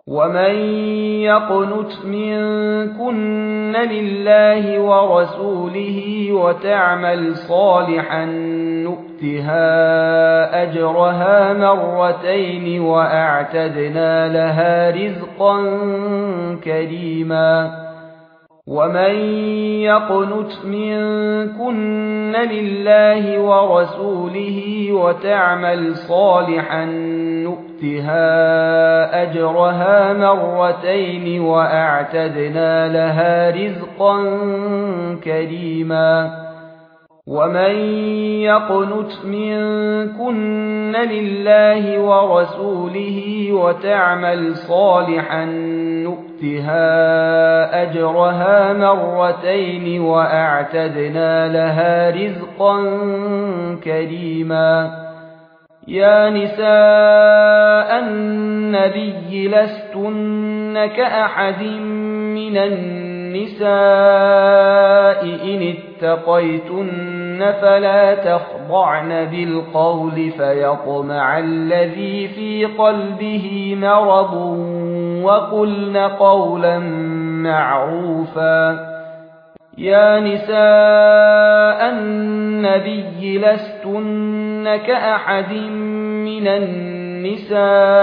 ومن يقنت منكن لله ورسوله وتعمل صالحا نؤتها أجرها مرتين وأعتدنا لها رزقا كريما ومن يقنت منكن لله ورسوله وتعمل صالحا نؤتها أجرها مرتين وأعتدنا لها رزقا كريما ومن يقنت منكن لله ورسوله وتعمل صالحا نؤتها أجرها مرتين وأعتدنا لها رزقا كريما يا نساء النبي لستن كأحد من النساء إن اتقيتن فلا تخضعن بالقول فيطمع الذي في قلبه مرض وقلن قولا معروفا يا نساء النبي لستن كأحد من النساء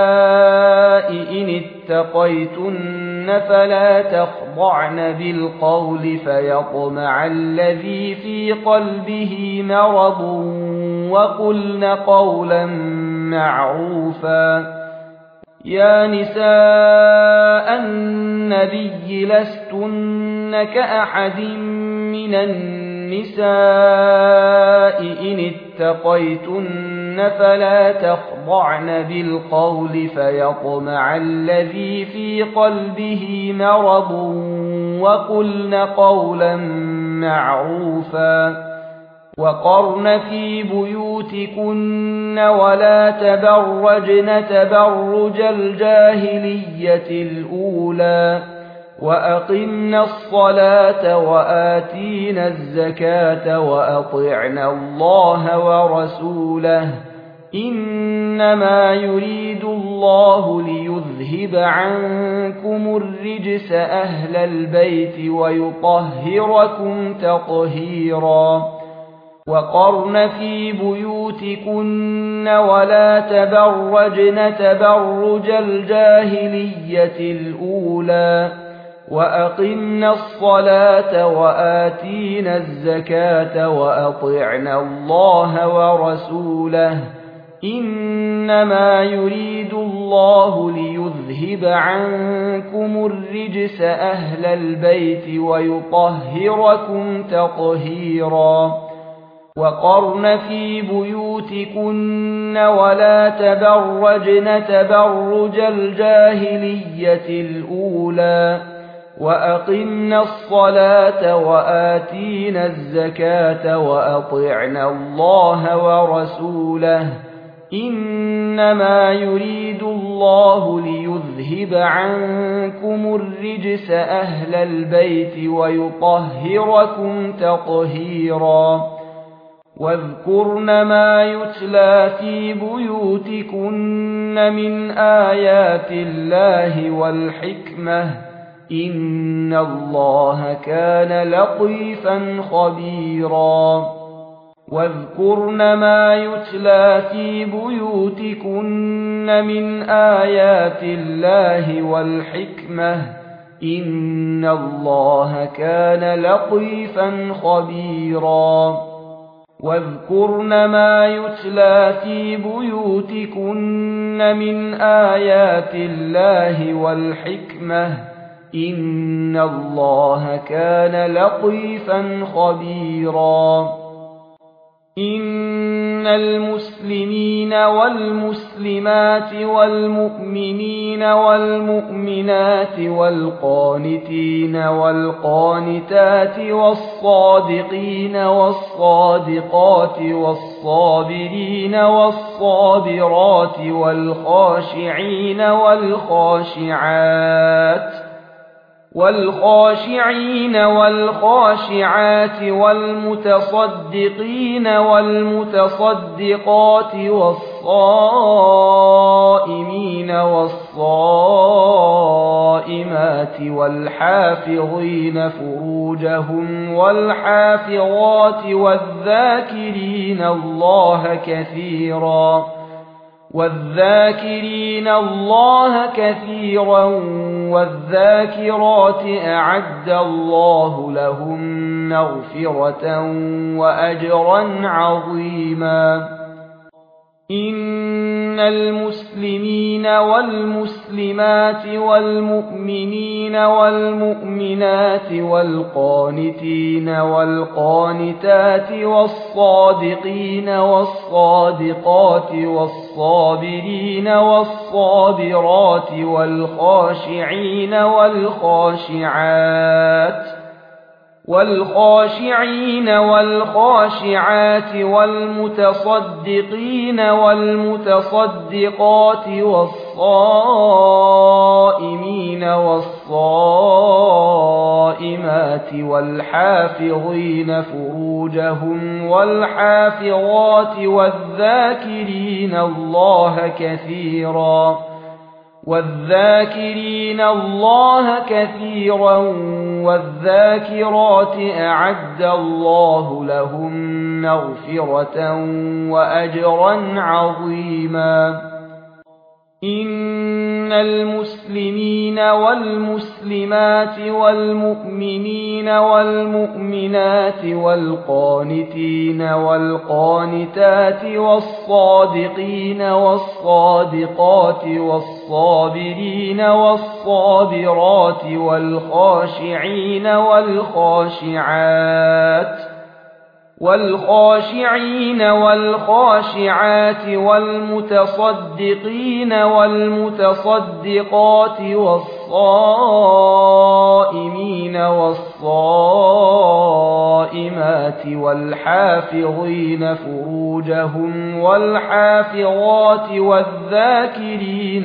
إن اتقيتن فلا تخضعن بالقول فيطمع الذي في قلبه مرض وقلن قولا معروفا يا نساء النبي لستن كأحد من النساء إن اتقيتن فلا تخضعن بالقول فيطمع الذي في قلبه مرض وقلن قولا معروفا وقرن في بيوتكن ولا تبرجن تبرج الجاهلية الأولى وأقمنا الصلاة وآتينا الزكاة وأطعنا الله ورسوله إنما يريد الله ليذهب عنكم الرجس أهل البيت ويطهركم تطهيرا وقرن في بيوتكن ولا تبرجن تبرج الجاهلية الأولى وأقمنا الصلاة وآتينا الزكاة وأطعنا الله ورسوله إنما يريد الله ليذهب عنكم الرجس أهل البيت ويطهركم تطهيرا وقرن في بيوتكن ولا تبرجن تبرج الجاهلية الأولى وأقمنا الصلاة وآتينا الزكاة وأطعنا الله ورسوله إنما يريد الله ليذهب عنكم الرجس أهل البيت ويطهركم تطهيرا واذكرن ما يتلى في بيوتكن من آيات الله والحكمة إن الله كان لطيفا خبيرا واذكرن ما يتلى في بيوتكن من آيات الله والحكمة إن الله كان لطيفا خبيرا واذكرن ما يتلى في بيوتكن من آيات الله والحكمة إن الله كان لطيفا خبيرا إن المسلمين والمسلمات والمؤمنين والمؤمنات والقانتين والقانتات والصادقين والصادقات والصابرين والصابرات والخاشعين والخاشعين والخاشعات والمتصدقين والمتصدقات والصائمين والصائمات والمسلمات والحافظين فروجهم والحافظات والذاكرين الله كثيرا والذاكرات أعد الله لهم مغفرة وأجرا عظيما. إن المسلمين والمسلمات والمؤمنين والمؤمنات والقانتين والقانتات والصادقين والصادقات والصابرين والصابرات والخاشعين والخاشعات والمتصدقين والمتصدقات والصائمين والصائمات والحافظين فروجهم والحافظات والذاكرين الله كثيرا والذاكرات أعد الله لهم مغفرة وأجرا عظيما. إن المسلمين والمسلمات والمؤمنين والمؤمنات والقانتين والقانتات والصادقين والصادقات والصابرين والصابرات والخاشعين والخاشعات والمتصدقين والمتصدقات والصائمين والصائمات والحافظين فروجهم والحافظات والذاكرين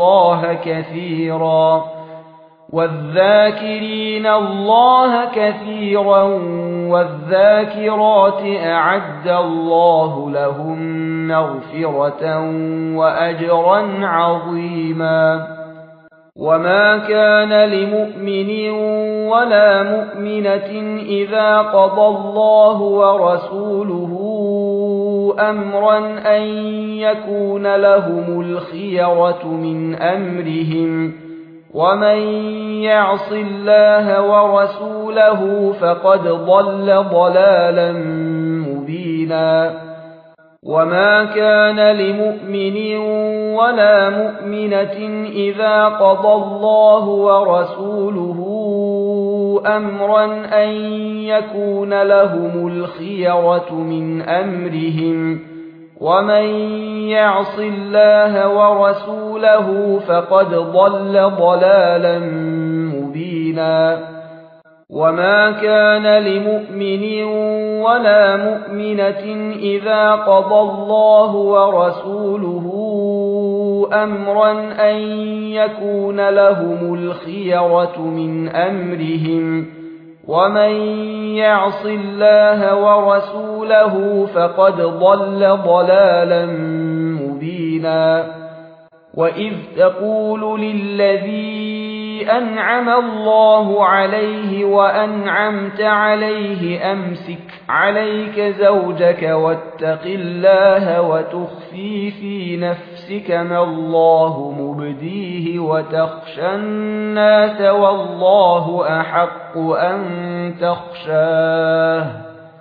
الله كثيرا والذاكرات أعد الله لهم مغفرة وأجرا عظيما. وما كان لمؤمن ولا مؤمنة إذا قضى الله ورسوله أمرا أن يكون لهم الخيرة من أمرهم ومن يعص الله ورسوله فقد ضل ضلالا مبينا. وما كان لمؤمن ولا مؤمنة إذا قضى الله ورسوله أمرا أن يكون لهم الخيرة من أمرهم ومن يعص الله ورسوله فقد ضل ضلالا مبينا. وما كان لمؤمن ولا مؤمنة إذا قضى الله ورسوله أمرا أن يكون لهم الخيرة من أمرهم ومن يعص الله ورسوله فقد ضل ضلالا مبينا. وإذ تقول للذي أنعم الله عليه وأنعمت عليه أمسك عليك زوجك واتق الله وتخفي في نفسك ما الله مبديه وتخشى الناس والله أحق أن تخشاه.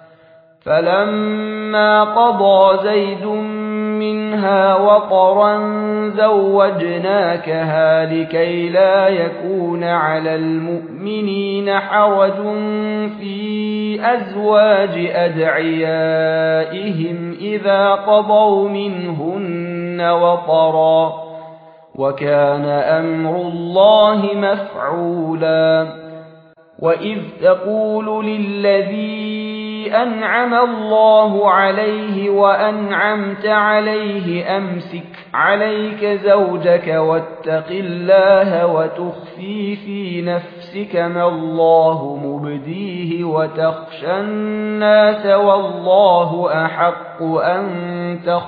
فلما قضى زيد منها وطرا زوجناكها لكي لا يكون على المؤمنين حرج في أزواج أدعيائهم إذا قضوا منهن وطرا وكان أمر الله مفعولا. وإذ تقول للذي أنعم الله عليه وأنعمت عليه أمسك عليك زوجك واتق الله وتخفي في نفسك ما الله مبديه وتخشى الناس والله أحق أن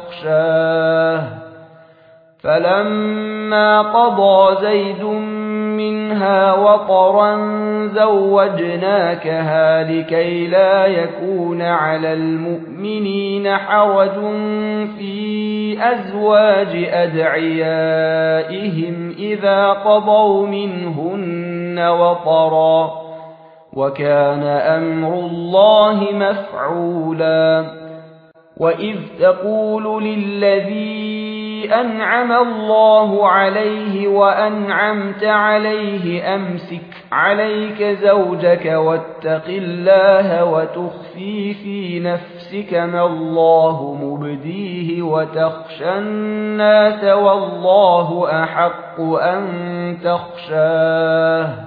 تخشاه. فلما قضى زيد منها وطرا زوجناكها لكي لا يكون على المؤمنين حرج في أزواج أدعيائهم إذا قضوا منهن وطرا وكان أمر الله مفعولا وإذ تقول للذي أنعم الله عليه وأنعمت عليه أمسك عليك زوجك واتق الله وتخفي في نفسك ما الله مبديه وتخشى الناس والله أحق أن تخشاه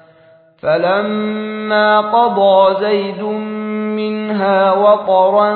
فلما قضى زيد منها وطرا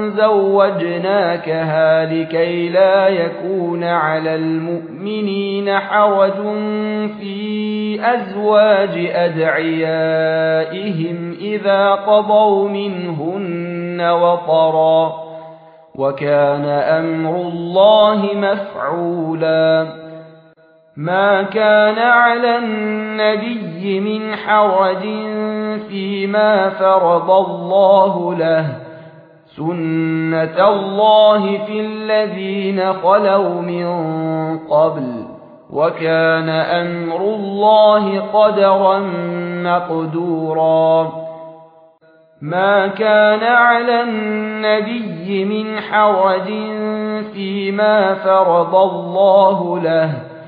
زوجناكها لكي لا يكون على المؤمنين حرج في أزواج أدعيائهم إذا قضوا منهن وطرا وكان أمر الله مفعولا ما كان على النبي من حرج فيما فرض الله له سنة الله في الذين خلوا من قبل وكان أمر الله قدرا مقدورا ما كان على النبي من حرج فيما فرض الله له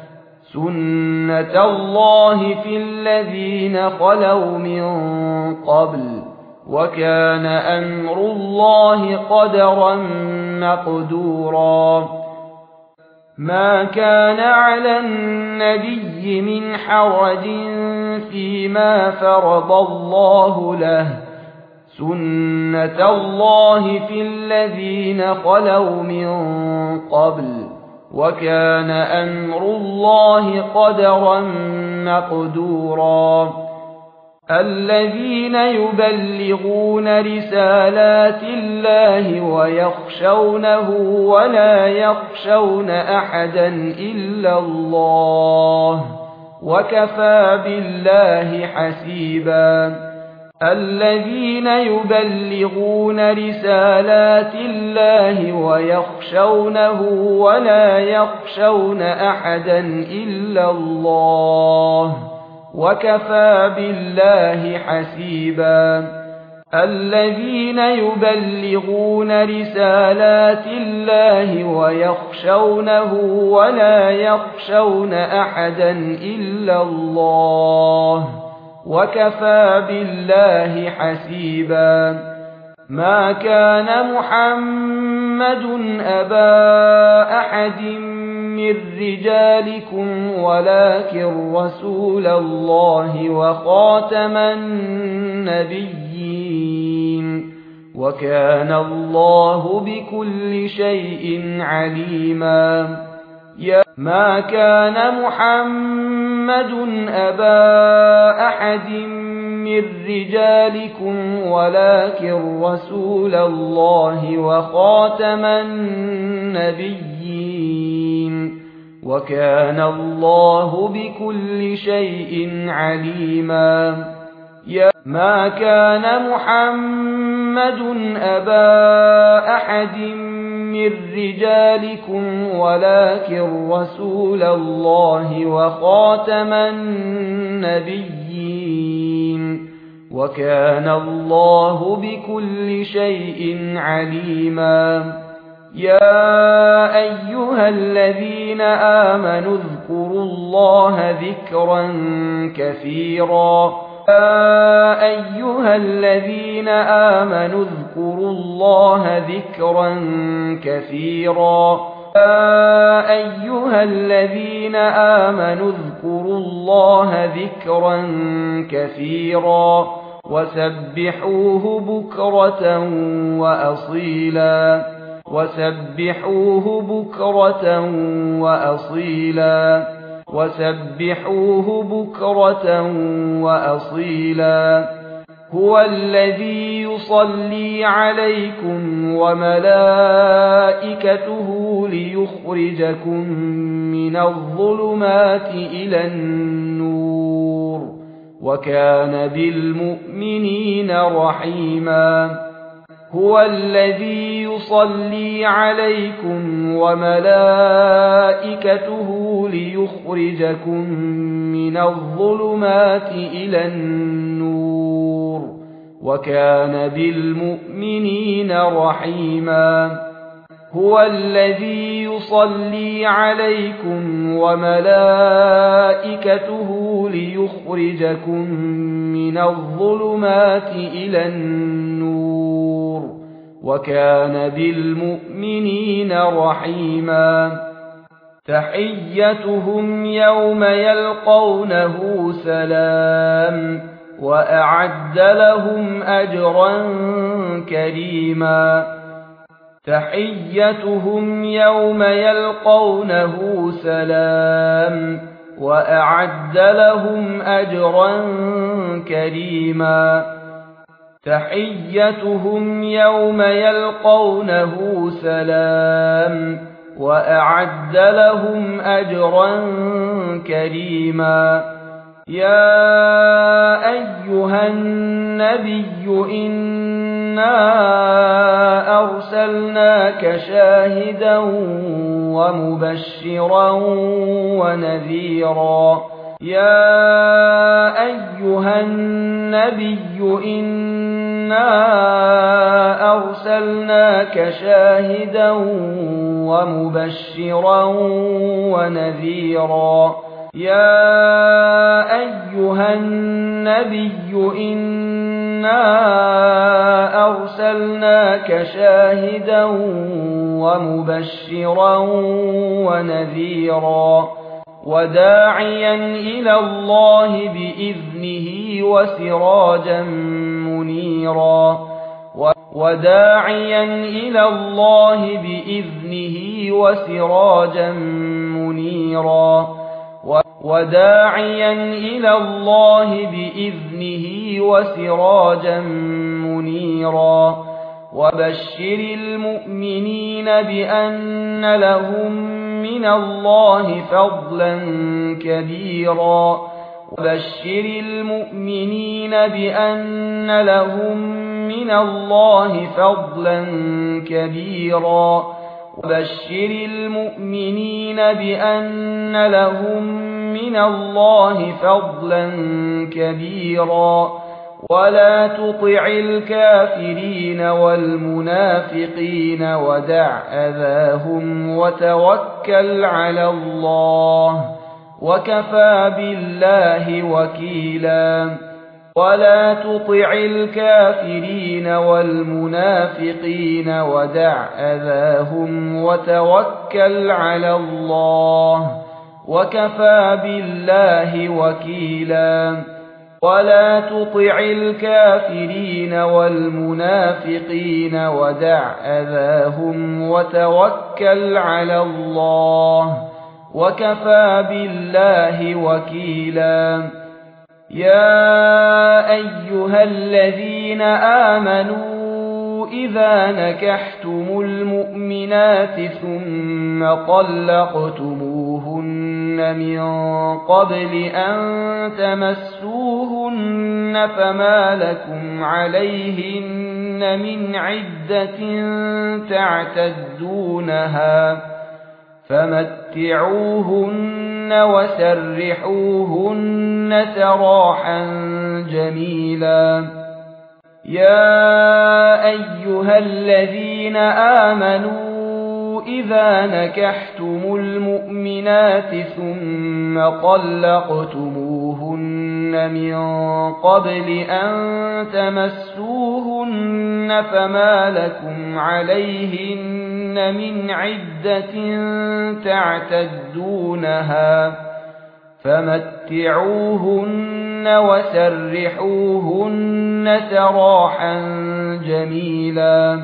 سنة الله في الذين خلوا من قبل وكان أمر الله قدرا مقدورا ما كان على النبي من حرج فيما فرض الله له سنة الله في الذين خلوا من قبل وكان أمر الله قدرا مقدورا الذين يبلغون رسالات الله ويخشونه ولا يخشون أحدا إلا الله وكفى بالله حسيبا الذين يبلغون رسالات الله ويخشونه ولا يخشون أحدا إلا الله وكفى بالله حسيبا الذين يبلغون رسالات الله ويخشونه ولا يخشون أحدا إلا الله وكفى بالله حسيبا ما كان محمد أبا أحد من رجالكم ولكن رسول الله وخاتم النبيين وكان الله بكل شيء عليما ما كان محمد أبا أحد من رجالكم ولكن رسول الله وخاتم النبيين وكان الله بكل شيء عليما ما كان محمد أبا أحد من رجالكم ولكن رسول الله وخاتم النبيين وكان الله بكل شيء عليما يا أيها الذين آمنوا اذكروا الله ذكرا كثيرا يا أيها الذين آمنوا اذكروا الله ذكرا كثيرا يا أيها الذين آمنوا اذكروا الله ذكرا كثيرا وسبحوه بكرة وأصيلا وسبحوه بكرة وأصيلا وسبحوه بكرة وأصيلا هو الذي يصلي عليكم وملائكته ليخرجكم من الظلمات إلى النور وكان بالمؤمنين رحيما هو الذي يصلي عليكم وملائكته ليخرجكم من الظلمات إلى النور وكان بالمؤمنين رحيما هو الذي يصلي عليكم وملائكته ليخرجكم من الظلمات إلى النور وكان بالمؤمنين رحيما تحيتهم يوم يلقونه سلام وأعد لهم أجرا كريما تحيتهم يوم يلقونه سلام وأعد لهم أجرا كريما تحيتهم يوم يلقونه سلام وأعد لهم أجرا كريما يا أيها النبي إنا أرسلناك شاهدا ومبشرا ونذيرا يا أيها النبي إنا أرسلناك شاهدا ومبشرا ونذيرا يا أيها النبي إنا أرسلناك شاهدا ومبشرا ونذيرا وداعيا إلى الله بإذنه وسراجا منيرا وداعيا إلى الله بإذنه وسراجا منيرا وداعيا إلى الله بإذنه وسراجا منيرا وبشر المؤمنين بأن لهم من الله فضلا كبيرا وبشر المؤمنين بأن لهم من الله فضلا كبيرا وبشر المؤمنين بأن لهم من الله فضلا كبيرا ولا تطع الكافرين والمنافقين ودع أذاهم وتوكل على الله وكفى بالله وكيلا ولا تطع الكافرين والمنافقين ودع أذاهم وتوكل على الله وكفى بالله وكيلا ولا تطع الكافرين والمنافقين ودع أذاهم وتوكل على الله وكفى بالله وكيلا يا أيها الذين آمنوا إذا نكحتم المؤمنات ثم طلقتموهن من قبل أن تمسوهن فما لكم عليهن من عدة تعتدونها فمتعوهن وسرحوهن سراحا جميلا يا أيها الذين آمنوا إذا نكحتم المؤمنات ثم طلقتموهن من قبل أن تمسوهن فما لكم عليهن من عدة تعتدونها فمتعوهن وسرحوهن سراحا جميلا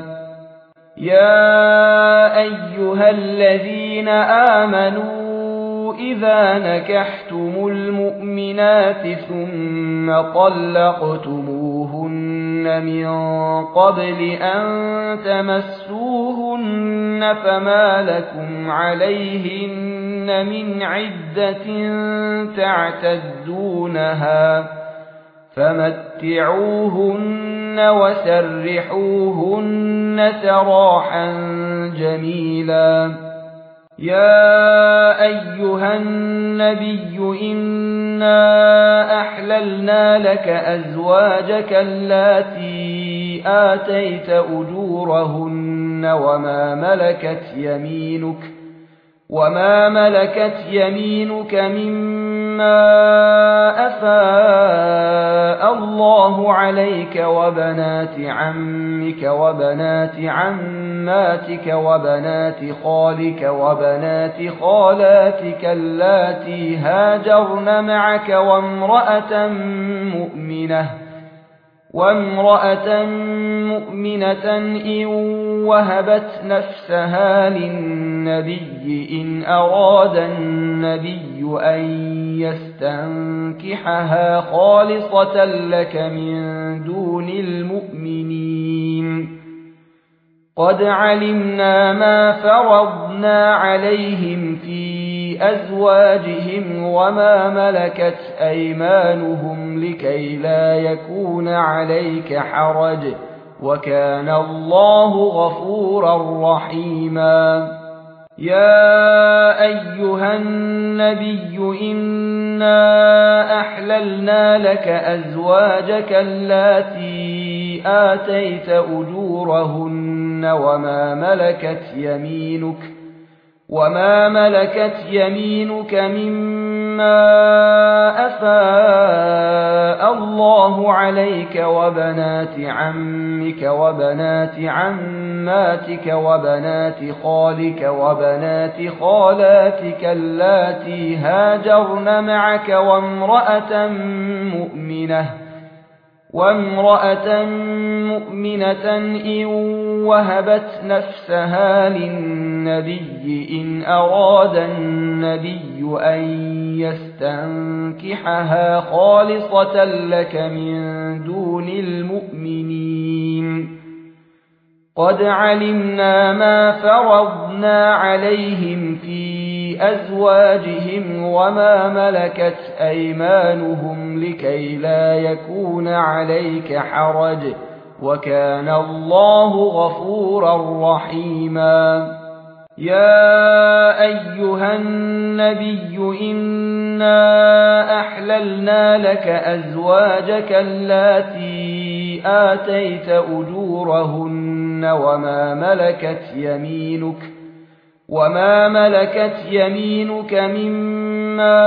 يا أيها الذين آمنوا إذا نكحتم المؤمنات ثم طلقتموهن من قبل أن تمسوهن فما لكم عليهن من عدة تعتدونها فمتعوهن وسرحوهن سراحا جميلا. يا أيها النبي إنا أحللنا لك أزواجك اللاتي آتيت أجورهن وما ملكت يمينك مما أفاء الله عليك وبنات عمك وبنات عماتك وبنات خالك وبنات خالاتك اللاتي هاجرن معك وامرأة مؤمنة إن وهبت نفسها للنبي إن أراد النبي أن يستنكحها خالصة لك من دون المؤمنين. قد علمنا ما فرضنا عليهم في أزواجهم وما ملكت أيمانهم لكي لا يكون عليك حرج وكان الله غفورا رحيما. يا أيها النبي إنا أحللنا لك أزواجك اللاتي آتيت أجورهن وما ملكت يمينك مما أفاء الله عليك وبنات عمك وبنات عماتك وبنات خالك وبنات خالاتك اللاتي هاجرن معك وامرأة مؤمنة إن وهبت نفسها للنبي إن أراد النبي أن يستنكحها خالصة لك من دون المؤمنين. قد علمنا ما فرضنا عليهم في أزواجهم وما ملكت أيمانهم لكي لا يكون عليك حرج وكان الله غفورا رحيما. يا أيها النبي إنا أحللنا لك أزواجك اللاتي آتيت أجورهن وما ملكت يمينك مما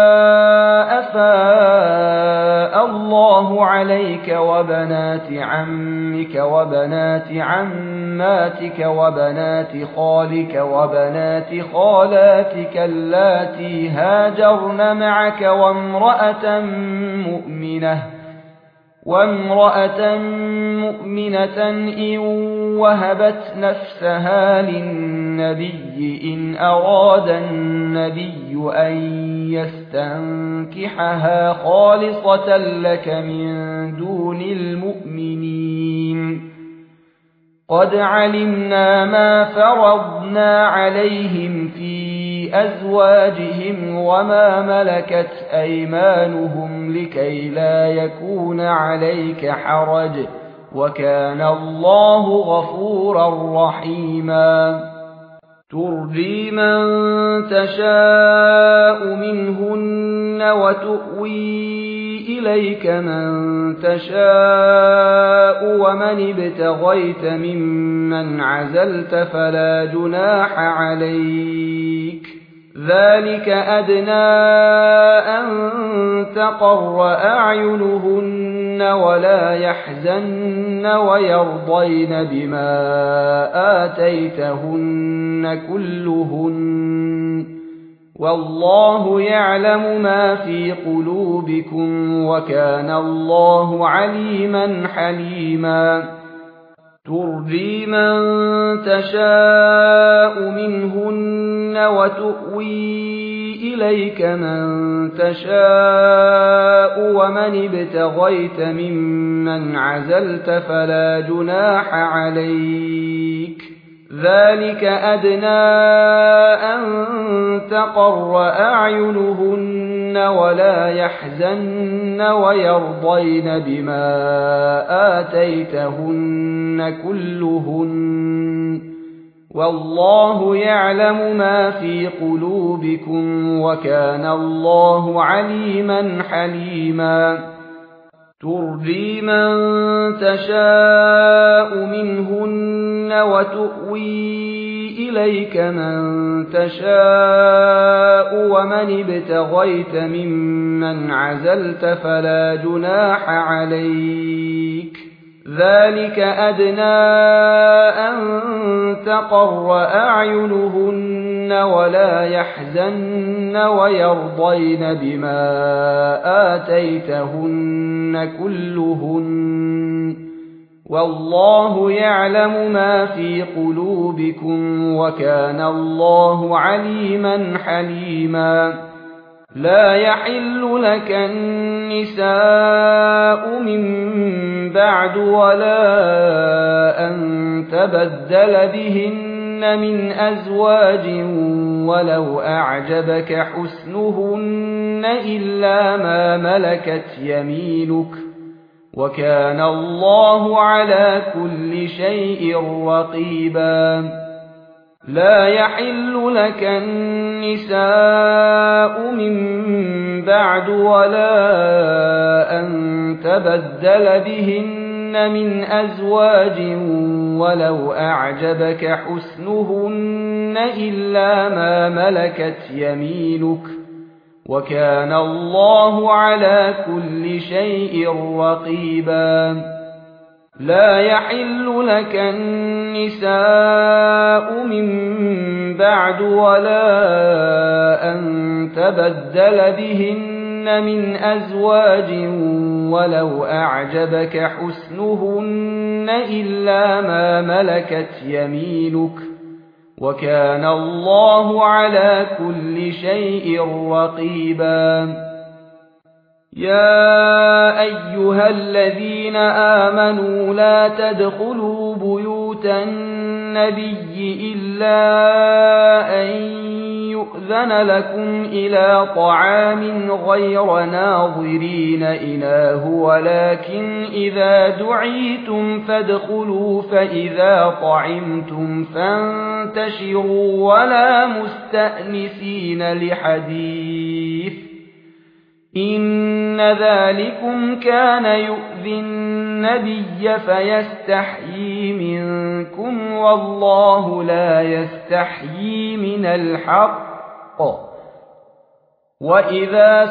أفاء الله عليك وبنات عمك وبنات عماتك وبنات خالك وبنات خالاتك اللاتي هاجرن معك وامرأة مؤمنة إن وهبت نفسها للنبي إن أراد النبي أن يستنكحها خالصة لك من دون المؤمنين. قد علمنا ما فرضنا عليهم في أزواجهم وما ملكت أيمانهم لكي لا يكون عليك حرج وكان الله غفورا رحيما. ترجي من تشاء منهن وتؤوي إليك من تشاء ومن ابتغيت ممن عزلت فلا جناح عليك. ذلك أدنى أن تقر أعينهن ولا يحزن ويرضين بما آتيتهن كلهن والله يعلم ما في قلوبكم وكان الله عليما حليما. ترجي من تشاء منهن وتؤوي إليك من تشاء ومن ابتغيت ممن عزلت فلا جناح عليك. ذلك أدنى أن تقر أعينهن ولا يحزن ويرضين بما آتيتهن كلهن والله يعلم ما في قلوبكم وكان الله عليما حليما ترجي من تشاء منهن وتؤوي إليك من تشاء ومن ابتغيت ممن عزلت فلا جناح عليك ذلك أدنى أن تقر أعينهن ولا يحزن ويرضين بما آتيتهن كلهن والله يعلم ما في قلوبكم وكان الله عليما حليما لا يحل لك النساء من بعد ولا أن تبدل بهن من أزواج ولو أعجبك حسنهن إلا ما ملكت يمينك وكان الله على كل شيء رقيبا لا يحل لك النساء من بعد ولا أن تبدل بهن من أزواج ولو أعجبك حسنهن إلا ما ملكت يمينك وكان الله على كل شيء رقيبا لا يحل لك النساء من بعد ولا أن تبدل بهن من أزواج ولو أعجبك حسنهن إلا ما ملكت يمينك وكان الله على كل شيء رقيبا يا أيها الذين آمنوا لا تدخلوا بيوت النبي إلا أن يؤذن لكم إلى طعام غير ناظرين إناه ولكن إذا دعيتم فادخلوا فإذا طعمتم فانتشروا ولا مستأنسين لحديث إن ذلكم كان يؤذي النبي فيستحيي منكم والله لا يستحيي من الحق وإذا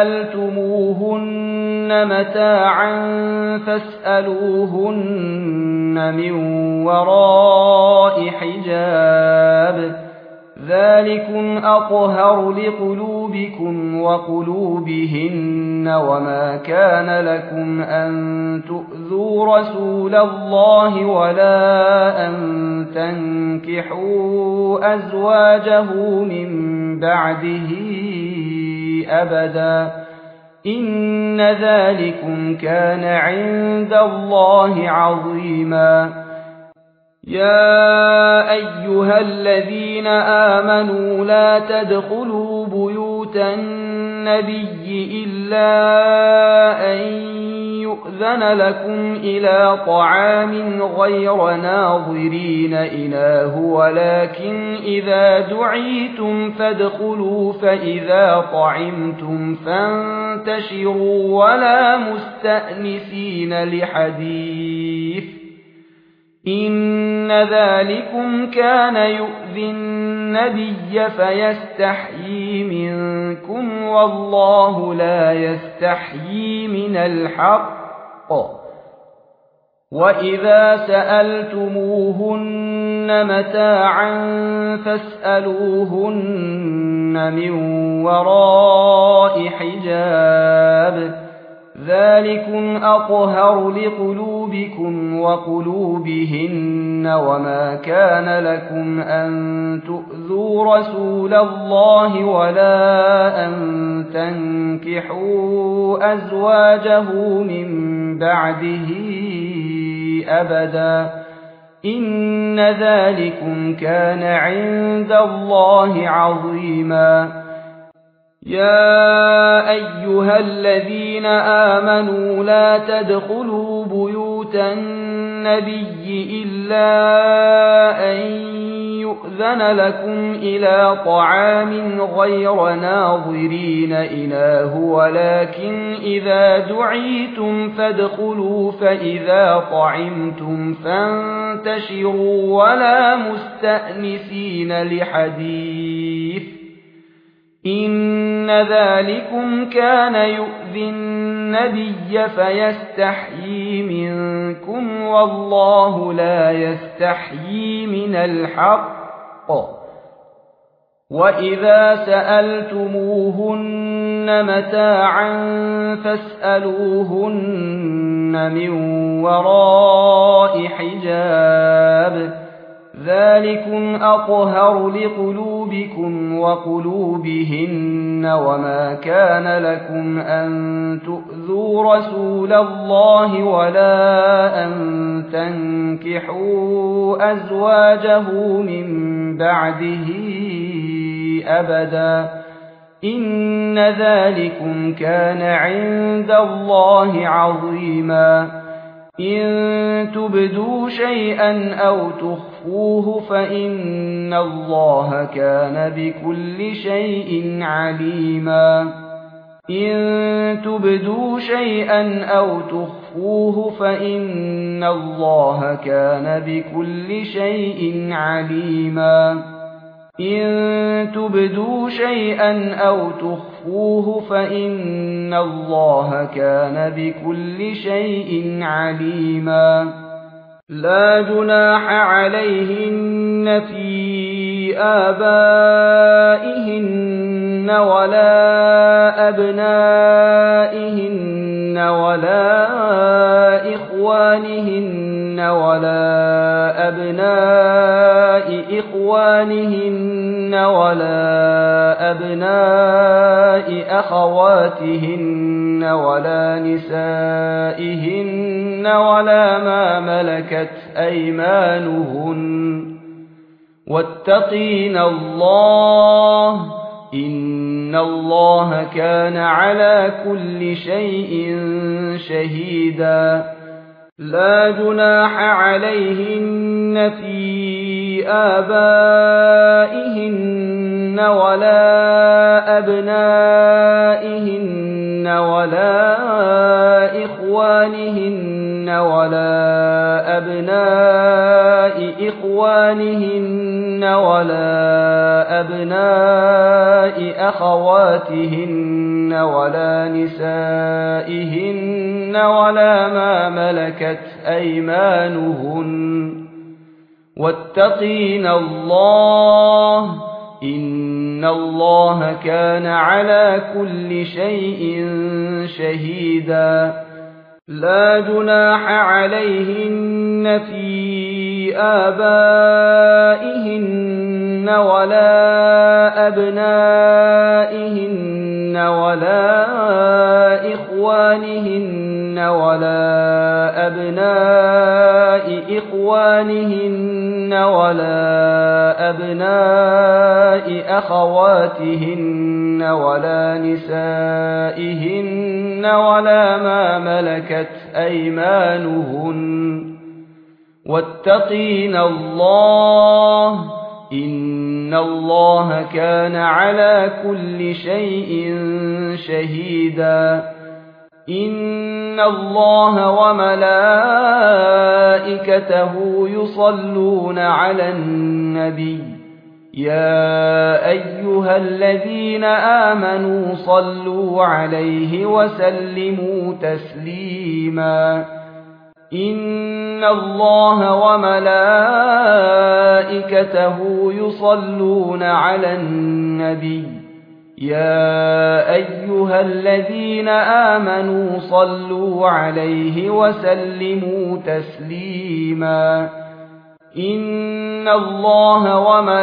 سألتموهن متاعا فاسألوهن من وراء حجاب ذلكم أطهر لقلوبكم وقلوبهن وما كان لكم أن تؤذوا رسول الله ولا أن تنكحوا أزواجه من بعده أبدا إن ذلكم كان عند الله عظيما يا أيها الذين آمنوا لا تدخلوا بيوت النبي إلا أن يؤذن لكم إلى طعام غير ناظرين إناه ولكن إذا دعيتم فادخلوا فإذا طعمتم فانتشروا ولا مستأنسين لحديث إن ذلكم كان يؤذي النبي فيستحيي منكم والله لا يستحيي من الحق وإذا سألتموهن متاعا فاسألوهن من وراء حجاب ذلكم أطهر لقلوبكم وقلوبهن وما كان لكم أن تؤذوا رسول الله ولا أن تنكحوا أزواجه من بعده أبدا إن ذلكم كان عند الله عظيما يا أيها الذين آمنوا لا تدخلوا بيوت النبي إلا أن يؤذن لكم إلى طعام غير ناظرين إناه ولكن إذا دعيتم فادخلوا فإذا طعمتم فانتشروا ولا مستأنسين لحديث إن ذلكم كان يؤذي النبي فيستحيي منكم والله لا يستحيي من الحق وإذا سألتموهن متاعا فاسألوهن من وراء حجاب ذلكم أطهر لقلوبكم وقلوبهن وما كان لكم أن تؤذوا رسول الله ولا أن تنكحوا أزواجه من بعده أبدا إن ذلكم كان عند الله عظيما إن تبدوا شيئا أو تخفوه فإن الله كان بكل شيء عليما إن تبدوا شيئا أو تخفوه فإن الله كان بكل شيء عليما إن تبدوا شيئا أو تخفوه فإن الله كان بكل شيء عليما لا جناح عليهن في آبائهن ولا أبنائهن ولا إخوانهن ولا أبناء إخوانهن ولا أبناء أخواتهن ولا نسائهن ولا ما ملكت أيمانهن واتقين الله إن الله كان على كل شيء شهيدا لا جناح عليهن في آبائهن ولا أبنائهن ولا إخوانهن ولا أبناء إخوانهن ولا أبناء أخواتهن ولا نسائهن ولا ما ملكت أيمانهن واتقين الله إن الله كان على كل شيء شهيدا لا جناح عليهن في آبائهن ولا أبنائهن ولا إخوانهن ولا أبناء إخوانهن ولا أبناء أخواتهن ولا نسائهن ولا ما ملكت أيمانهن واتقين الله إن الله كان على كل شيء شهيدا إن الله وملائكته يصلون على النبي يا أيها الذين آمنوا صلوا عليه وسلموا تسليما إن الله وملائكته يصلون على النبي يا أيها الذين آمنوا صلوا عليه وسلموا تسليما إن الله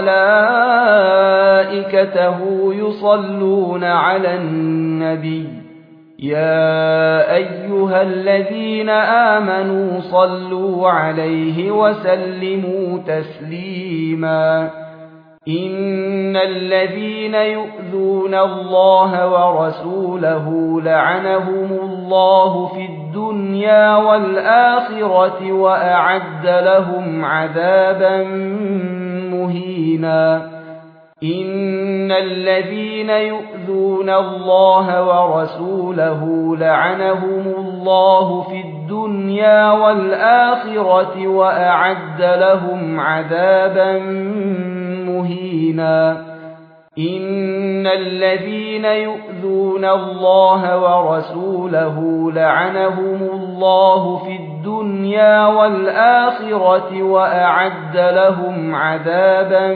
وملائكته يصلون على النبي يا أيها الذين آمنوا صلوا عليه وسلموا تسليما إن الذين يؤذون الله ورسوله لعنهم الله في الدنيا والآخرة وأعد لهم عذابا مهينا إن الذين يؤذون الله ورسوله لعنهم الله في الدنيا والآخرة وأعد لهم عذابا مهينا إن الذين يؤذون الله ورسوله لعنهم الله في الدنيا والآخرة وأعد لهم عذابا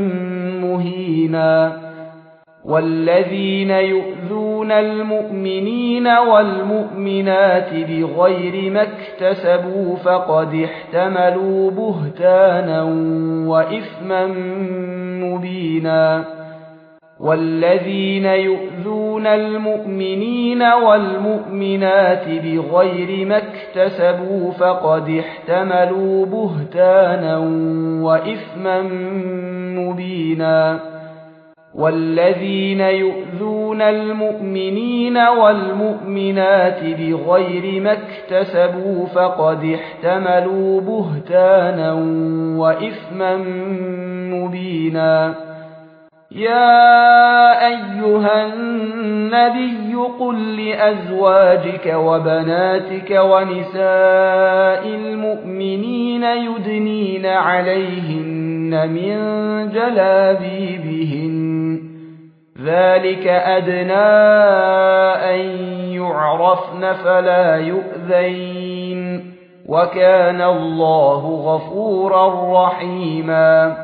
مهينا والذين يؤذون المؤمنين والمؤمنات بغير ما اكتسبوا فقد احتملوا بهتانا وإثما مبينا والذين يؤذون المؤمنين والمؤمنات بغير ما اكتسبوا فقد احتملوا بهتانا وإثما مبينا والذين يؤذون المؤمنين والمؤمنات بغير ما اكتسبوا فقد احتملوا بهتانا وإثما مبينا يا أيها النبي قل لأزواجك وبناتك ونساء المؤمنين يدنين عليهن من جلابيبهن ذلك أدنى أن يعرفن فلا يؤذين وكان الله غفورا رحيما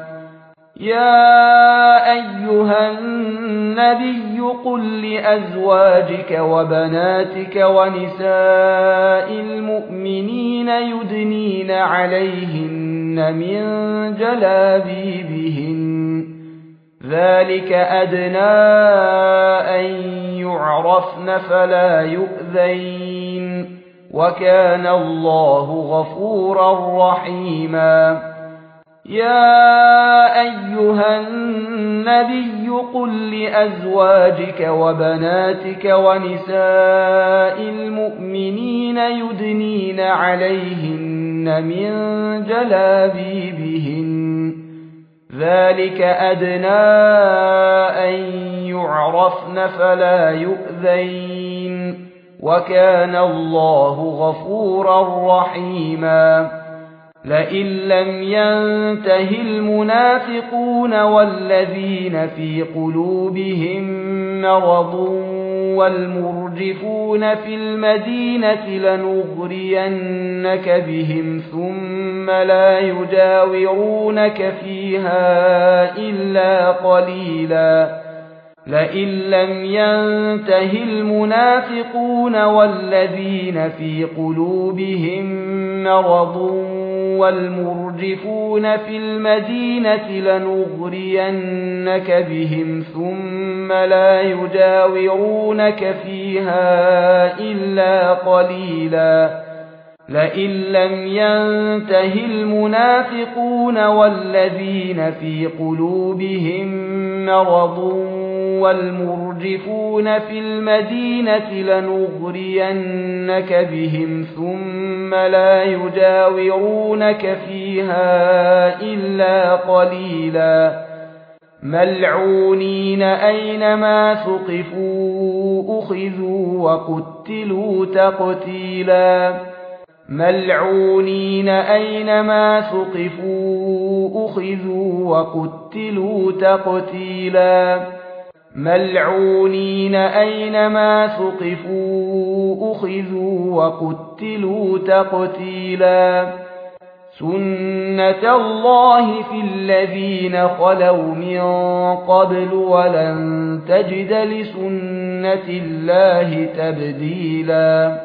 يا أيها النبي قل لأزواجك وبناتك ونساء المؤمنين يدنين عليهن من جلابيبهن ذلك أدنى أن يعرفن فلا يؤذين وكان الله غفورا رحيما يا أيها النبي قل لأزواجك وبناتك ونساء المؤمنين يدنين عليهن من جلابيبهن ذلك أدنى أن يعرفن فلا يؤذين وكان الله غفورا رحيما لئن لم ينته المنافقون والذين في قلوبهم مرض والمرجفون في المدينة لنغرينك بهم ثم لا يجاورونك فيها إلا قليلا لئن لم ينته المنافقون والذين في قلوبهم مرض والمرجفون في المدينة لنغرينك بهم ثم لا يجاورونك فيها إلا قليلا لئن لم ينته المنافقون والذين في قلوبهم مرض والمرجفون في المدينة لنغرينك بهم ثم لا يجاورونك فيها إلا قليلا ملعونين أينما ثقفوا أخذوا وقتلوا تقتيلا ملعونين أينما ثقفوا أخذوا وقتلوا تقتيلا ملعونين أينما ثقفوا أخذوا وقتلوا تقتيلا سنة الله في الذين خلوا من قبل ولن تجد لسنة الله تبديلا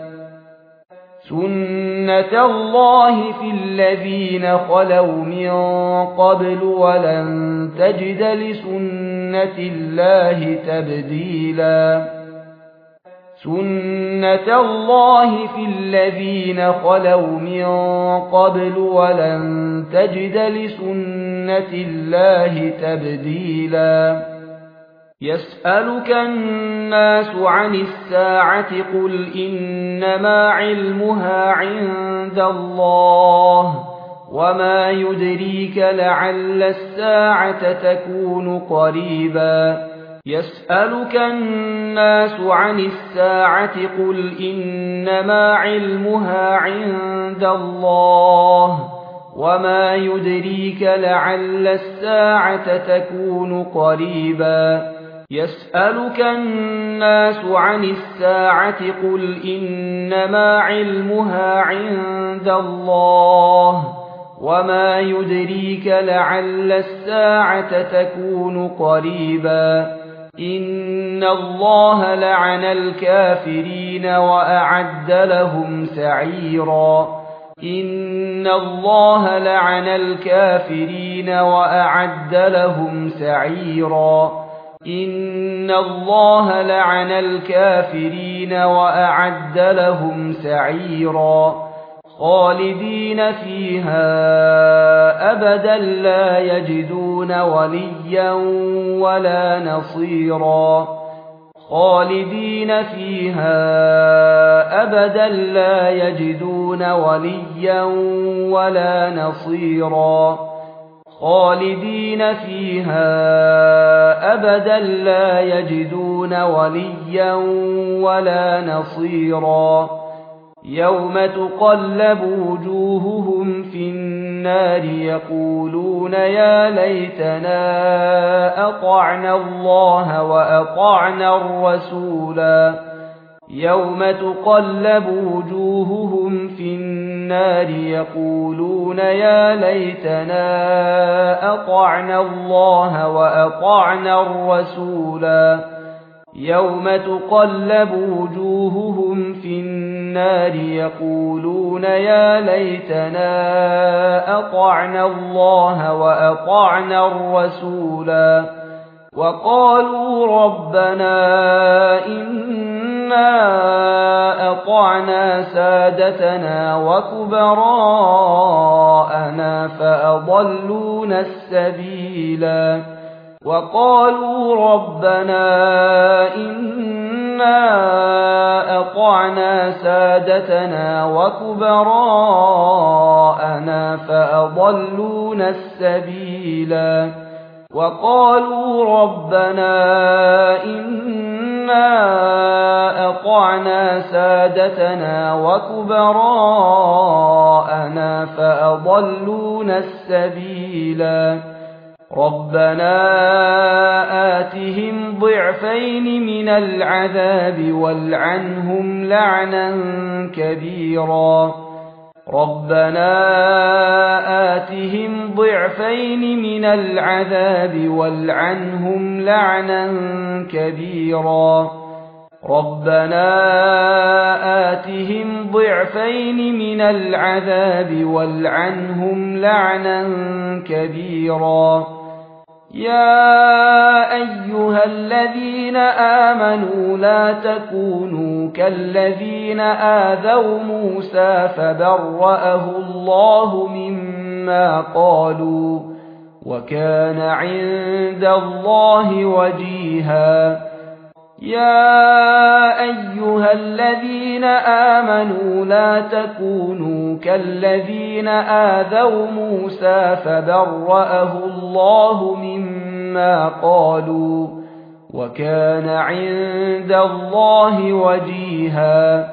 سنة الله في الذين خلوا من قبل ولن تجد لسنة الله تبديلا سُنَّةَ اللَّهِ فِي الَّذِينَ خَلَوْا مِن قَبْلُ وَلَن تَجِدَ لِسُنَّةِ اللَّهِ تَبْدِيلًا يَسْأَلُكَ النَّاسُ عَنِ السَّاعَةِ قُلْ إِنَّمَا عِلْمُهَا عِندَ اللَّهِ وَمَا يُدْرِيكَ لَعَلَّ السَّاعَةَ تَكُونُ قَرِيبًا يَسْأَلُكَ النَّاسُ عَنِ السَّاعَةِ قُلْ إِنَّمَا عِلْمُهَا عِندَ اللَّهِ وَمَا يُدْرِيكَ لَعَلَّ السَّاعَةَ تَكُونُ قَرِيبًا يَسْأَلُكَ النَّاسُ عَنِ السَّاعَةِ قُلْ إِنَّمَا عِلْمُهَا عِندَ اللَّهِ وَمَا يُدْرِيكَ لَعَلَّ السَّاعَةَ تَكُونُ قَرِيبًا إِنَّ اللَّهَ لَعَنَ الْكَافِرِينَ وَأَعَدَّ لَهُمْ سَعِيرًا إِنَّ اللَّهَ لَعَنَ الْكَافِرِينَ وَأَعَدَّ لَهُمْ سَعِيرًا إِنَّ الله لَعَنَ الْكَافِرِينَ وَأَعَدَّ لَهُمْ سَعِيرًا خَالِدِينَ فِيهَا أَبَدًا لَّا يَجِدُونَ وَلِيًّا وَلَا نَصِيرًا خَالِدِينَ فِيهَا أَبَدًا لَّا يَجِدُونَ وَلِيًّا وَلَا نَصِيرًا خَالِدِينَ فِيهَا أَبَدًا لَّا يَجِدُونَ وَلِيًّا وَلَا نَصِيرًا يَوْمَ تُقَلَّبُ وُجُوهُهُمْ فِي النَّارِ يَقُولُونَ يَا لَيْتَنَا أَطَعْنَا اللَّهَ وَأَطَعْنَا الرَّسُولَا يَوْمَ تُقَلَّبُ وُجُوهُهُمْ فِي النَّارِ يَقُولُونَ يَا لَيْتَنَا أَطَعْنَا اللَّهَ وَأَطَعْنَا الرَّسُولَا يَوْمَ تُقَلَّبُ وُجُوهُهُمْ فِي النَّارِ يَقُولُونَ يَا لَيْتَنَا أَطَعْنَا اللَّهَ وَأَطَعْنَا الرَّسُولَا وَقَالُوا رَبَّنَا إِنَّا أَطَعْنَا سَادَتَنَا وَكُبَرَاءَنَا فَأَضَلُّونَا السَّبِيلَا وَقَالُوا رَبَّنَا إِنَّا أَطَعْنَا سَادَتَنَا وَكُبَرَاءَنَا فَأَضَلُّونَا السَّبِيلَا وَقَالُوا رَبَّنَا إِنَّا أَطَعْنَا سَادَتَنَا وَكُبَرَاءَنَا فَأَضَلُّونَا السَّبِيلَا رَبَّنَا آتِهِمْ ضِعْفَيْنِ مِنَ الْعَذَابِ وَالْعَنْهُمْ لَعْنًا كَبِيرًا رَبَّنَا آتِهِمْ ضِعْفَيْنِ مِنَ الْعَذَابِ وَالْعَنْهُمْ لَعْنًا كَبِيرًا رَبَّنَا آتِهِمْ ضِعْفَيْنِ مِنَ الْعَذَابِ وَالْعَنْهُمْ لَعْنًا كَبِيرًا يَا أَيُّهَا الَّذِينَ آمَنُوا لَا تَكُونُوا كَالَّذِينَ آذَوْا مُوسَى فَبَرَّأَهُ اللَّهُ مِمَّا قَالُوا وَكَانَ عِندَ اللَّهِ وَجِيهًا يَا أَيُّهَا الَّذِينَ آمَنُوا لَا تَكُونُوا كَالَّذِينَ آذَوْا مُوسَى فَبَرَّأَهُ اللَّهُ مِمَّا قَالُوا وَكَانَ عِندَ اللَّهِ وَجِيهًا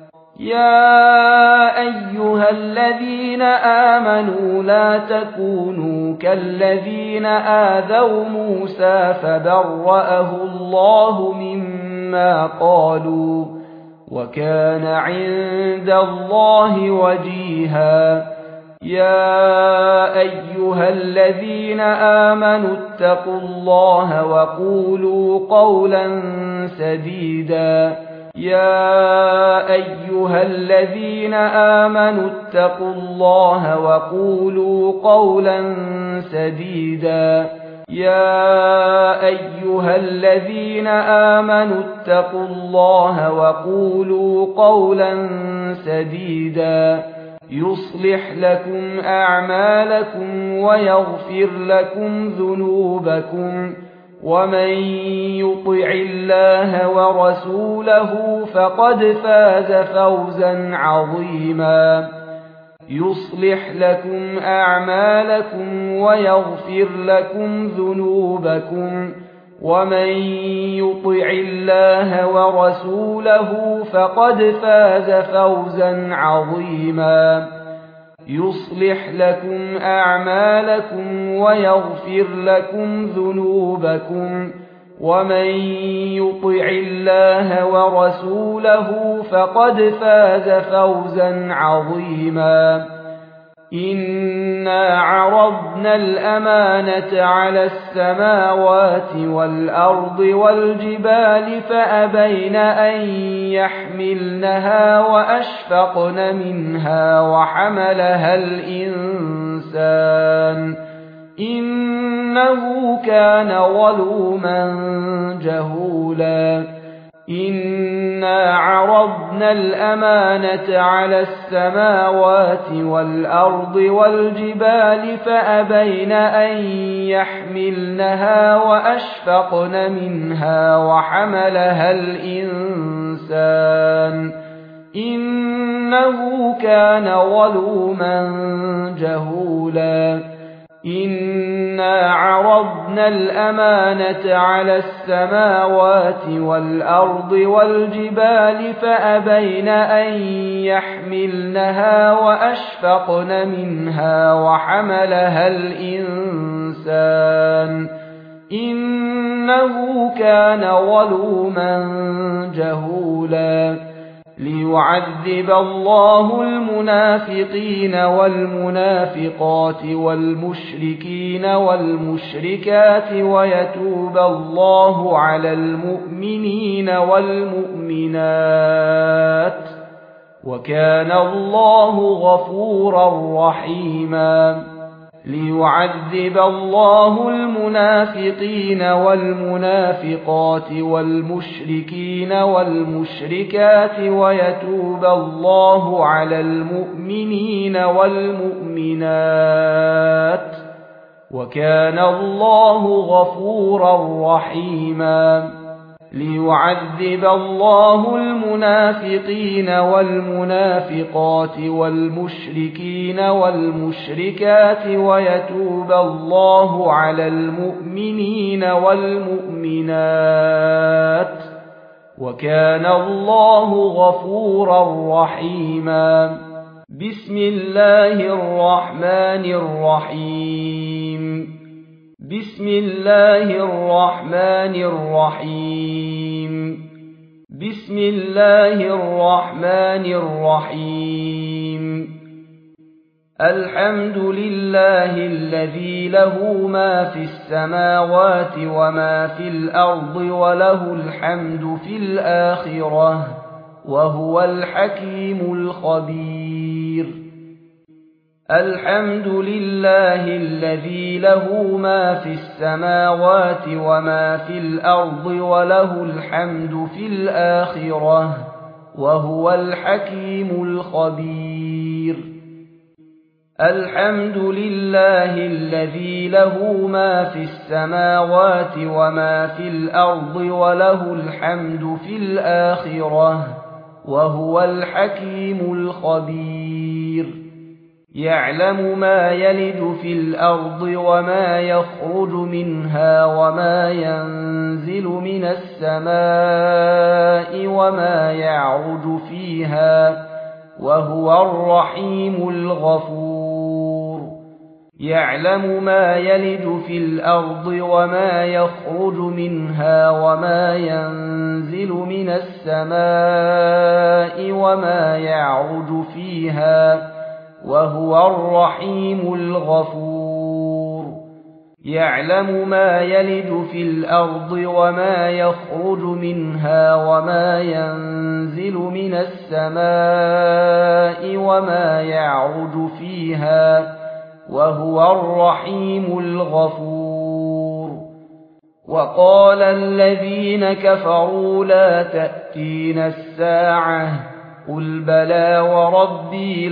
يَا أَيُّهَا الَّذِينَ آمَنُوا لَا تَكُونُوا كَالَّذِينَ آذَوْا مُوسَى فَبَرَّأَهُ اللَّهُ مِمَّا قَالُوا وَكَانَ عِندَ اللَّهِ وَجِيهًا يَا أَيُّهَا الَّذِينَ آمَنُوا اتَّقُوا اللَّهَ وَقُولُوا قَوْلًا سَدِيدًا يَا أَيُّهَا الَّذِينَ آمَنُوا اتَّقُوا اللَّهَ وَقُولُوا قَوْلًا سَدِيدًا يا أيها الذين آمنوا اتقوا الله وقولوا قولا سديدا يصلح لكم أعمالكم ويغفر لكم ذنوبكم ومن يطع الله ورسوله فقد فاز فوزا عظيما يصلح لكم أعمالكم ويغفر لكم ذنوبكم ومن يطع الله ورسوله فقد فاز فوزا عظيما يصلح لكم أعمالكم ويغفر لكم ذنوبكم ومن يطع الله ورسوله فقد فاز فوزا عظيما إنا عرضنا الأمانة على السماوات والأرض والجبال فأبين أن يحملنها وأشفقن منها وحملها الإنسان إنه كان ظلوما جهولا إنا عرضنا الأمانة على السماوات والأرض والجبال فأبين أن يحملنها وأشفقن منها وحملها الإنسان إنه كان ظلوما جهولا إنا عرضنا الأمانة على السماوات والأرض والجبال فأبين أن يحملنها وأشفقن منها وحملها الإنسان إنه كان ظلوما جهولا ليعذب الله المنافقين والمنافقات والمشركين والمشركات ويتوب الله على المؤمنين والمؤمنات وكان الله غفورا رحيما ليعذب الله المنافقين والمنافقات والمشركين والمشركات ويتوب الله على المؤمنين والمؤمنات وكان الله غفورا رحيما ليعذب الله المنافقين والمنافقات والمشركين والمشركات ويتوب الله على المؤمنين والمؤمنات وكان الله غفورا رحيما بسم الله الرحمن الرحيم بسم الله الرحمن الرحيم بسم الله الرحمن الرحيم الحمد لله الذي له ما في السماوات وما في الأرض وله الحمد في الآخرة وهو الحكيم الخبير الحمد لله الذي له ما في السماوات وما في الأرض وله الحمد في الآخرة وهو الحكيم الخبير الحمد لله الذي له ما في السماوات وما في الأرض وله الحمد في الآخرة وهو الحكيم الخبير يعلم ما يلج في الأرض وما يخرج منها وما ينزل من السماء وما يعرج فيها وهو الرحيم الغفور يعلم ما يلج في الأرض وما يخرج منها وما ينزل من السماء وما يعرج فيها وهو الرحيم الغفور يعلم ما يلج في الأرض وما يخرج منها وما ينزل من السماء وما يعرج فيها وهو الرحيم الغفور وقال الذين كفروا لا تأتينا الساعة قل بلى وربي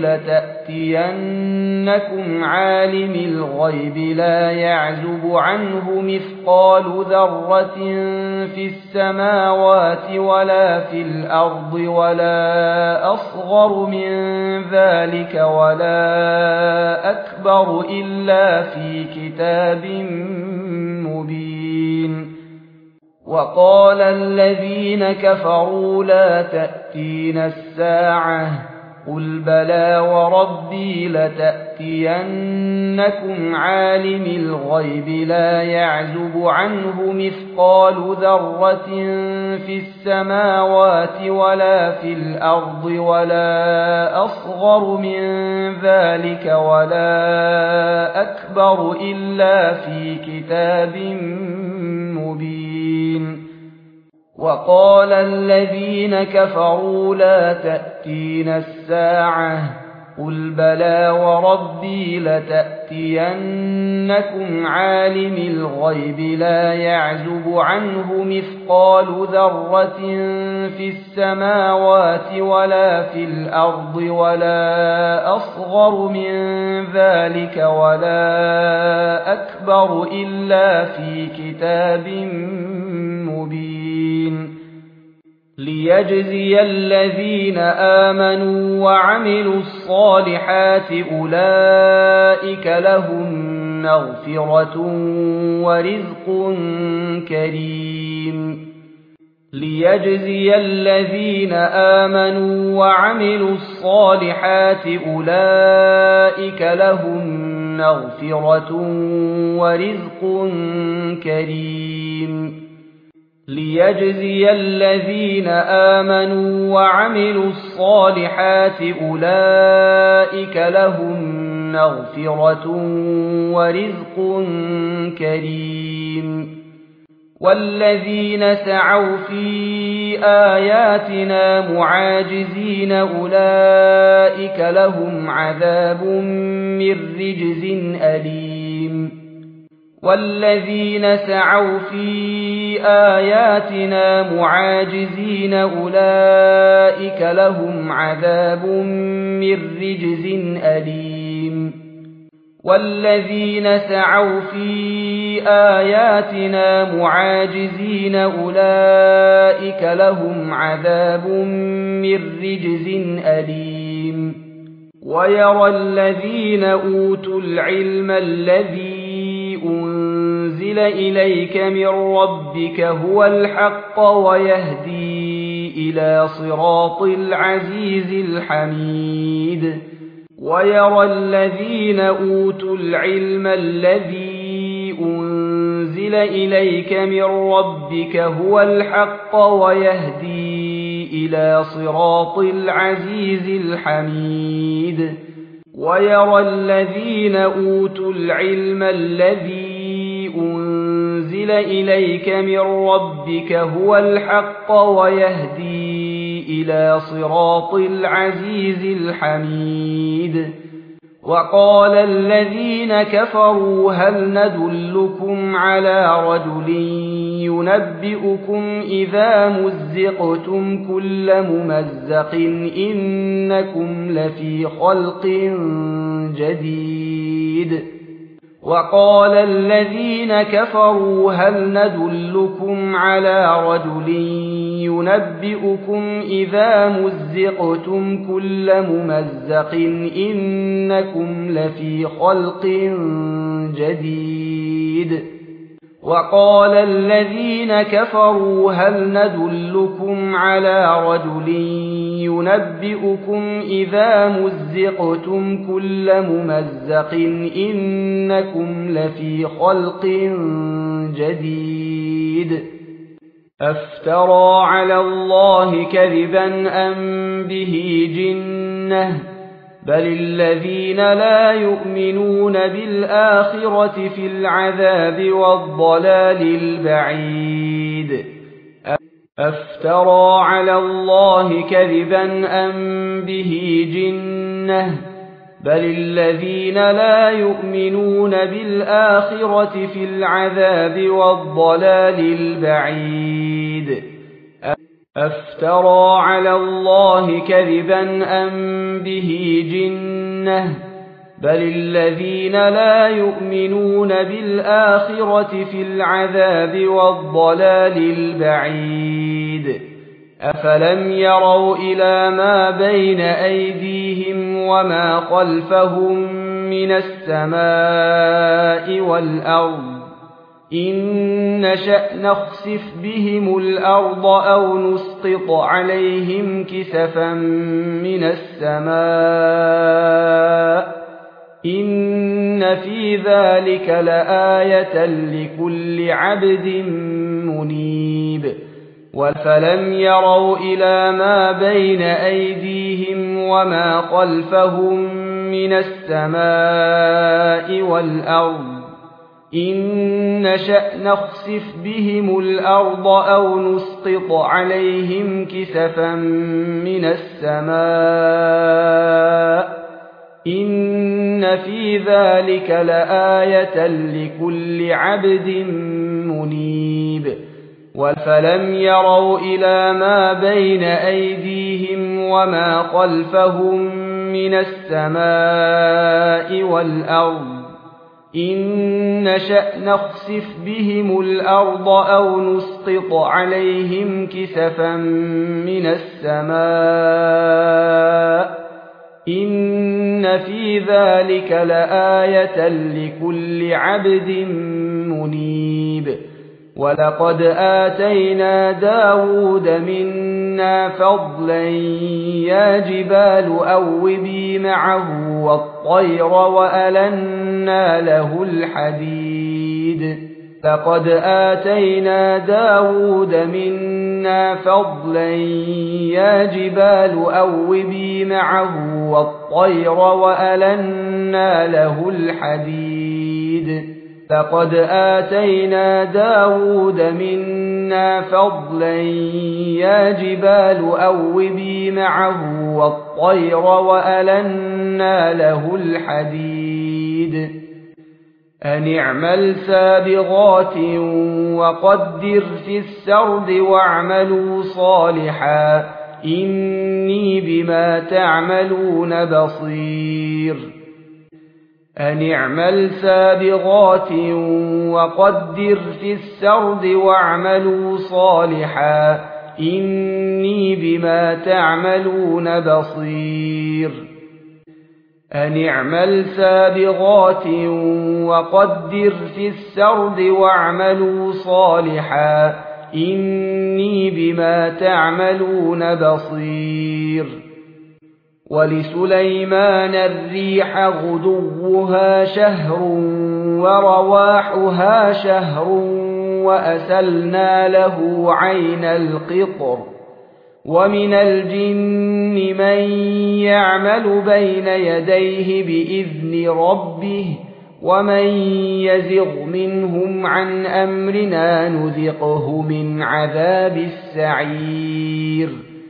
لتأتينكم عالم الغيب لا يعزب عنه مثقال ذرة في السماوات ولا في الأرض ولا أصغر من ذلك ولا أكبر إلا في كتاب مبين وقال الذين كفروا لا تأتينا الساعة قل بلى وربي لتأتينكم عالم الغيب لا يعزب عنه مثقال ذرة في السماوات ولا في الأرض ولا أصغر من ذلك ولا أكبر إلا في كتاب مبين وقال الذين كفروا لا تأتينا الساعة قل بلى وربي لتأتينكم عالم الغيب لا يعزب عنه مثقال ذرة في السماوات ولا في الأرض ولا أصغر من ذلك ولا أكبر إلا في كتاب مبين ليجزي الذين آمنوا وعملوا الصالحات أولئك لهم مغفرة ورزق كريم ليجزي الذين آمنوا وعملوا الصالحات أولئك لهم مغفرة ورزق كريم ليجزي الذين آمنوا وعملوا الصالحات أولئك لهم مغفرة ورزق كريم والذين سعوا في آياتنا معاجزين أولئك لهم عذاب من رجز أليم والذين سعوا في آياتنا معاجزين أولئك لهم عذاب من رجز أليم والذين سعوا في آياتنا معاجزين أولئك لهم عذاب من رجز أليم ويرى الذين أوتوا العلم الذي أنزل إليك من ربك هو الحق ويهدي إلى صراط العزيز الحميد ويرى الذين أوتوا العلم الذي أنزل إليك من ربك هو الحق ويهدي إلى صراط العزيز الحميد ويرى الذين أوتوا العلم الذي أنزل إليك من ربك هو الحق ويهدي إلى صراط العزيز الحميد وقال الذين كفروا هل ندلكم على رجل ينبئكم إذا مزقتم كل ممزق إنكم لفي خلق جديد وقال الذين كفروا هل ندلكم على رجل ينبئكم إذا مزقتم كل ممزق إنكم لفي خلق جديد وقال الذين كفروا هل ندلكم على رجل ينبئكم إذا مزقتم كل ممزق إنكم لفي خلق جديد أفترى على الله كذبا أم به جنة بل الذين لا يؤمنون بالآخرة في العذاب والضلال البعيد أفترى على الله كذبا أم به جنة بل الذين لا يؤمنون بالآخرة في العذاب والضلال البعيد أفترى على الله كذبا أم به جنة بل الذين لا يؤمنون بالآخرة في العذاب والضلال البعيد أفلم يروا إلى ما بين أيديهم وما خلفهم من السماء والأرض إن نشأ نخسف بهم الأرض أو نسقط عليهم كسفا من السماء إن في ذلك لآية لكل عبد منيب وفلم يروا إلى ما بين أيديهم وما خلفهم من السماء والأرض إن نشأ نخسف بهم الأرض أو نسقط عليهم كسفا من السماء إن في ذلك لآية لكل عبد منيب وفلم يروا إلى ما بين أيديهم وما خلفهم من السماء والأرض إن نشأ نخسف بهم الأرض أو نسقط عليهم كسفا من السماء إن في ذلك لآية لكل عبد منيب ولقد آتينا داود منا فضلا يا جبال أوبي معه والطير وألنا له الحديد لقد آتينا داود منا فضلا يا جبال أوبي معه والطير وألنا له الحديد لقد آتينا داود منا فضلا يا جبال أوبي معه والطير وألنا له الحديد أن اعمل سابغات وقدر في السرد واعملوا صالحا إني بما تعملون بصير أن اعمل سابغات وقدر في السرد واعملوا صالحا إني بما تعملون بصير أن اعمل سابغات وقدر في السرد واعملوا صالحا إني بما تعملون بصير ولسليمان الريح غدوها شهر ورواحها شهر وأسلنا له عين القطر ومن الجن من يعمل بين يديه بإذن ربه ومن يزغ منهم عن أمرنا نذقه من عذاب السعير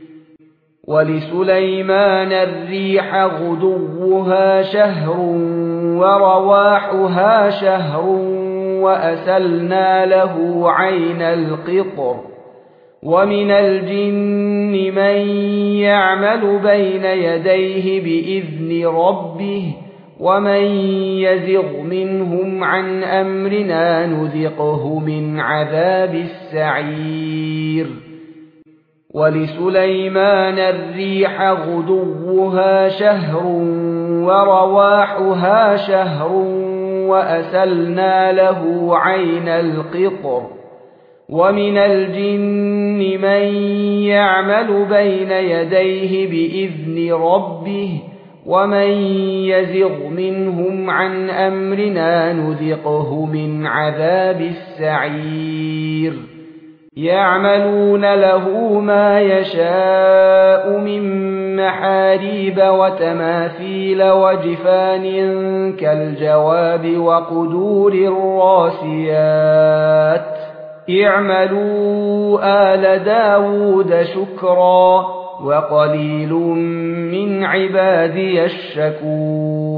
ولسليمان الريح غدوها شهر ورواحها شهر وأسلنا له عين القطر ومن الجن من يعمل بين يديه بإذن ربه ومن يزغ منهم عن أمرنا نذقه من عذاب السعير ولسليمان الريح غدوها شهر ورواحها شهر وأسلنا له عين القطر ومن الجن من يعمل بين يديه بإذن ربه ومن يزغ منهم عن أمرنا نذقه من عذاب السعير يعملون له ما يشاء من محاريب وتماثيل وجفان كالجواب وقدور الراسيات اعملوا آل داود شكرا وقليل من عبادي الشكور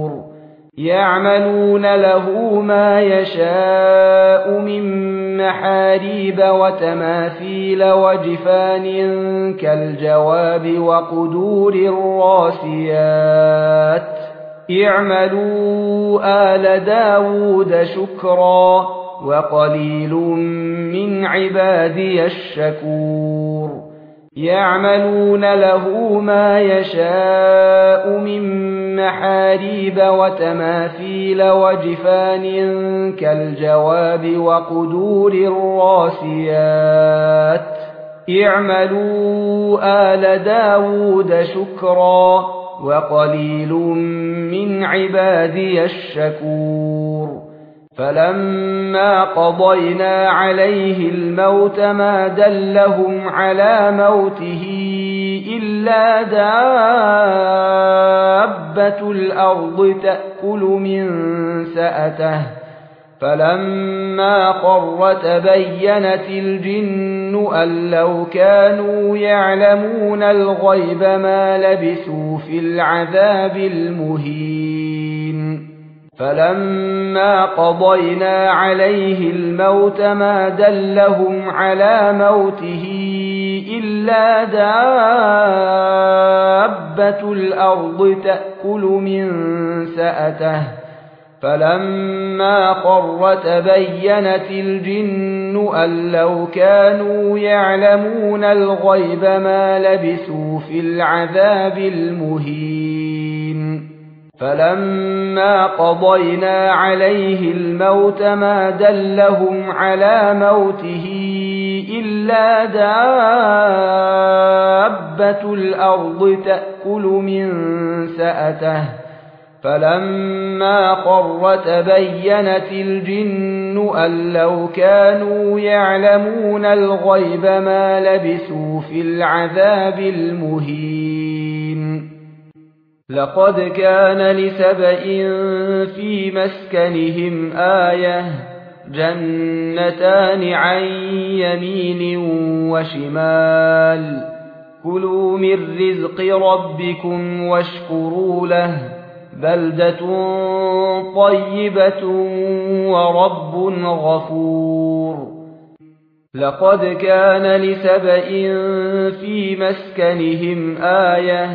يعملون له ما يشاء من محاريب وتماثيل وجفان كالجواب وقدور الراسيات اعملوا آل داود شكرا وقليل من عبادي الشكور يعملون له ما يشاء من محاريب وتماثيل وجفان كالجواب وقدور الراسيات اعملوا آل داود شكرا وقليل من عبادي الشكور فلما قضينا عليه الموت ما دلهم على موته إلا دابة الأرض تأكل من سأته فلما خر تبينت الجن أن لو كانوا يعلمون الغيب ما لبثوا في العذاب المهين فلما قضينا عليه الموت ما دلهم على موته إلا دابة الأرض تأكل من سأته فلما خر تبينت الجن أن لو كانوا يعلمون الغيب ما لبثوا في العذاب المهين فلما قضينا عليه الموت ما دلهم على موته إلا دابة الأرض تأكل من سأته فلما خر تبينت الجن أن لو كانوا يعلمون الغيب ما لبثوا في العذاب المهين لقد كان لسبإ في مسكنهم آية جنتان عن يمين وشمال كلوا من رزق ربكم واشكروا له بلدة طيبة ورب غفور لقد كان لسبإ في مسكنهم آية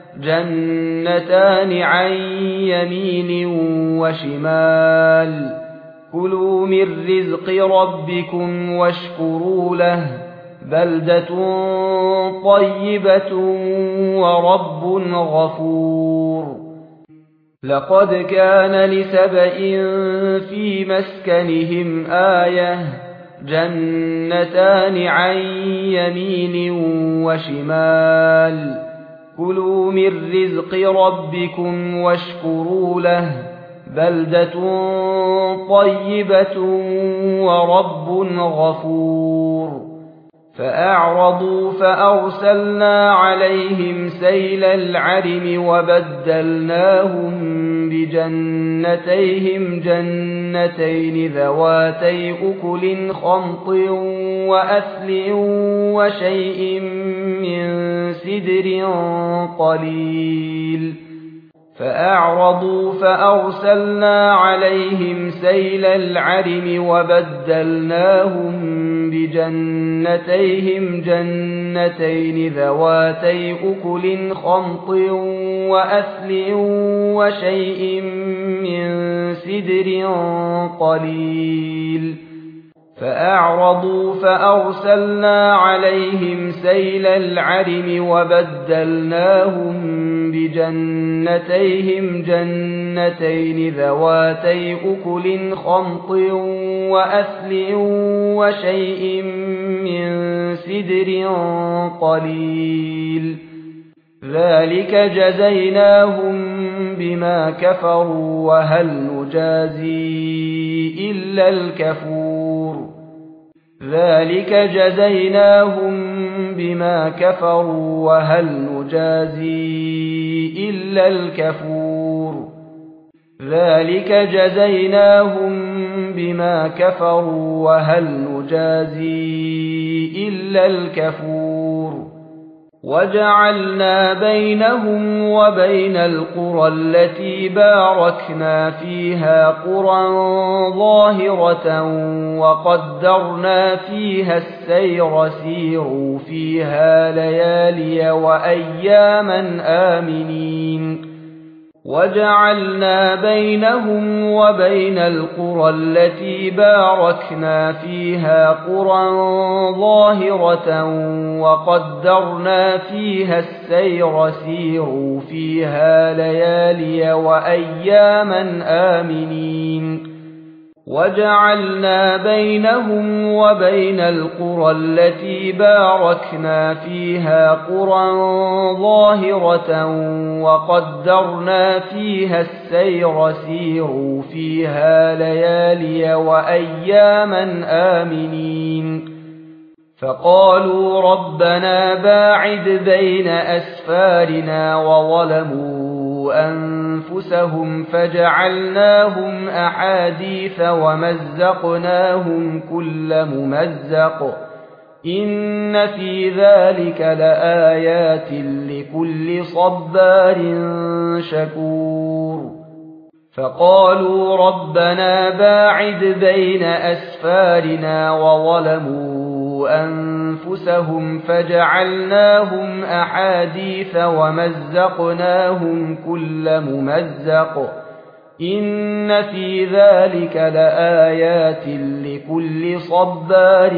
جنتان عن يمين وشمال كلوا من رزق ربكم واشكروا له بلدة طيبة ورب غفور لقد كان لسبإ في مسكنهم آية جنتان عن يمين وشمال كلوا من رزق ربكم واشكروا له بلدة طيبة ورب غفور فأعرضوا فأرسلنا عليهم سيل العرم وبدلناهم بجنتيهم جنتين ذواتي أكل خمط وأثل وشيء من سدر قليل فأعرضوا فأرسلنا عليهم سيل العرم وبدلناهم بجنتيهم جنتين ذواتي أكل خمط وأثل وشيء من سدر قليل فأعرضوا فأرسلنا عليهم سيل العرم وبدلناهم بجنتيهم جنتين ذواتي أكل خمط وأثل وشيء من سدر قليل ذلك جزيناهم بما كفروا وهل نجازي إلا الكفور ذلك جزيناهم بما كفروا وهل نجازي إلا الكفور ذلك جزيناهم بما كفروا وهل نجازي إلا الكفور وجعلنا بينهم وبين القرى التي باركنا فيها قرى ظاهرة وقدرنا فيها السير سيروا فيها ليالي وأياما آمنين وجعلنا بينهم وبين القرى التي باركنا فيها قرى ظاهرة وقدرنا فيها السير سيروا فيها ليالي وأياما آمنين وجعلنا بينهم وبين القرى التي باركنا فيها قرى ظاهرة وقدرنا فيها السير سيروا فيها ليالي وأياما آمنين فقالوا ربنا باعد بين أسفارنا وظلموا أنفسهم فجعلناهم أحاديث ومزقناهم كل ممزق إن في ذلك لآيات لكل صبار شكور فقالوا ربنا باعد بين أسفارنا وظلموا أنفسهم فجعلناهم أحاديث ومزقناهم كل ممزق إن في ذلك لآيات لكل صبار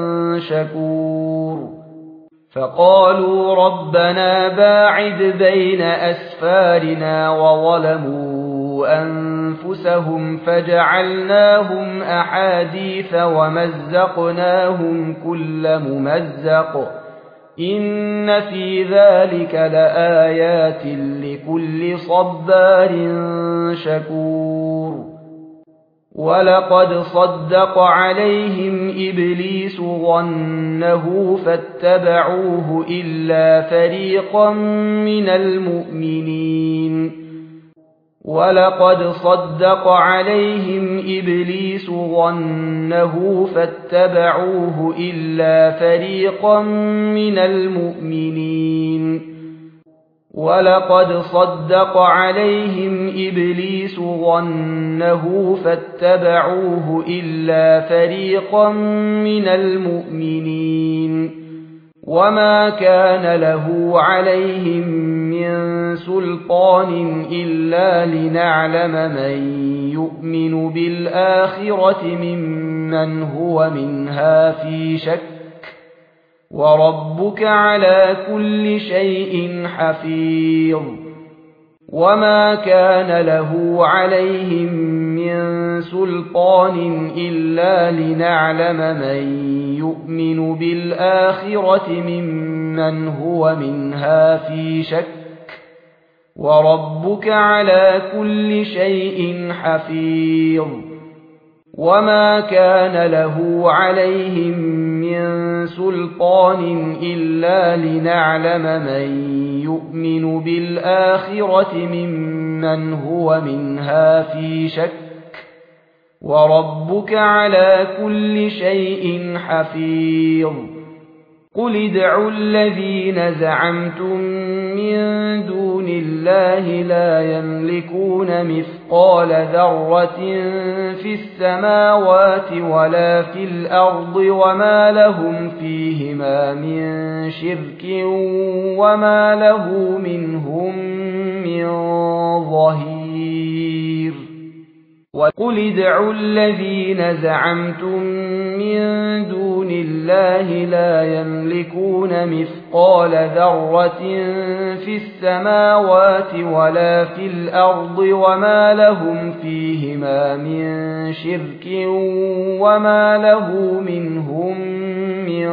شكور فقالوا ربنا باعد بين أسفارنا وظلموا أنفسهم فجعلناهم أحاديث ومزقناهم كل ممزق إن في ذلك لآيات لكل صبار شكور ولقد صدق عليهم إبليس ظنه فاتبعوه إلا فريقا من المؤمنين ولقد صدق عليهم إبليس ظنه فاتبعوه إلا فريقا من المؤمنين ولقد صدق عليهم إبليس ظنه فاتبعوه إلا فريقا من المؤمنين وما كان له عليهم من سلطان إلا لنعلم من يؤمن بالآخرة ممن هو منها في شك وربك على كل شيء حفيظ وما كان له عليهم من سلطان إلا لنعلم من يؤمن بالآخرة ممن هو منها في شك وربك على كل شيء حفيظ وما كان له عليهم من سلطان إلا لنعلم من يؤمن بالآخرة ممن هو منها في شك وربك على كل شيء حفيظ قل ادعوا الذين زعمتم من دون الله لا يملكون مثقال ذرة في السماوات ولا في الأرض وما لهم فيهما من شرك وما له منهم من ظهير وقل ادعوا الذين زعمتم من دون الله لا يملكون مثقال ذرة في السماوات ولا في الأرض وما لهم فيهما من شرك وما له منهم من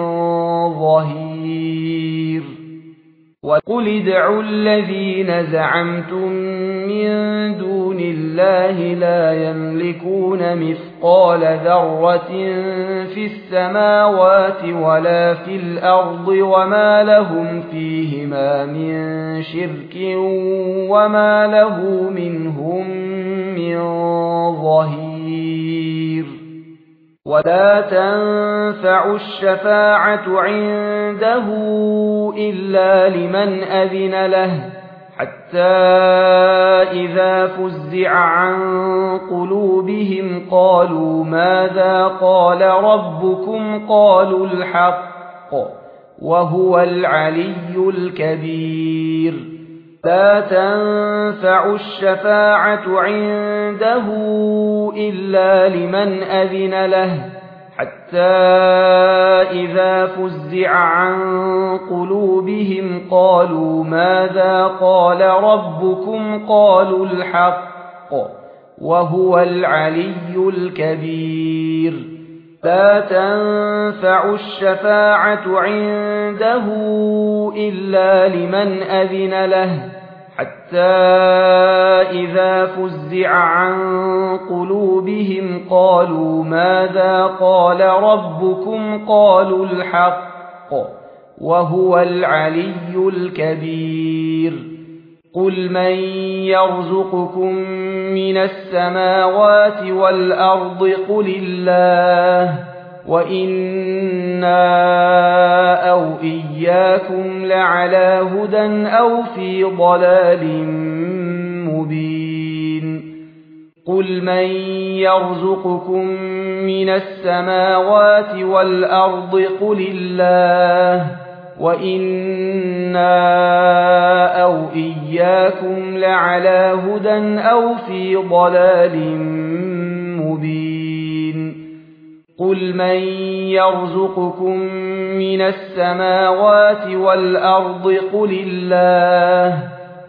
ظهير وقل ادعوا الذين زعمتم من دون الله لا يملكون مثقال ذرة في السماوات ولا في الأرض وما لهم فيهما من شرك وما له منهم من ظهير ولا تنفع الشفاعة عنده إلا لمن أذن له حتى إذا فزع عن قلوبهم قالوا ماذا قال ربكم قالوا الحق وهو العلي الكبير لا تنفع الشفاعة عنده إلا لمن أذن له حتى إذا فزع عن قلوبهم قالوا ماذا قال ربكم قالوا الحق وهو العلي الكبير لا تنفع الشفاعة عنده إلا لمن أذن له حتى إذا فزع عن قلوبهم قالوا ماذا قال ربكم قالوا الحق وهو العلي الكبير قل من يرزقكم من السماوات والأرض قل الله وإنا أو إياكم لعلى هدى أو في ضلال مبين قل من يرزقكم من السماوات والأرض قل الله وإنا أو إياكم لعلى هدى أو في ضلال مبين قل من يرزقكم من السماوات والأرض قل الله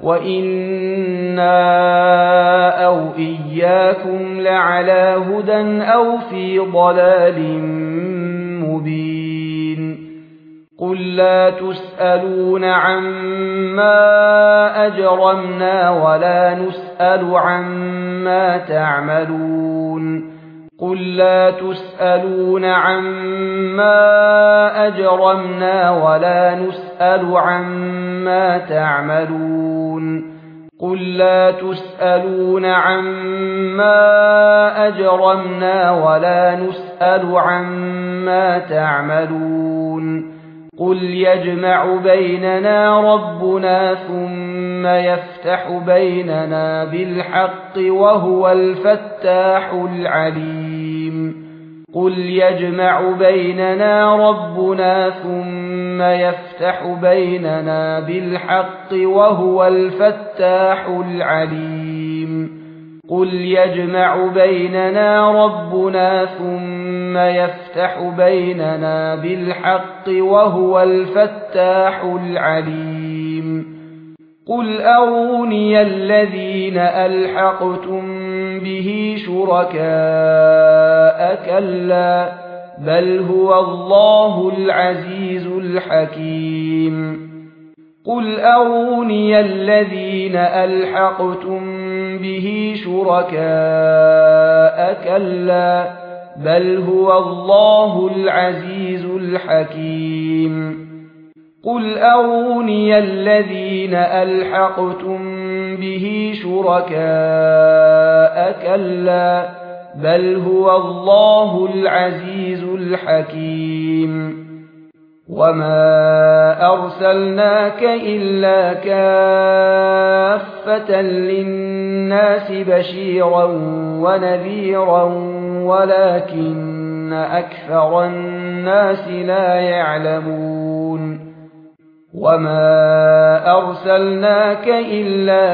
وإنا أو إياكم لعلى هدى أو في ضلال مبين قل لا تسألون عما أجرمنا ولا نسأل عما تعملون قل لا تسألون عما أجرمنا ولا نسأل عما تعملون قل لا تسألون عما أجرمنا ولا نسأل عما تعملون قل يجمع بيننا ربنا ثم يفتح بيننا بالحق وهو الفتاح العليم قل يجمع بيننا ربنا ثم يفتح بيننا بالحق وهو الفتاح العليم قل يجمع بيننا ربنا ثم يفتح بيننا بالحق وهو الفتاح العليم قل أروني الذين ألحقتم به شركاء كلا بل هو الله العزيز الحكيم قل أروني الذين ألحقتم به شركاء كلا بل هو الله العزيز الحكيم قل أروني الذين ألحقتم به شركاء كلا بل هو الله العزيز الحكيم وما أرسلناك إلا كافة للناس بشيرا ونذيرا ولكن أكثر الناس لا يعلمون وما أرسلناك إلا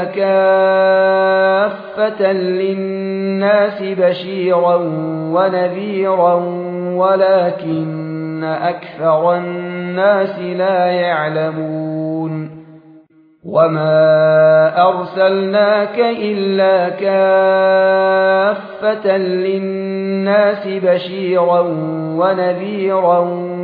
كافة للناس بشيرا ونذيرا ولكن أكثر الناس لا يعلمون وما أرسلناك إلا كافة للناس بشيرا ونذيرا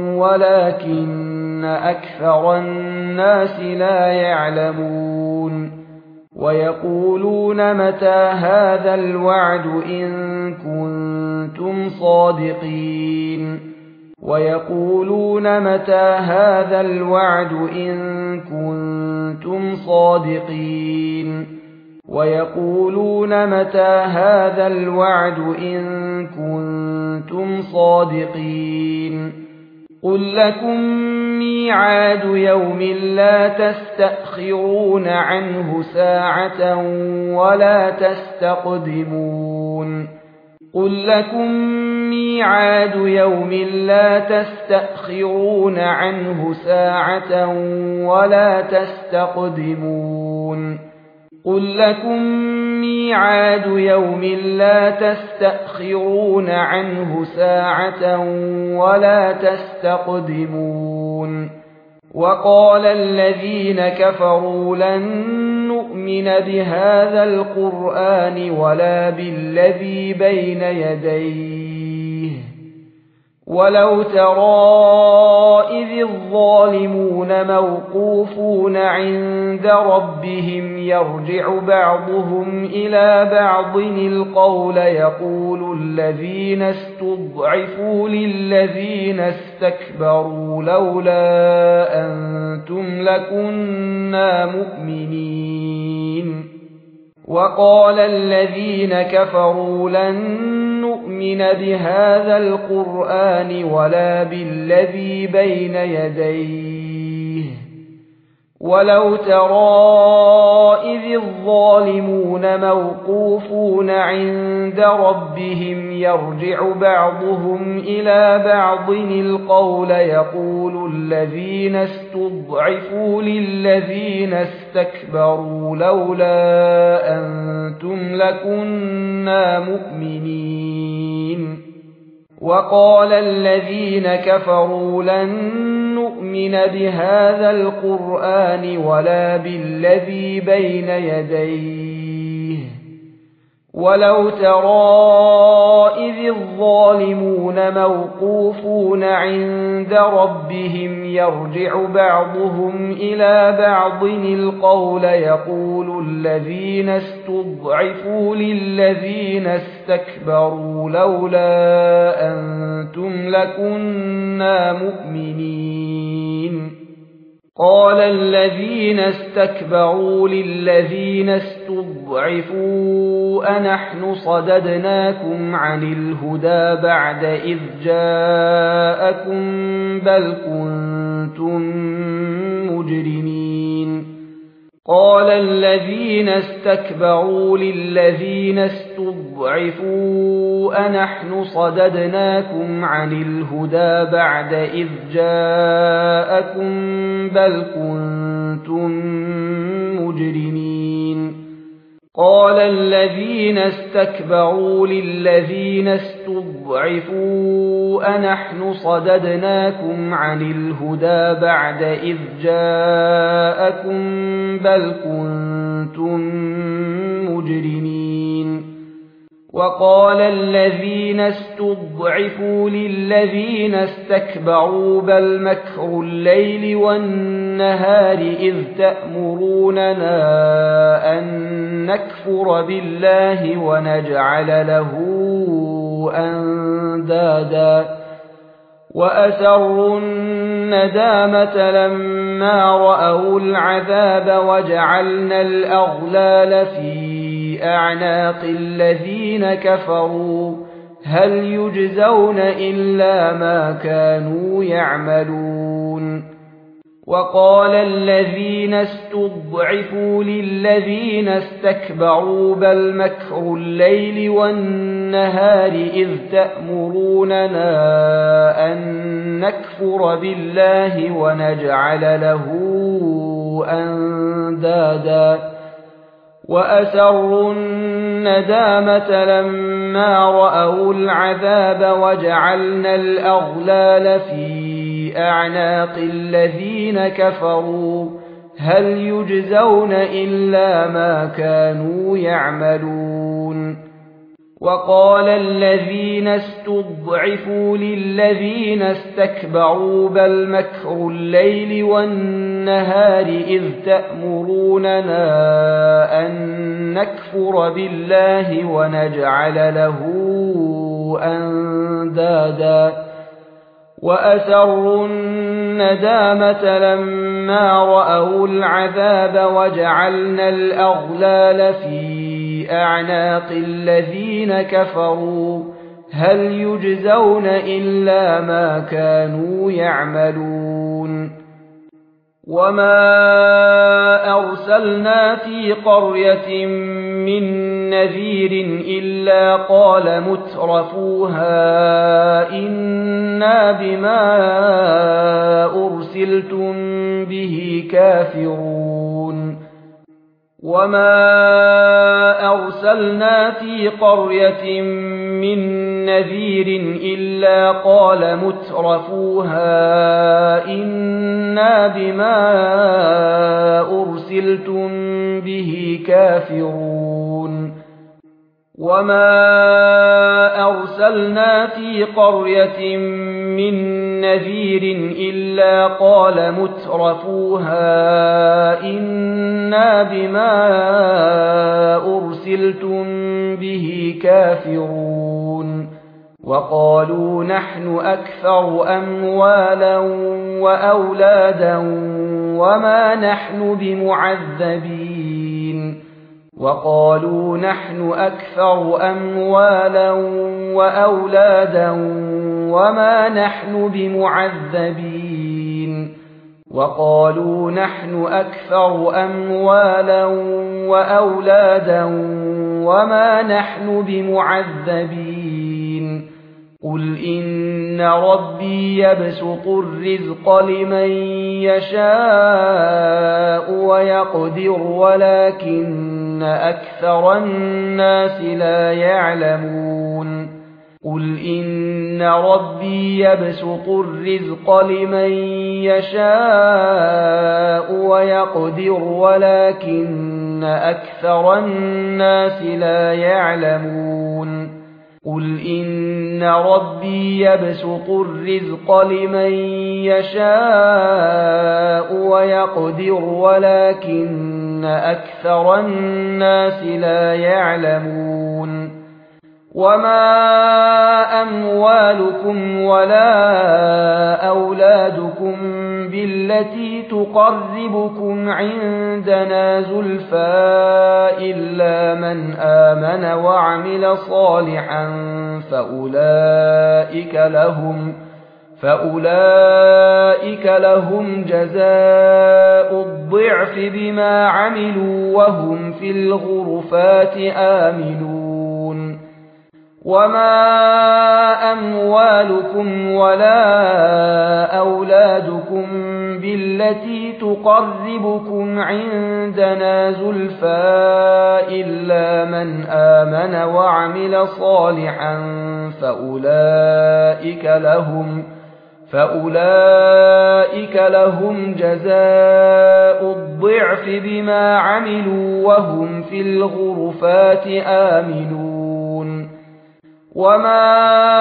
ولكن أكثر الناس لا يعلمون ويقولون متى هذا الوعد إن كنتم صادقين ويقولون متى هذا الوعد إن كنتم صادقين ويقولون متى هذا الوعد إن كنتم كنتم صادقين قل لكم ميعاد يوم لا تستأخرون عنه ساعة ولا تستقدمون قل لكم ميعاد يوم لا تستأخرون عنه ساعة ولا تستقدمون قل لكم ميعاد يوم لا تستأخرون عنه ساعة ولا تستقدمون وقال الذين كفروا لن نؤمن بهذا القرآن ولا بالذي بين يديه ولو ترى إذ الظالمون موقوفون عند ربهم يرجع بعضهم إلى بعض القول يقول الذين استضعفوا للذين استكبروا لولا أنتم لكنا مؤمنين وقال الذين كفروا لن نؤمن بهذا القرآن ولا بالذي بين يديه ولو ترى إذ الظالمون موقوفون عند ربهم يرجع بعضهم إلى بعض القول يقول الذين استضعفوا للذين استكبروا لولا أنتم لكنا مؤمنين وقال الذين كفروا لن نؤمن بهذا القرآن ولا بالذي بين يديه ولو ترى إذ الظالمون موقوفون عند ربهم يرجع بعضهم إلى بعض القول يقول الذين استضعفوا للذين استكبروا لولا أنتم لكنا مؤمنين قال الذين استكبروا للذين استضعفوا أنحن صددناكم عن الهدى بعد إذ جاءكم بل كنتم مجرمين قال الذين استكبروا للذين استضعفوا أنحن صددناكم عن الهدى بعد إذ جاءكم بل كنتم مجرمين قال الذين استكبروا للذين استضعفوا أنحن صددناكم عن الهدى بعد إذ جاءكم بل كنتم مجرمين وقال الذين استضعفوا للذين استكبروا بل مكر الليل والنهار إذ تأمروننا أن نكفر بالله ونجعل له أندادا وأسروا الندامة لما رأوا العذاب وجعلنا الأغلال في أعناق الذين كفروا هل يجزون إلا ما كانوا يعملون وقال الذين استضعفوا للذين استكبروا بل مكر الليل والنهار إذ تأمروننا أن نكفر بالله ونجعل له أندادا وأسروا الندامة لما رأوا العذاب وجعلنا الأغلال في أعناق الذين كفروا هل يجزون إلا ما كانوا يعملون وقال الذين استضعفوا للذين استكبروا بل مكر الليل والنهار إذ تأمروننا أن نكفر بالله ونجعل له أندادا وأسروا الندامة لما رأوا العذاب وجعلنا الأغلال في أعناق الذين كفروا هل يجزون إلا ما كانوا يعملون وما أرسلنا في قرية من نذير إلا قال مترفوها إنا بما أرسلتم به كافرون وما أرسلنا في قرية من نذير إلا قال مترفوها إنا بما أرسلتم به كافرون وما أرسلنا في قرية من نذير إلا قال مترفوها إنا بما أرسلتم به كافرون وقالوا نحن أكثر أموالا وأولادا وما نحن بمعذبين وقالوا نحن أكثر أموالا وأولادا وما نحن بمعذبين وقالوا نحن أكثر أموالا وأولادا وما نحن بمعذبين قل إن ربي يبسط الرزق لمن يشاء ويقدر ولكن أكثر الناس لا يعلمون قل إن ربي يبسط الرزق لمن يشاء ويقدر ولكن أكثر الناس لا يعلمون قل إن ربي يبسط الرزق لمن يشاء ويقدر ولكن أكثر الناس لا يعلمون وما أموالكم ولا أولادكم بالتي تقربكم عندنا زلفى إلا من آمن وعمل صالحا فأولئك لهم جزاء الضعف بما عملوا وهم في الغرفات آمنون وما أموالكم ولا أولادكم بالتي تقربكم عندنا زلفى إلا من آمن وعمل صالحا فأولئك لهم جزاء الضعف بما عملوا وهم في الغرفات آمنون وما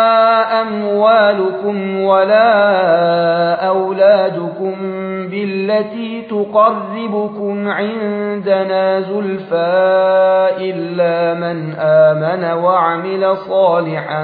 أموالكم ولا أولادكم بالتي تقربكم عندنا زلفى إلا من آمن وعمل صالحا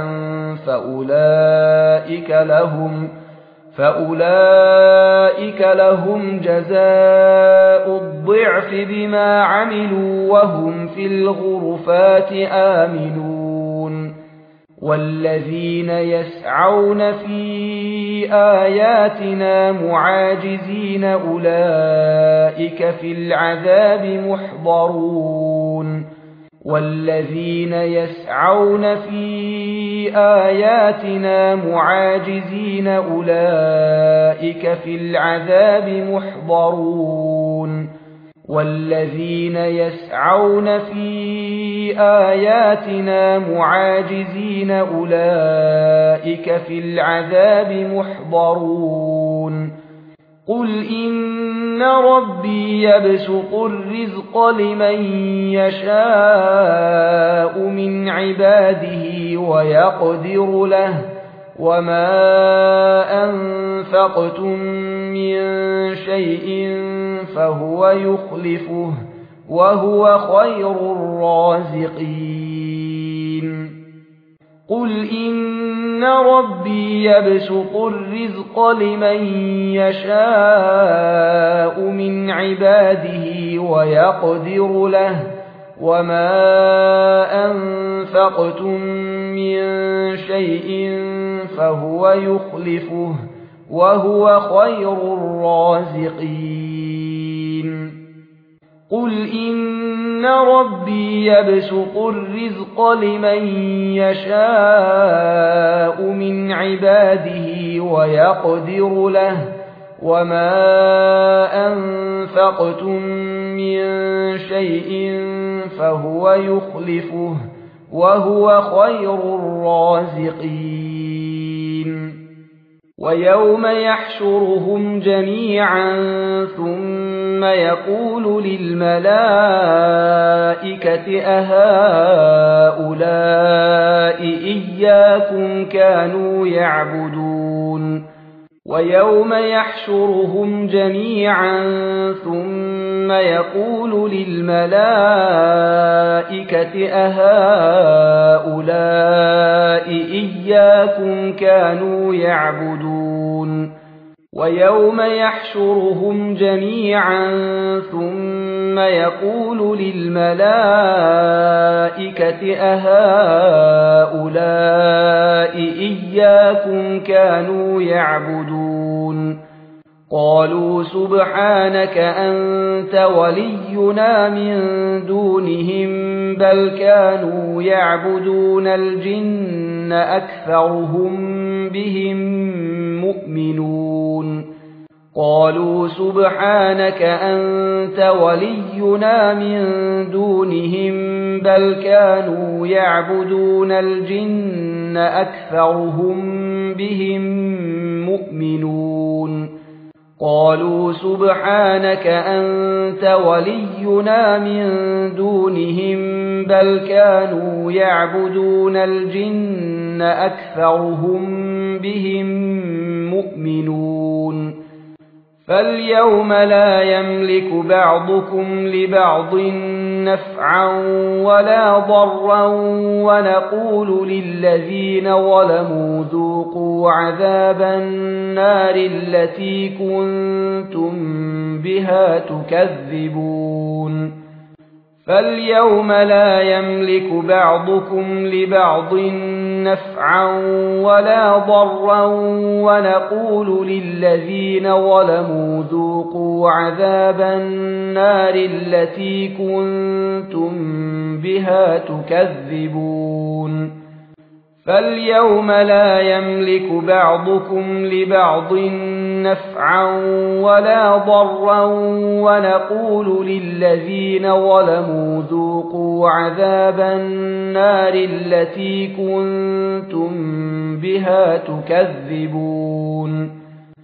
فأولئك لهم جزاء الضعف بما عملوا وهم في الغرفات آمنون والذين يسعون في آياتنا معاجزين أولئك في العذاب محضرون والذين يسعون في آياتنا معاجزين أولئك في العذاب محضرون والذين يسعون في آياتنا معاجزين أولئك في العذاب محضرون قل إن ربي يبسط الرزق لمن يشاء من عباده ويقدر له وما أنفقتم من شيء فهو يخلفه وهو خير الرازقين قل إن ربي يبسط الرزق لمن يشاء من عباده ويقدر له وما أنفقتم من شيء فهو يخلفه وهو خير الرازقين قل إن ربي يبسط الرزق لمن يشاء من عباده ويقدر له وما أنفقتم من شيء فهو يخلفه وهو خير الرازقين ويوم يحشرهم جميعا ثم يقول للملائكة أهؤلاء إياكم كانوا يعبدون ويوم يحشرهم جميعا ثم يقول للملائكة أهؤلاء إياكم كانوا يعبدون ويوم يحشرهم جميعا ثم يقول للملائكة أهؤلاء إياكم كانوا يعبدون قالوا سبحانك أنت ولينا من دونهم بل كانوا يعبدون الجن أكثرهم بهم مؤمنون قالوا سبحانك أنت ولينا من دونهم بل كانوا يعبدون الجن أكثرهم بهم مؤمنون قالوا سبحانك أنت ولينا من دونهم بل كانوا يعبدون الجن أكثرهم بهم مؤمنون فاليوم لا يملك بعضكم لبعض نفعا ولا ضرا ونقول للذين ظلموا ذوقوا عذاب النار التي كنتم بها تكذبون فاليوم لا يملك بعضكم لبعض نفعا ولا ضرا ونقول للذين ظلموا ذوقوا عذاب النار التي كنتم بها تكذبون فاليوم لا يملك بعضكم لبعض نفعا ولا ضرا ونقول للذين ظلموا ذوقوا عذاب النار التي كنتم بها تكذبون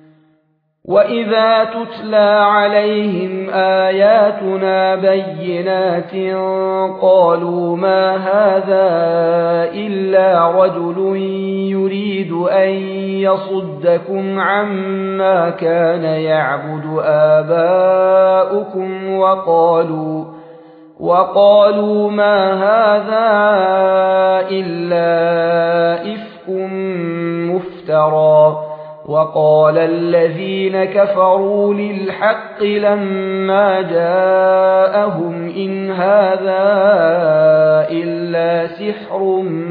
وإذا تتلى عليهم آياتنا بينات قالوا ما هذا إلا رجل يريد أن يصدكم عما كان يعبد آباؤكم وقالوا ما هذا إلا إفك مفترى وقال الذين كفروا للحق لما جاءهم إن هذا إلا سحر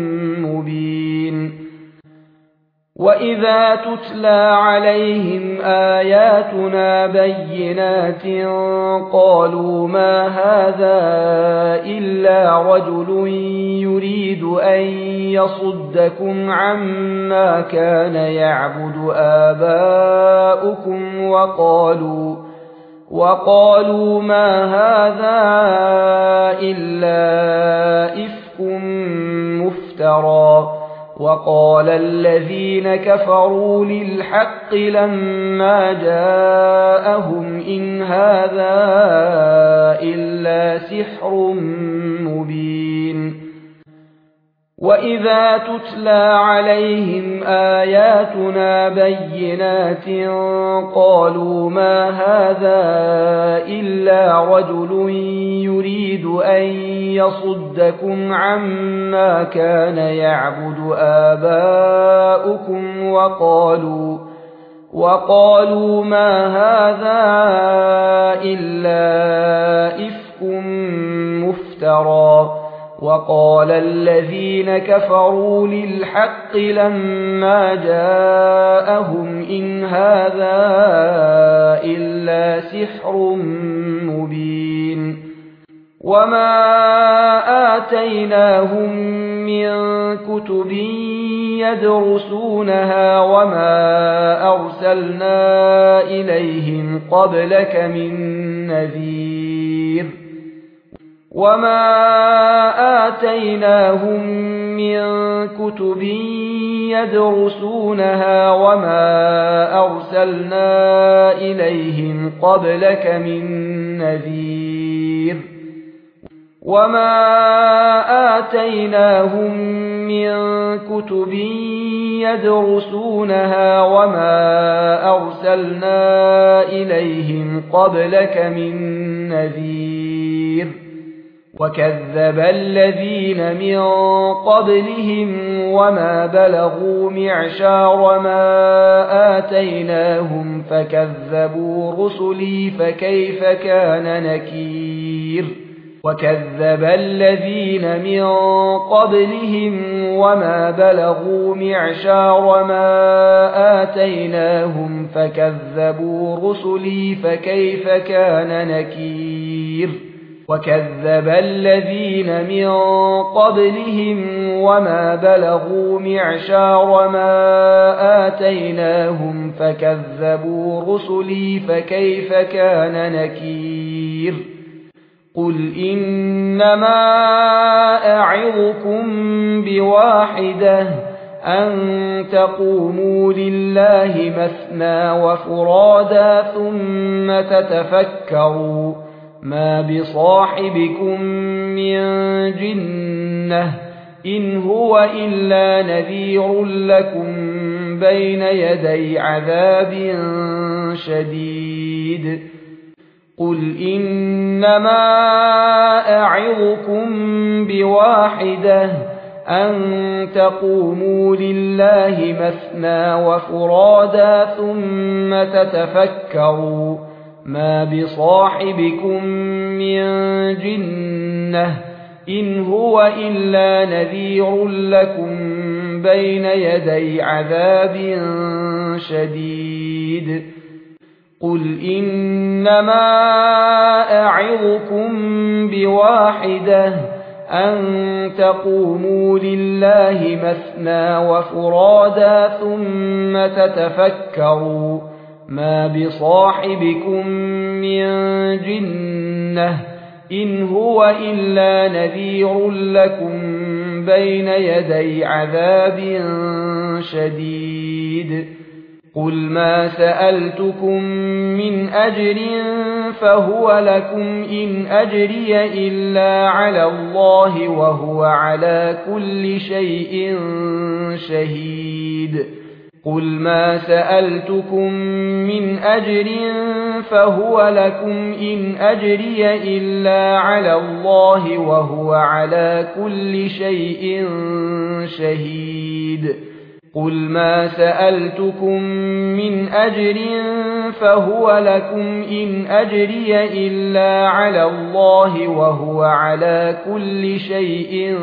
مبين وإذا تتلى عليهم آياتنا بينات قالوا ما هذا إلا رجل يريد أن يصدكم عما كان يعبد آباؤكم وقالوا ما هذا إلا إفك مفترى وقال الذين كفروا للحق لما جاءهم إن هذا إلا سحر مبين وإذا تتلى عليهم آياتنا بينات قالوا ما هذا إلا رجل يريد أن يصدكم عما كان يعبد آباؤكم وقالوا ما هذا إلا إفك مفترى وقال الذين كفروا للحق لما جاءهم إن هذا إلا سحر مبين وما آتيناهم من كتب يدرسونها وما أرسلنا إليهم قبلك من نذير وما آتيناهم من كتب يدرسونها وما أرسلنا إليهم قبلك من نذير وما آتيناهم من كتب يدرسونها وما أرسلنا إليهم قبلك من نذير وكذب الذين من قبلهم وما بلغوا معشار ما آتيناهم فكذبوا رسلي فكيف كان نكير وكذب الذين من قبلهم وما بلغوا معشار ما آتيناهم فكذبوا رسلي فكيف كان نكير وكذب الذين من قبلهم وما بلغوا معشار ما آتيناهم فكذبوا رسلي فكيف كان نكير قل إنما أعظكم بواحدة أن تقوموا لله مثنى وفرادا ثم تتفكروا ما بصاحبكم من جنة إن هو إلا نذير لكم بين يدي عذاب شديد قل إنما أعظكم بواحدة أن تقوموا لله مثنى وفرادا ثم تتفكروا ما بصاحبكم من جنة إن هو إلا نذير لكم بين يدي عذاب شديد قل إنما أعظكم بواحدة أن تقوموا لله مثنى وفرادا ثم تتفكروا ما بصاحبكم من جنة إن هو إلا نذير لكم بين يدي عذاب شديد قل ما سألتكم من أجر فهو لكم إن أجري إلا على الله وهو على كل شيء شهيد قل ما سألتكم من أجر فهو لكم إن أجري إلا على الله وهو على كل شيء شهيد قل ما سألتكم من أجر فهو لكم إن أجري إلا على الله وهو على كل شيء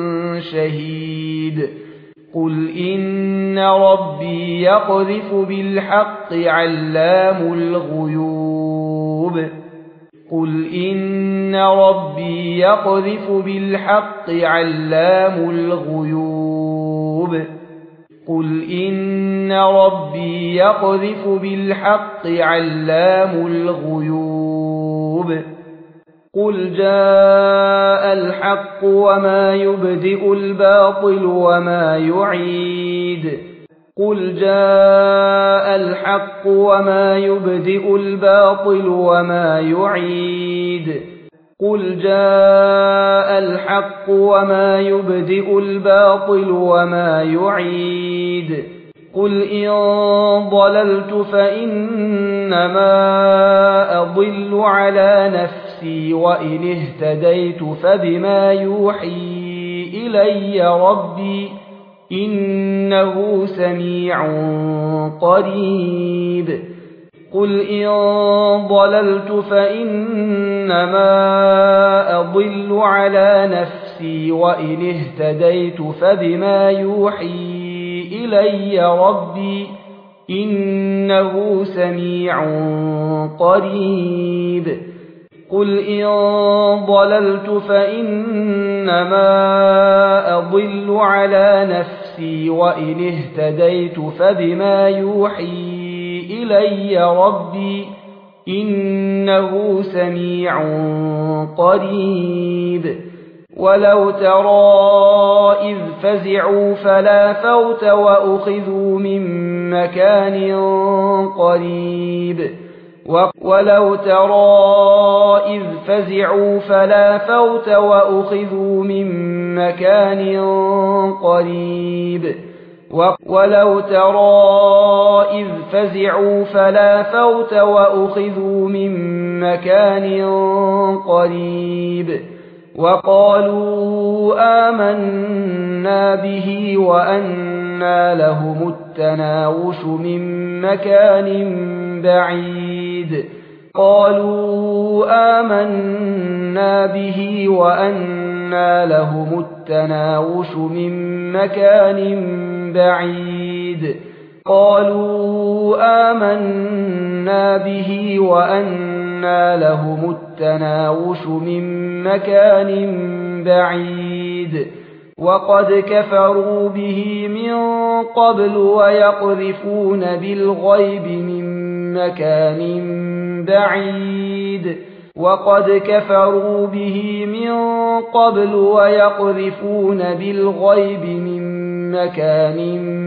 شهيد قل إن ربي يقذف بالحق علام الغيوب قل إن ربي يقذف بالحق علام الغيوب قل إن ربي يقذف بالحق علام الغيوب قل جاء الحق وما يبدئ الباطل وما يعيد قل جاء الحق وما يبدئ الباطل وما يعيد قل جاء الحق وما يبدئ الباطل وما يعيد قل إن ضللت فإنما أضل على نفسي وإن اهتديت فبما يوحي إلي ربي إنه سميع قريب قل إن ضللت فإنما أضل على نفسي وإن اهتديت فبما يوحي إلي ربي إنه سميع قريب قل إن ضللت فإنما أضل على نفسي وإن اهتديت فبما يوحي إلي ربي إنه سميع قريب ولو ترى إذ فزعوا فلا فوت وأخذوا من مكان قريب ولو ترى إذ فزعوا فلا فوت وأخذوا من مكان قريب ولو ترى إذ فزعوا فلا فوت وأخذوا من مكان قريب وقالوا آمنا به وأنى لهم التناوش من مكان بعيد قالوا آمنا به وأنى لهم التناوش من مكان بعيد قالوا آمنا به وأنى لهم التناوش من مكان بعيد وقد كفروا به من قبل ويقذفون بالغيب من مكان بعيد وقد كفروا به من قبل ويقذفون بالغيب من مكان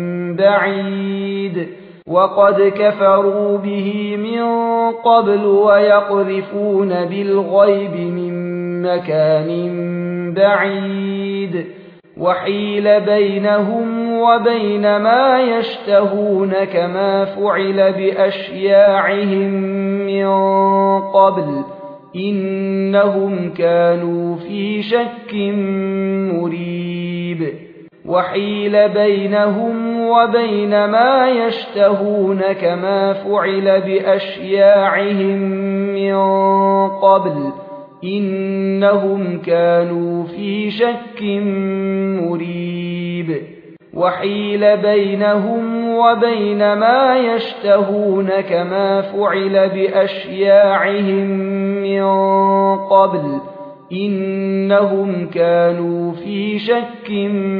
بعيد وقد كفروا به من قبل ويقذفون بالغيب من مكان بعيد وحيل بينهم وبين ما يشتهون كما فعل بأشياعهم من قبل إنهم كانوا في شك مريب وحيل بينهم وبين ما يشتهون كما فعل بأشياعهم من قبل إنهم كانوا في شك مريب وحيل بينهم وبين ما يشتهون كما فعل بأشياعهم من قبل إنهم كانوا في شك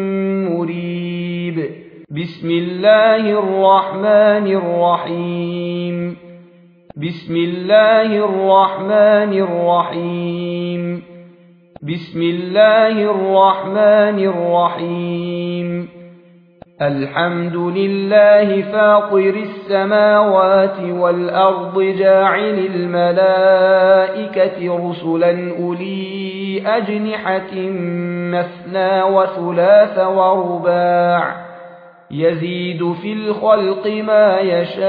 مريب بسم الله الرحمن الرحيم بسم الله الرحمن الرحيم بسم الله الرحمن الرحيم الحمد لله فاطر السماوات والأرض جاعل الملائكة رسلا أولي أجنحة مثنى وثلاث ورباع يزيد في الخلق ما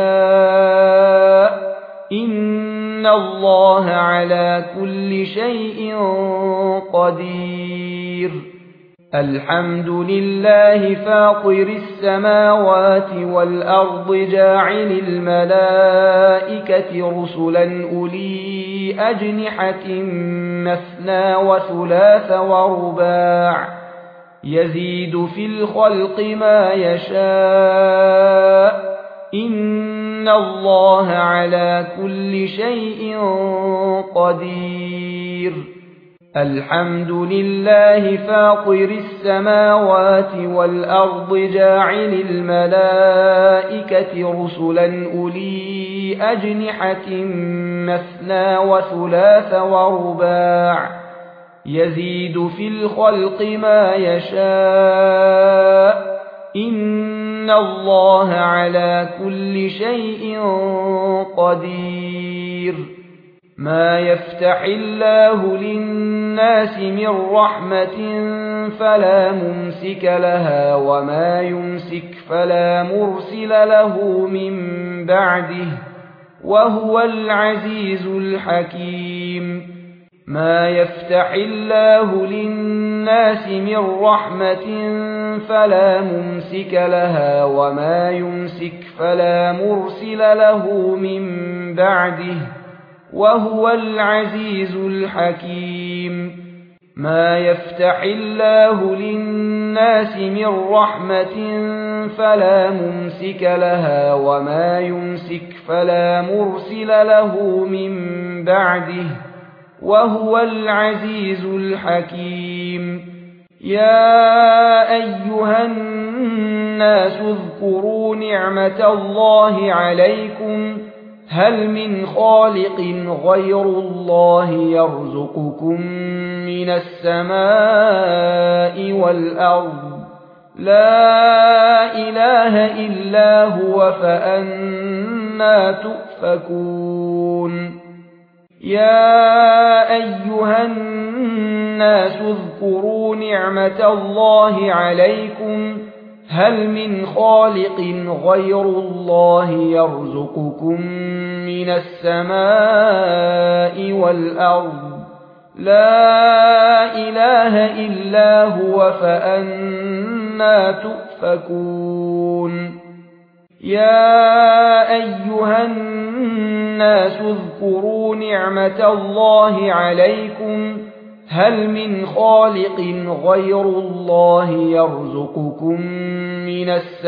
يشاء إن الله على كل شيء قدير الحمد لله فاطر السماوات والأرض جاعل الملائكة رسلا أولي أجنحة مثنى وثلاث ورباع يزيد في الخلق ما يشاء إن الله على كل شيء قدير الحمد لله فاطر السماوات والأرض جاعل الملائكة رسلا أولي أجنحة مثنى وثلاث ورباع يزيد في الخلق ما يشاء إن الله على كل شيء قدير ما يفتح الله للناس من رحمة فلا ممسك لها وما يمسك فلا مرسل له من بعده وهو العزيز الحكيم ما يفتح الله للناس من رحمة فلا ممسك لها وما يمسك فلا مرسل له من بعده وهو العزيز الحكيم ما يفتح الله للناس من رحمة فلا ممسك لها وما يمسك فلا مرسل له من بعده وهو العزيز الحكيم يا أيها الناس اذكروا نعمة الله عليكم هل من خالق غير الله يرزقكم من السماء والأرض لا إله إلا هو فأنى تؤفكون يا أيها الناس اذكروا نعمة الله عليكم هل من خالق غير الله يرزقكم من السماء والأرض لا إله إلا هو فأنى تؤفكون يا أيها الناس اذكروا نعمة الله عليكم هل من خالق غير الله يرزقكم من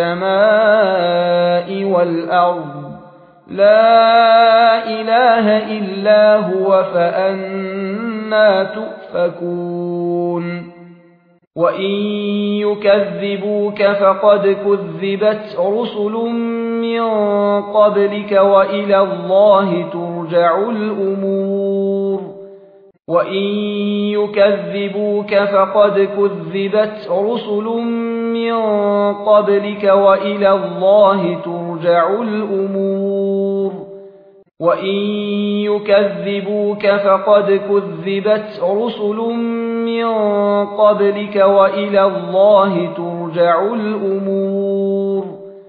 السماء والأرض لا إله إلا هو فأنى تؤفكون وإن يكذبوك فقد كذبت رسل من قبلك وإلى الله ترجع الأمور وإن يكذبوك فقد كذبت رسل من قبلك وإلى الله ترجع الأمور وإن يكذبوك فقد كذبت رسل من قبلك وإلى الله ترجع الأمور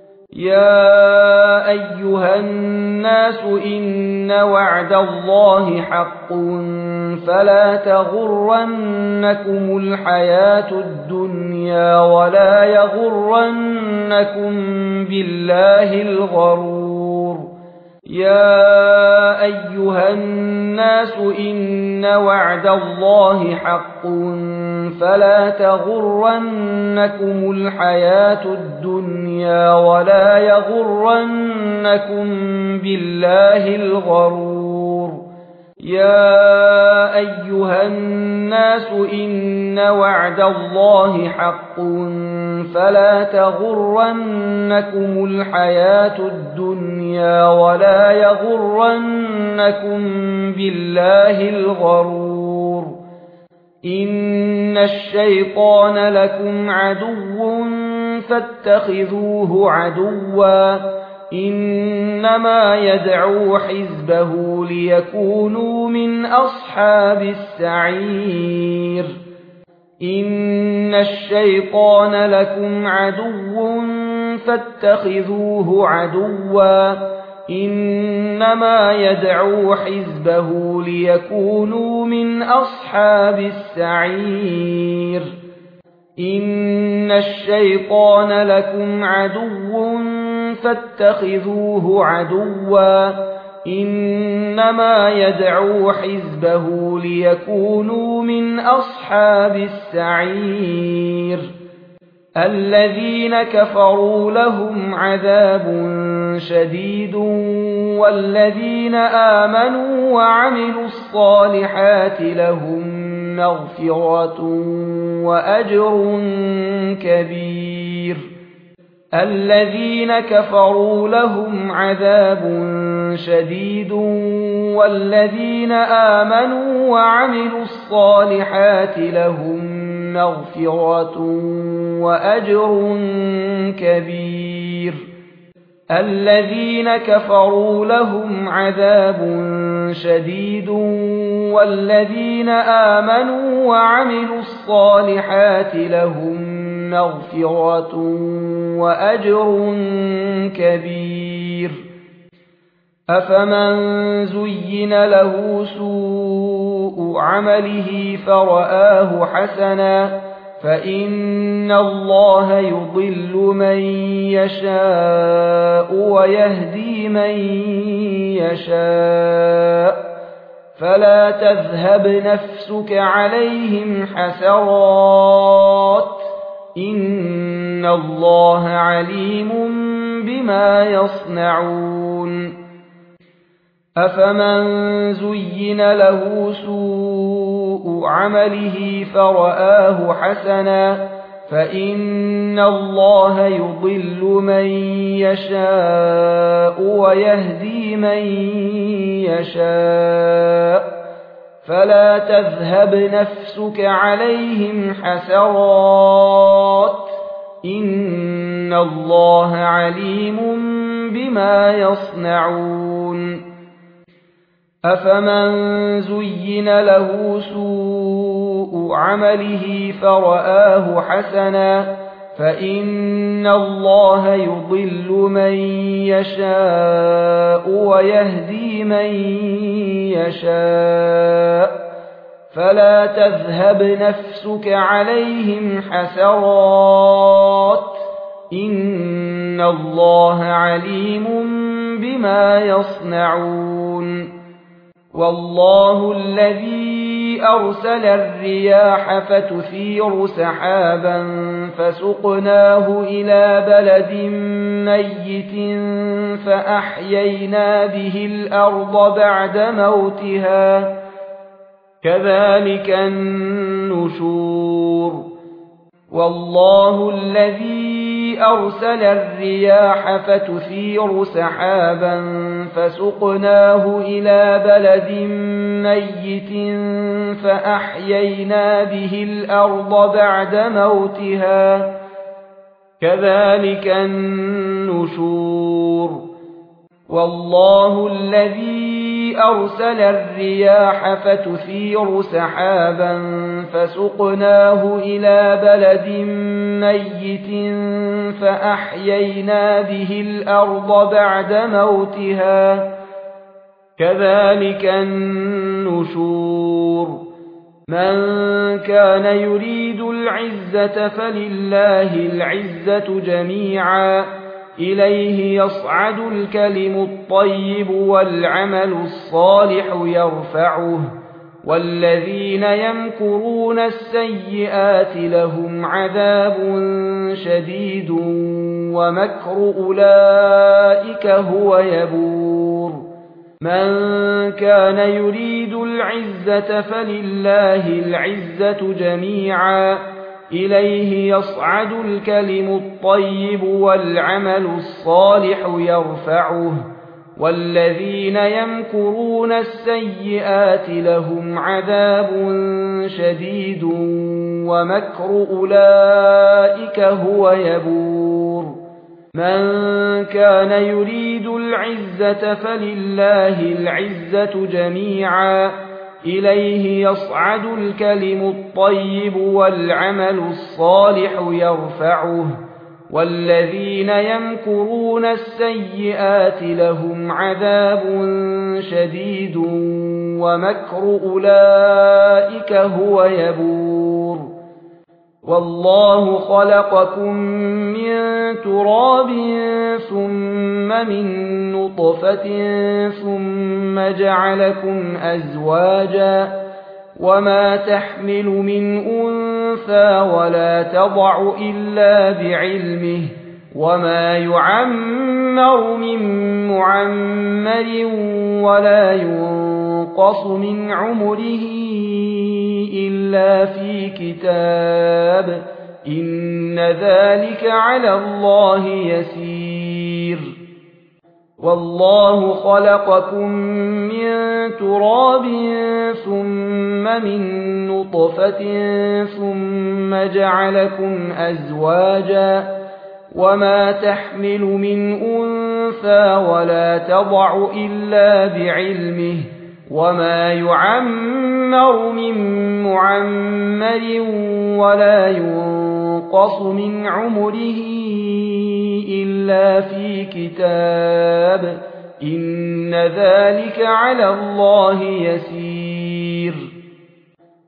يا أيها الناس إن وعد الله حق فلا تغرنكم الحياة الدنيا ولا يغرنكم بالله الغرور يا أيها الناس إن وعد الله حق فلا تغرنكم الحياة الدنيا ولا يغرنكم بالله الغرور يا أيها الناس إن وعد الله حق فلا تغرنكم الحياة الدنيا ولا يغرنكم بالله الغرور إن الشيطان لكم عدو فاتخذوه عدوا إنما يدعو حزبه ليكونوا من أصحاب السعير إن الشيطان لكم عدو فاتخذوه عدوا إنما يدعو حزبه ليكونوا من أصحاب السعير إن الشيطان لكم عدو فاتخذوه عدوا إنما يدعو حزبه ليكونوا من أصحاب السعير الذين كفروا لهم عذاب شديد والذين آمنوا وعملوا الصالحات لهم مغفرة وأجر كبير الذين كفروا لهم عذاب شديد والذين آمنوا وعملوا الصالحات لهم مغفرة وأجر كبير الذين كفروا لهم عذاب شديد والذين آمنوا وعملوا الصالحات لهم مغفرة وأجر كبير أفمن زين له سوء سُوءُ عَمَلِهِ فرآه حسنا فإن الله يضل من يشاء ويهدي من يشاء فلا تذهب نفسك عليهم حسرات إن الله عليم بما يصنعون أفمن زين له سوء عمله فرآه حسنا فإن الله يضل من يشاء ويهدي من يشاء فلا تذهب نفسك عليهم حسرات إن الله عليم بما يصنعون أفمن زين له سوء عمله فرآه حسنا فإن الله يضل من يشاء ويهدي من يشاء فلا تذهب نفسك عليهم حسرات إن الله عليم بما يصنعون والله الذي أرسل الرياح فتثير سحابا فسقناه إلى بلد ميت فأحيينا به الأرض بعد موتها كذلك النشور والله الذي أرسل الرياح فتثير سحابا فسقناه إلى بلد ميت فأحيينا به الأرض بعد موتها كذلك النشور والله الذي أرسل الرياح فتثير سحابا فسقناه إلى بلد ميت فأحيينا به الأرض بعد موتها كذلك النشور من كان يريد العزة فلله العزة جميعا إليه يصعد الكلم الطيب والعمل الصالح يرفعه والذين يمكرون السيئات لهم عذاب شديد ومكر أولئك هو يبور من كان يريد العزة فلله العزة جميعا إليه يصعد الكلم الطيب والعمل الصالح يرفعه والذين يمكرون السيئات لهم عذاب شديد ومكر أولئك هو يبور من كان يريد العزة فلله العزة جميعا إليه يصعد الكلم الطيب والعمل الصالح يرفعه والذين يمكرون السيئات لهم عذاب شديد ومكر أولئك هو يبور والله خلقكم من تراب ثم من نطفة ثم جعلكم أزواجا وما تحمل من أنثى ولا تضع إلا بعلمه وما يعمر من معمر ولا ينقص من عمره إلا في كتاب إن ذلك على الله يسير والله خلقكم من تراب ثم من نطفة ثم جعلكم أزواجا وما تحمل من أنثى ولا تضع إلا بعلمه وما يعمر من معمر ولا ينقص من عمره إلا في كتاب إن ذلك على الله يسير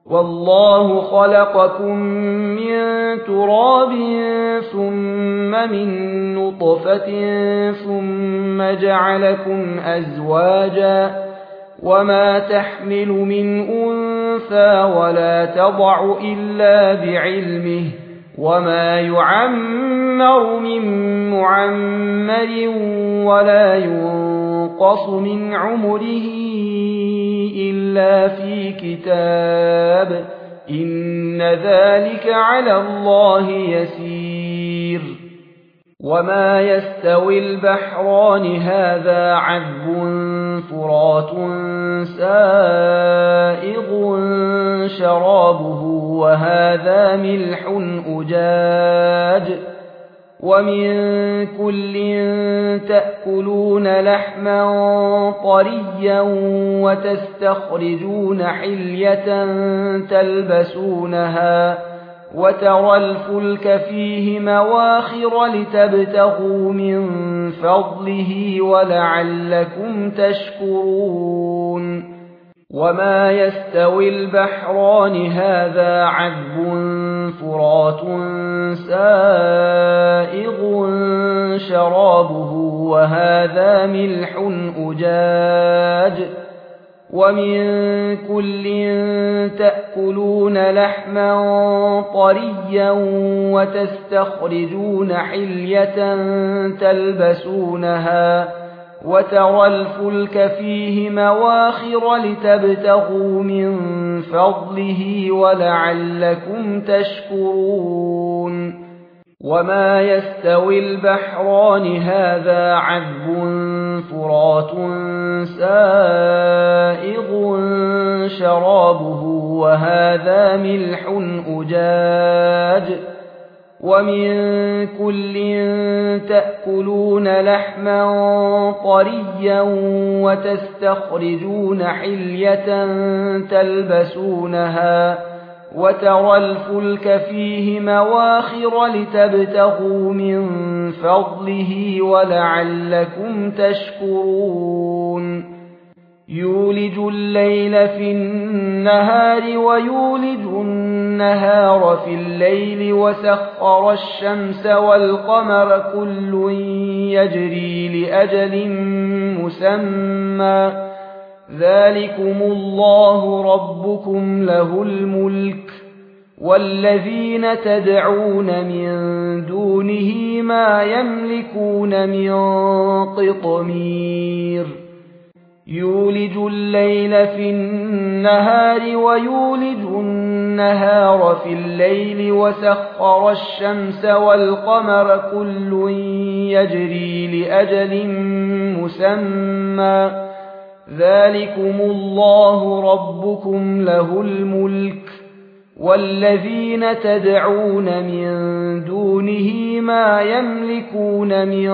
والله خلقكم من تراب ثم من نطفة ثم جعلكم أزواجا وما تحمل من أنثى ولا تضع إلا بعلمه وما يعمر من معمر ولا ينقص من عمره إلا في كتاب إن ذلك على الله يسير وما يستوي البحران هذا عذب فرات سائغ شرابه وهذا ملح أجاج ومن كل تأكلون لحما طريا وتستخرجون حلية تلبسونها وترى الفلك فيه مواخر لتبتغوا من فضله ولعلكم تشكرون وما يستوي البحران هذا عذب فرات سائغ شرابه وهذا ملح أجاج ومن كل تأكلون لحما طريا وتستخرجون حلية تلبسونها وترى الفلك فيه مواخر لتبتغوا من فضله ولعلكم تشكرون وما يستوي البحران هذا عذب فرات سائغ شرابه وهذا ملح أجاج ومن كل تأكلون لحما طريا وتستخرجون حلية تلبسونها وترى الفلك فيه مواخر لتبتغوا من فضله ولعلكم تشكرون يولج الليل في النهار ويولج النهار في الليل وسخر الشمس والقمر كل يجري لأجل مسمى ذلكم الله ربكم له الملك والذين تدعون من دونه ما يملكون من قطمير يولج الليل في النهار ويولج النهار في الليل وسخر الشمس والقمر كل يجري لأجل مسمى ذلكم الله ربكم له الملك والذين تدعون من دونه ما يملكون من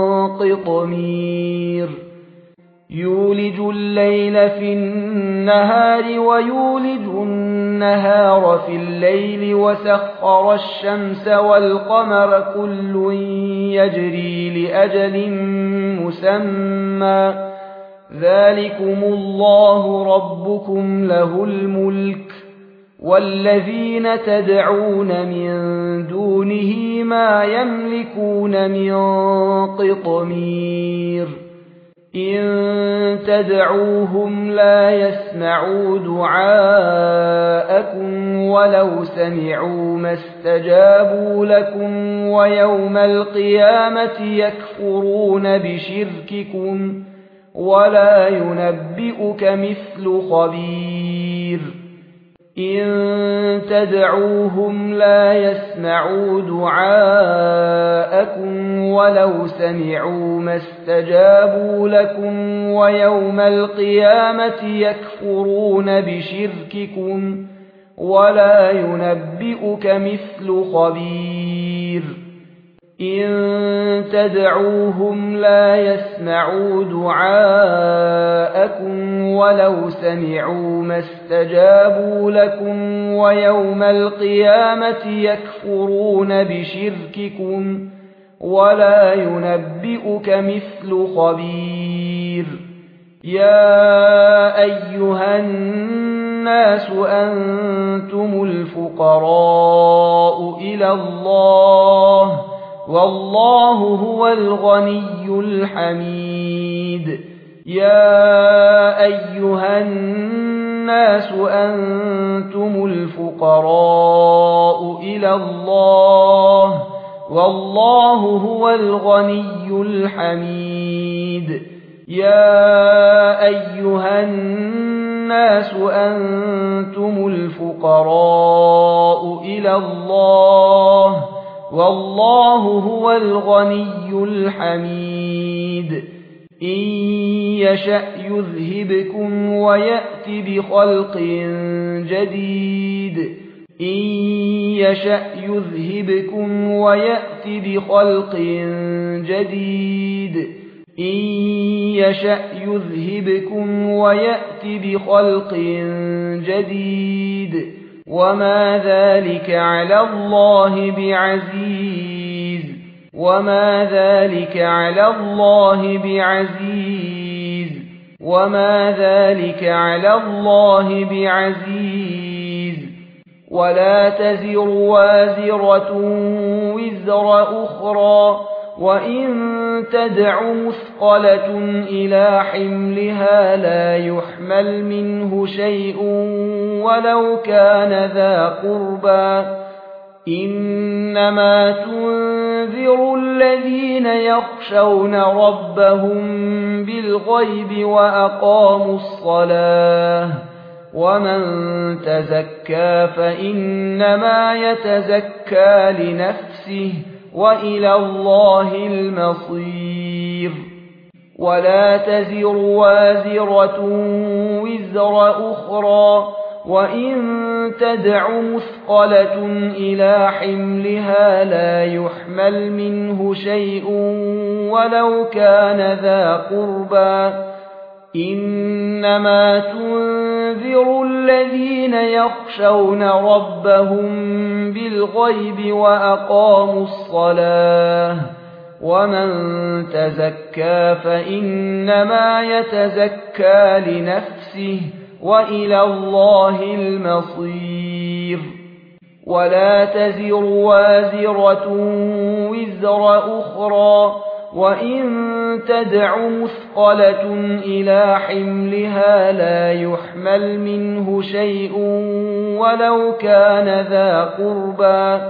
قطمير يولج الليل في النهار ويولج النهار في الليل وسخر الشمس والقمر كل يجري لأجل مسمى ذلكم الله ربكم له الملك والذين تدعون من دونه ما يملكون من قطمير إن تدعوهم لا يسمعوا دعاءكم ولو سمعوا ما استجابوا لكم ويوم القيامة يكفرون بشرككم ولا ينبئك مثل خبير إن تدعوهم لا يسمعوا دعاءكم ولو سمعوا ما استجابوا لكم ويوم القيامة يكفرون بشرككم ولا ينبئك مثل خبير إن تدعوهم لا يسمعوا دعاءكم ولو سمعوا ما استجابوا لكم ويوم القيامة يكفرون بشرككم ولا ينبئك مثل خبير يا أيها الناس الناس أنتم الفقراء إلى الله والله هو الغني الحميد يا أيها الناس أنتم الفقراء إلى الله والله هو الغني الحميد يا أيها الناس أنتم الفقراء إلى الله والله هو الغني الحميد إن يشأ يذهبكم ويأت بخلق جديد إن يشأ يذهبكم ويأت بخلق جديد إن يشأ يذهبكم ويأت بخلق جديد وما ذلك على الله بعزيز وما ذلك على الله بعزيز وما ذلك على الله بعزيز ولا تزر وازرة وزر أخرى وإن تدع مثقلة إلى حملها لا يحمل منه شيء ولو كان ذا قربى إنما تنذر الذين يخشون ربهم بالغيب وأقاموا الصلاة ومن تزكى فإنما يتزكى لنفسه وإلى الله المصير ولا تزر وازرة وزر أخرى وإن تدع مثقلة إلى حملها لا يحمل منه شيء ولو كان ذا قربى إنما تنذر الذين يخشون ربهم بالغيب وأقاموا الصلاة ومن تزكى فإنما يتزكى لنفسه وإلى الله المصير ولا تزر وازرة وزر أخرى وإن تدع مثقلة إلى حملها لا يحمل منه شيء ولو كان ذا قربى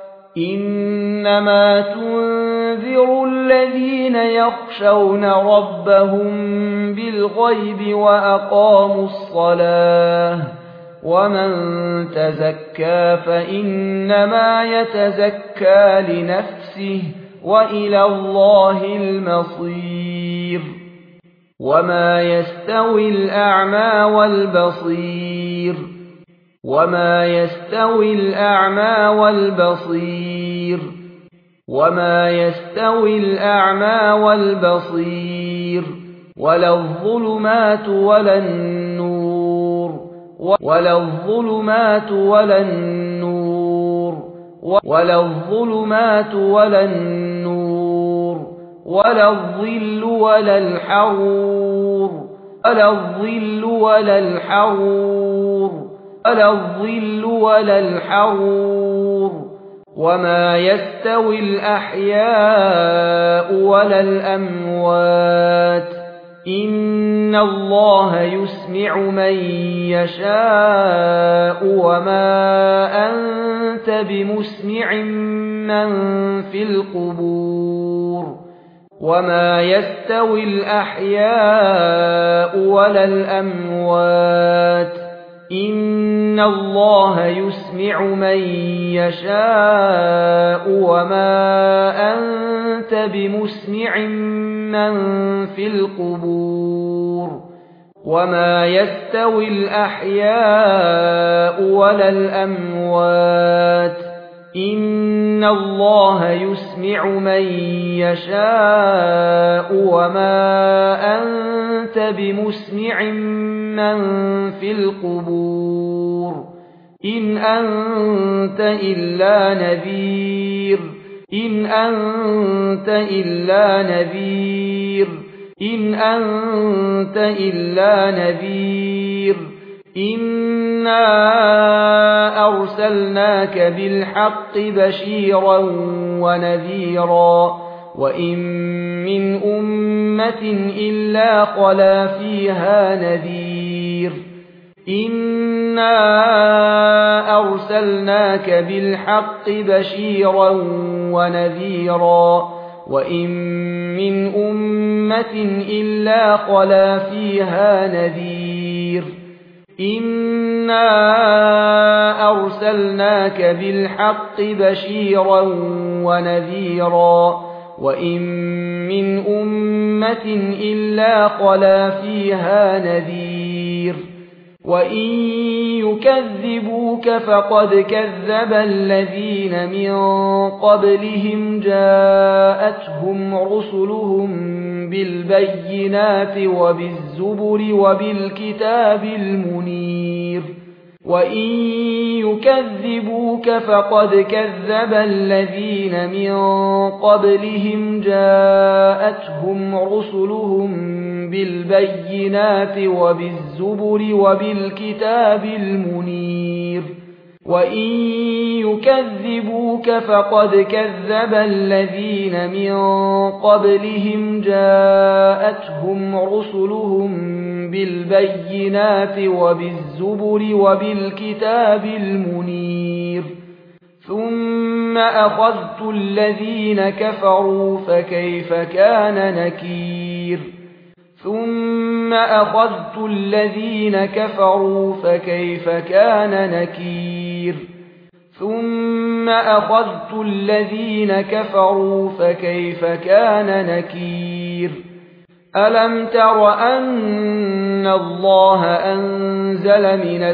إنما تنذر الذين يخشون ربهم بالغيب وأقاموا الصلاة ومن تزكى فإنما يتزكى لنفسه وإلى الله المصير وما يستوي الأعمى والبصير وما يستوي الأعمى والبصير وما يستوي الأعمى والبصير ولا الظلمات ولا النور ولا الظلمات ولا النور ولا الظلمات ولا النور ولا الظل ولا الحرور ولا الظل ولا الحرور ولا الظل ولا الحرور وما يستوي الأحياء ولا الأموات إن الله يسمع من يشاء وما أنت بمسمع من في القبور وما يستوي الأحياء ولا الأموات إن الله يسمع من يشاء وما أنت بمسمع من في القبور وما يستوي الأحياء ولا الأموات إن الله يسمع من يشاء وما أنت بمسمع من في القبور إن أنت إلا نذير إن أنت إلا نذير إن أنت إلا نذير إنا أرسلناك بالحق بشيرا ونذيرا وإن من أمة إلا خلا فيها نذير إنا أرسلناك بالحق بشيرا ونذيرا وإن من أمة إلا خلا فيها نذير إنا أرسلناك بالحق بشيرا ونذيرا وإن من أمة إلا خلا فيها نذير وإن يكذبوك فقد كذب الذين من قبلهم جاءتهم رسلهم بالبينات وبالزبر وبالكتاب المنير وإن يكذبوك فقد كذب الذين من قبلهم جاءتهم رسلهم بالبينات وبالزبر وبالكتاب المنير وإن يكذبوك فقد كذب الذين من قبلهم جاءتهم رسلهم بالبينات وبالزبر وبالكتاب المنير ثم أخذت الذين كفروا فكيف كان نكير ثم أخذت الذين كفروا فكيف كان نكير ثم أخذت الذين كفروا فكيف كان نكير ألم تر أن الله أنزل من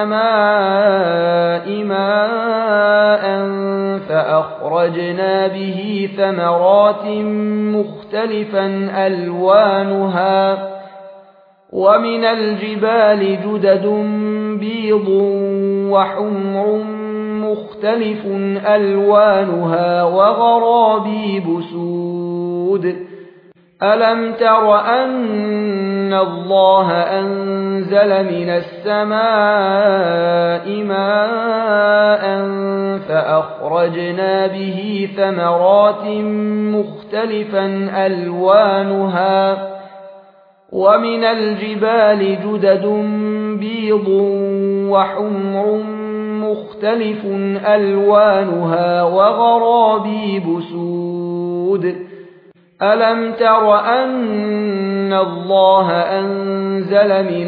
السماء ماء فأخرجنا به ثمرات مختلفا ألوانها ومن الجبال جدد بيض وحمر مختلف ألوانها وغرابيب سود ألم تر أن الله أنزل من السماء ماء فأخرجنا به ثمرات مختلفا ألوانها ومن الجبال جدد بيض وحمر مختلف ألوانها وغرابيب سود ألم تر أن الله أنزل من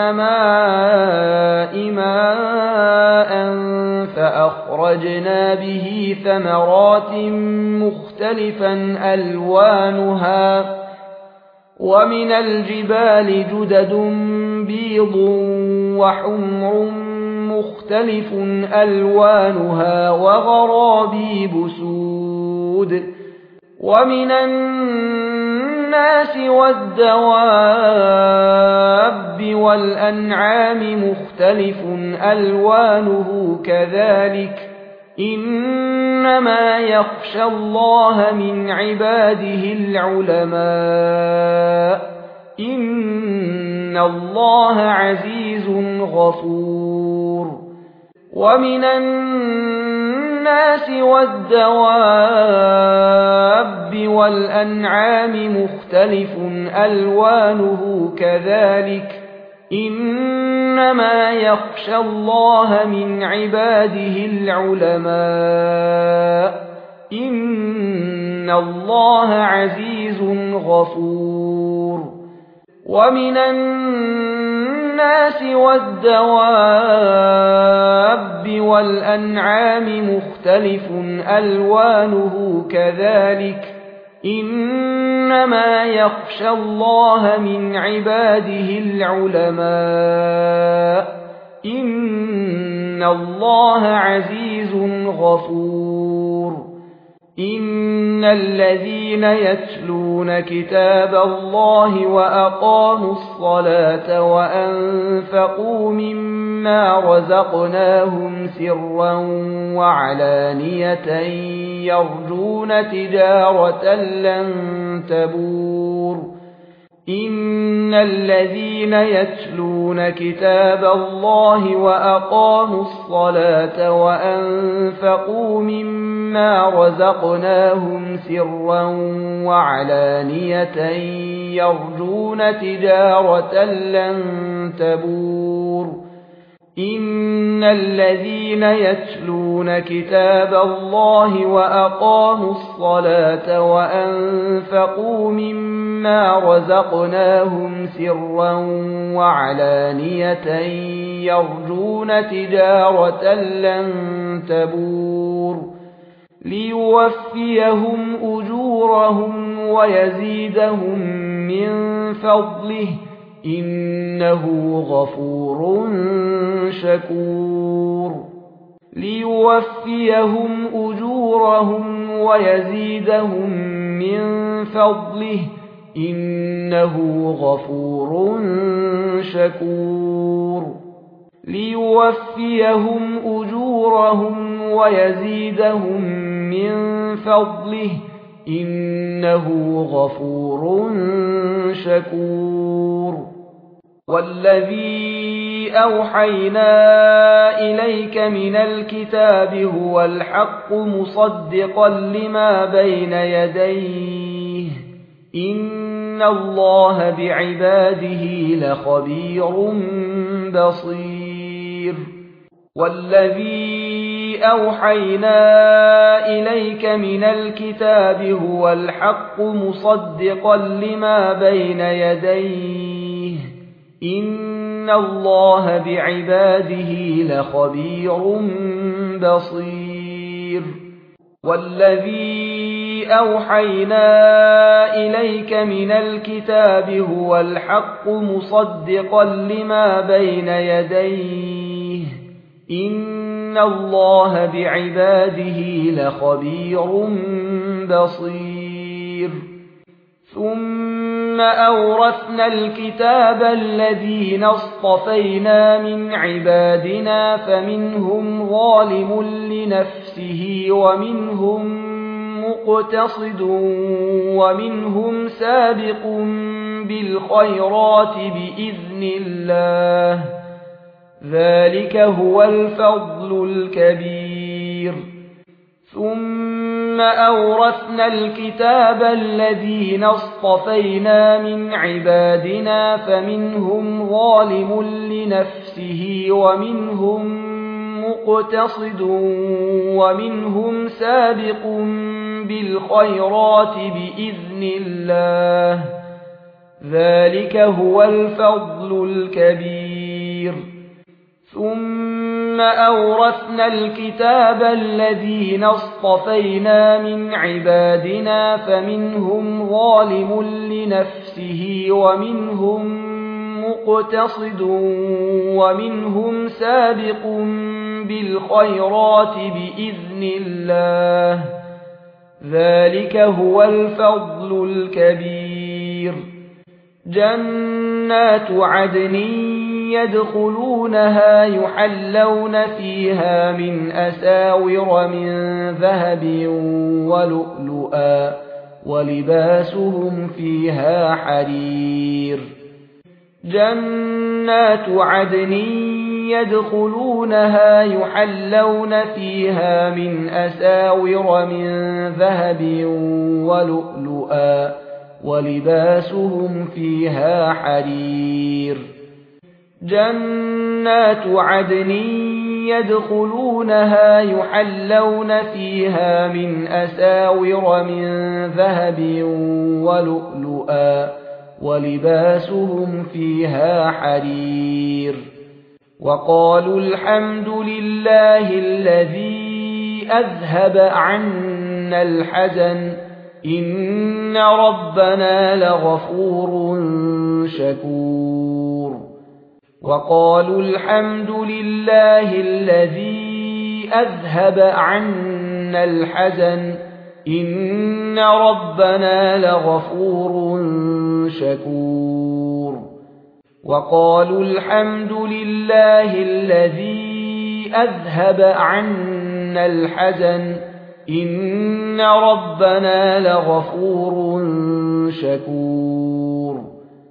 السماء ماء فأخرجنا به ثمرات مختلفا ألوانها ومن الجبال جدد بيض وحمر مختلف ألوانها وغرابيب سود ومن الناس والدواب والأنعام مختلف ألوانه كذلك إنما يخشى الله من عباده العلماء إن الله عزيز غفور ومن الناس والدواب والأنعام مختلف ألوانه كذلك إنما يخشى الله من عباده العلماء إن الله عزيز غفور ومن الناس والدواب والأنعام مختلف ألوانه كذلك إنما يخشى الله من عباده العلماء إن الله عزيز غفور إن الذين يتلون كتاب الله وأقاموا الصلاة وأنفقوا مما رزقناهم سرا وعلانية يرجون تجارة لن تبور إن الذين يتلون كتاب الله وأقاموا الصلاة وأنفقوا مما رزقناهم سرا وعلانية يرجون تجارة لن تبور إن الذين يتلون كتاب الله وأقاموا الصلاة وأنفقوا مما رزقناهم سرا وعلانية يرجون تجارة لن تبور ليوفيهم أجورهم ويزيدهم من فضله إنه غفور شكور ليوفيهم أجورهم ويزيدهم من فضله إنه غفور شكور ليوفيهم أجورهم ويزيدهم من فضله إنه غفور شكور والذي أوحينا إليك من الكتاب هو الحق مصدقا لما بين يديه إن الله بعباده لخبير بصير والذي أوحينا إليك من الكتاب هو الحق مصدقا لما بين يديه إن الله بعباده لخبير بصير والذي أوحينا إليك من الكتاب هو الحق مصدقا لما بين يديه إن الله بعباده لخبير بصير ثم أورثنا الكتاب الذين اصطفينا من عبادنا فمنهم ظالم لنفسه ومنهم مقتصد ومنهم سابق بالخيرات بإذن الله ذلك هو الفضل الكبير ثم أورثنا الكتاب الذين اصطفينا من عبادنا فمنهم ظالم لنفسه ومنهم مقتصد ومنهم سابق بالخيرات بإذن الله ذلك هو الفضل الكبير ثم أورثنا الكتاب الذين اصطفينا من عبادنا فمنهم ظالم لنفسه ومنهم مقتصد ومنهم سابق بالخيرات بإذن الله ذلك هو الفضل الكبير جنات عدن يدخلونها يحلون فيها من أساور من ذهب ولؤلؤا ولباسهم فيها حرير جنات عدن يدخلونها يحلون فيها من أساور من ذهب ولؤلؤا ولباسهم فيها حرير جنات عدن يدخلونها يحلون فيها من أساور من ذهب ولؤلؤا ولباسهم فيها حرير وقالوا الحمد لله الذي أذهب عنا الحزن إن ربنا لغفور شكور وقالوا الحمد لله الذي أذهب عنا الحزن إن ربنا لغفور شكور وقالوا الحمد لله الذي أذهب عنا الحزن إن ربنا لغفور شكور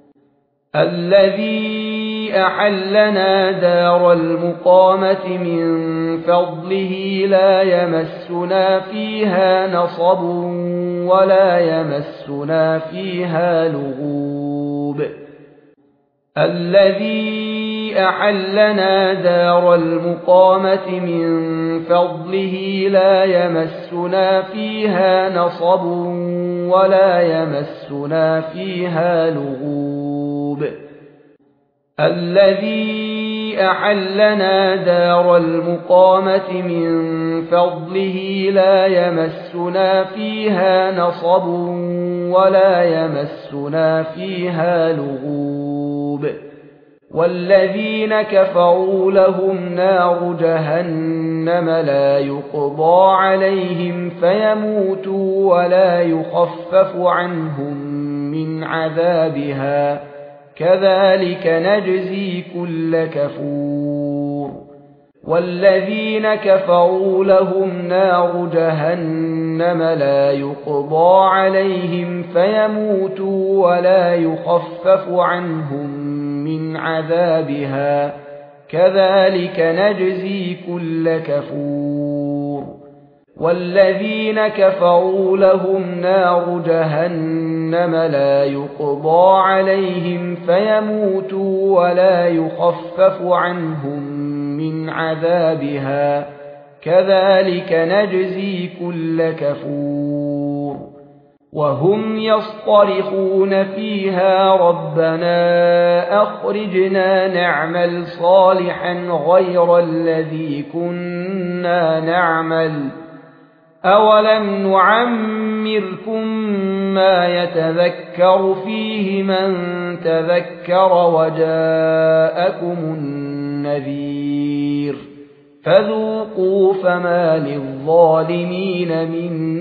الذي أحلنا دار المقامة من فضله لا يمسنا فيها نصب ولا يمسنا فيها لغوب الذي أحلنا دار المقامة من فضله لا يمسنا فيها نصب ولا يمسنا فيها لغوب الذي أحلنا دار المقامة من فضله لا يمسنا فيها نصب ولا يمسنا فيها لغوب والذين كفروا لهم نار جهنم لا يقضى عليهم فيموتوا ولا يخفف عنهم من عذابها كذلك نجزي كل كفور والذين كفروا لهم نار جهنم لا يقضى عليهم فيموتوا ولا يخفف عنهم من عذابها كذلك نجزي كل كفور والذين كفروا لهم نار جهنم لا يقضى عليهم فيموتوا ولا يخفف عنهم من عذابها كذلك نجزي كل كفور وهم يصطرخون فيها ربنا أخرجنا نعمل صالحا غير الذي كنا نعمل أولم نعمركم ما يتذكر فيه من تذكر وجاءكم النذير فذوقوا فما للظالمين من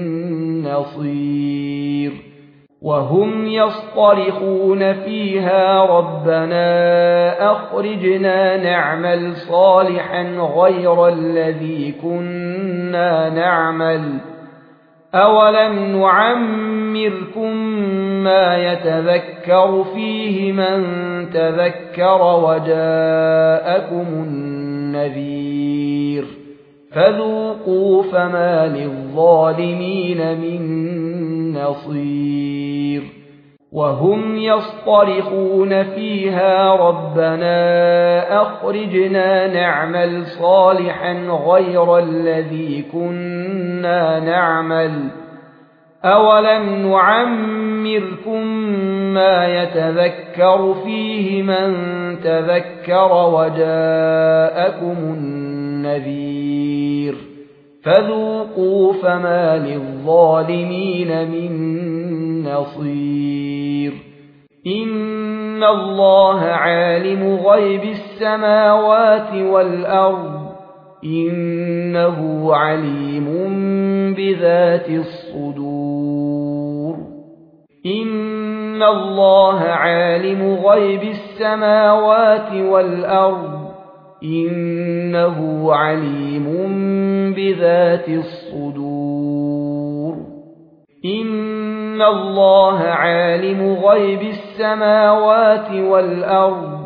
نصير وهم يصطرخون فيها ربنا أخرجنا نعمل صالحا غير الذي كنا نعمل أولم نعمركم ما يتذكر فيه من تذكر وجاءكم النذير فذوقوا فما للظالمين من نصير وهم يصطرخون فيها ربنا أخرجنا نعمل صالحا غير الذي كنا نعمل أولم نعمركم ما يتذكر فيه من تذكر وجاءكم النذير فذوقوا فما للظالمين من نصير إن الله عالم غيب السماوات والأرض إنه عليم بذات الصدور إن الله عالم غيب السماوات والأرض إنه عليم بذات الصدور إن الله عالم غيب السماوات والأرض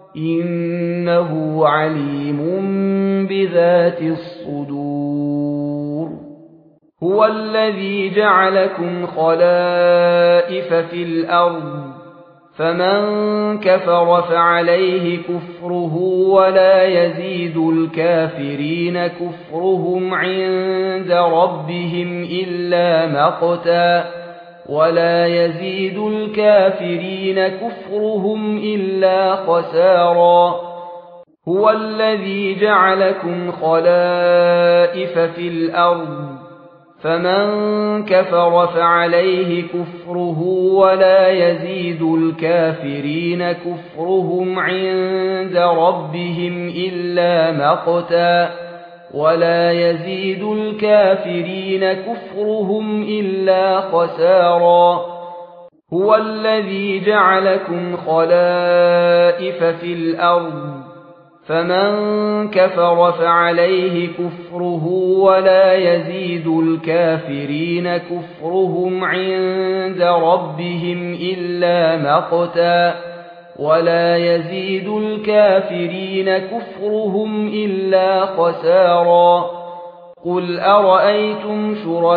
إنه عليم بذات الصدور هو الذي جعلكم خلائف في الأرض فمن كفر فعليه كفره ولا يزيد الكافرين كفرهم عند ربهم إلا مقتا ولا يزيد الكافرين كفرهم إلا خسارا هو الذي جعلكم خلائف في الأرض فمن كفر فعليه كفره ولا يزيد الكافرين كفرهم عند ربهم إلا مقتا ولا يزيد الكافرين كفرهم إلا خسارا هو الذي جعلكم خلائف في الأرض فمن كفر فعليه كفره ولا يزيد الكافرين كفرهم عند ربهم إلا مقتا ولا يزيد الكافرين كفرهم إلا خسارا قل أرأيتم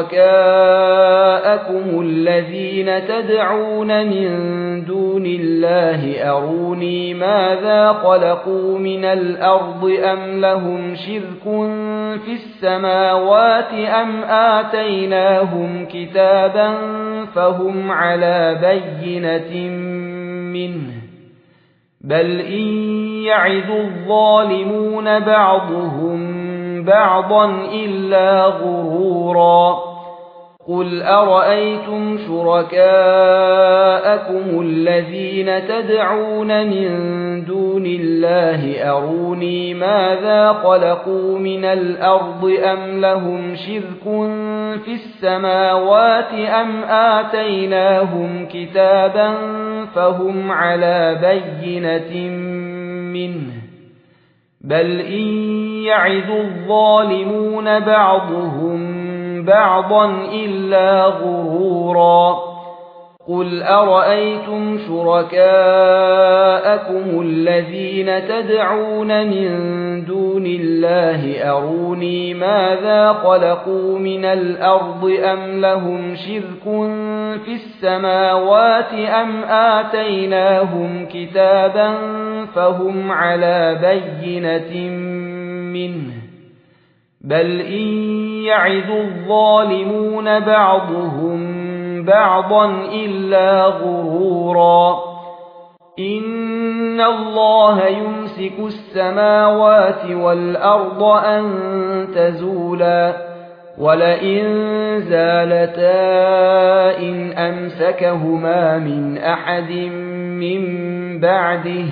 شركاءكم الذين تدعون من دون الله أروني ماذا خلقوا من الأرض أم لهم شرك في السماوات أم آتيناهم كتابا فهم على بينة منه بل إن يعد الظالمون بعضهم بعضا إلا غرورا قل أرأيتم شركاءكم الذين تدعون من دون الله أروني ماذا خلقوا من الأرض أم لهم شرك في السماوات أم آتيناهم كتابا فهم على بينة منه بل إن يعد الظالمون بعضهم بعضا إلا غرورا قل أرأيتم شركاءكم الذين تدعون من دون الله أروني ماذا خلقوا من الأرض أم لهم شرك في السماوات أم آتيناهم كتابا فهم على بينة منه بل إن يعد الظالمون بعضهم بعضا إلا غرورا إن الله يمسك السماوات والأرض أن تزولا ولئن زالتا إن أمسكهما من أحد من بعده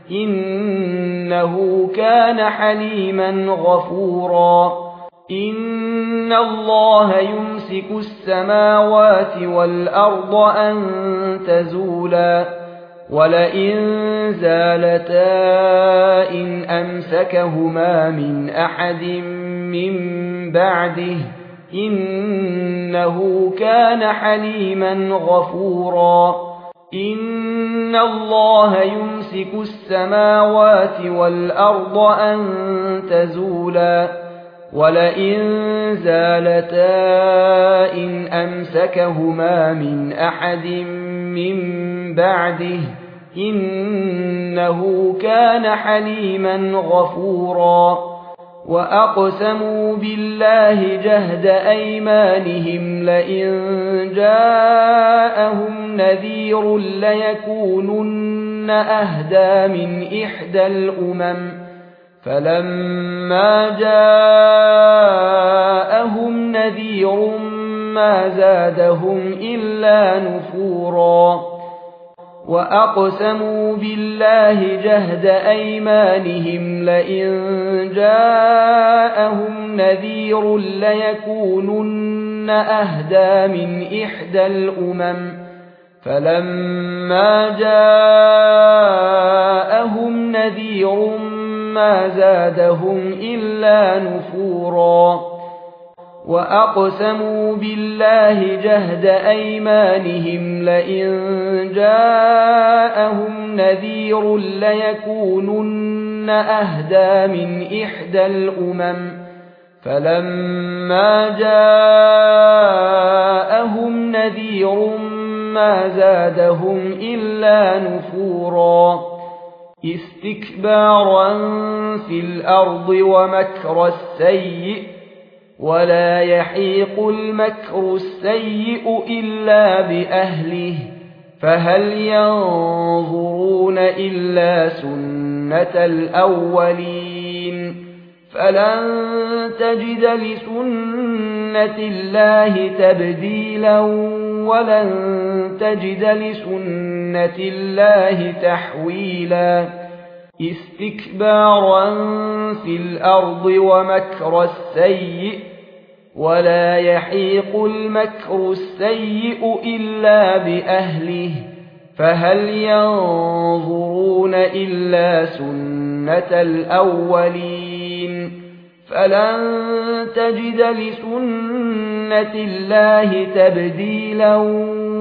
إنه كان حليما غفورا إن الله يمسك السماوات والأرض أن تزولا ولئن زالتا إن أمسكهما من أحد من بعده إنه كان حليما غفورا إن الله يمسك السماوات والأرض أن تزولا ولئن زالتا إن أمسكهما من أحد من بعده إنه كان حليما غفورا وأقسموا بالله جهد أيمانهم لئن جاءهم نذير ليكونن أهدى من إحدى الأمم فلما جاءهم نذير ما زادهم إلا نفورا وأقسموا بالله جهد أيمانهم لئن جاءهم نذير ليكونن أهدى من إحدى الأمم فلما جاءهم نذير ما زادهم إلا نفورا وأقسموا بالله جهد أيمانهم لئن جاءهم نذير ليكونن أهدى من إحدى الأمم فلما جاءهم نذير ما زادهم إلا نفورا استكبارا في الأرض ومكر السيء ولا يحيق المكر السيء إلا بأهله فهل ينظرون إلا سنة الأولين فلن تجد لسنة الله تبديلا ولن تجد لسنة الله تحويلا استكبارا في الأرض ومكر السيء ولا يحيق المكر السيء إلا بأهله فهل ينظرون إلا سنة الأولين فلن تجد لسنة الله تبديلا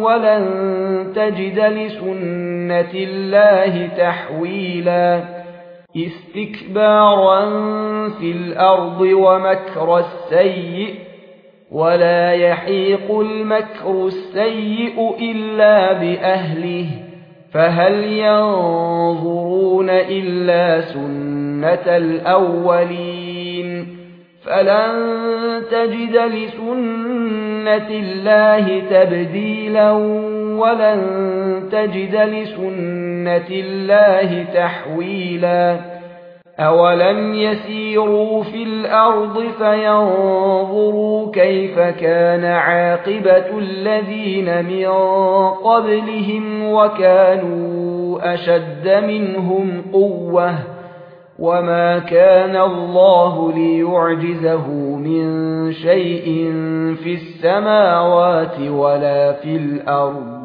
ولن تجد لسنة الله تحويلا استكبارا في الأرض ومكر السيء ولا يحيق المكر السيء إلا بأهله فهل ينظرون إلا سنة الأولين فلن تجد لسنة الله تبديلا ولن تجد لسنة الله تحويلا أولم يسيروا في الأرض فينظروا كيف كان عاقبة الذين من قبلهم وكانوا أشد منهم قوة وما كان الله ليعجزه من شيء في السماوات ولا في الأرض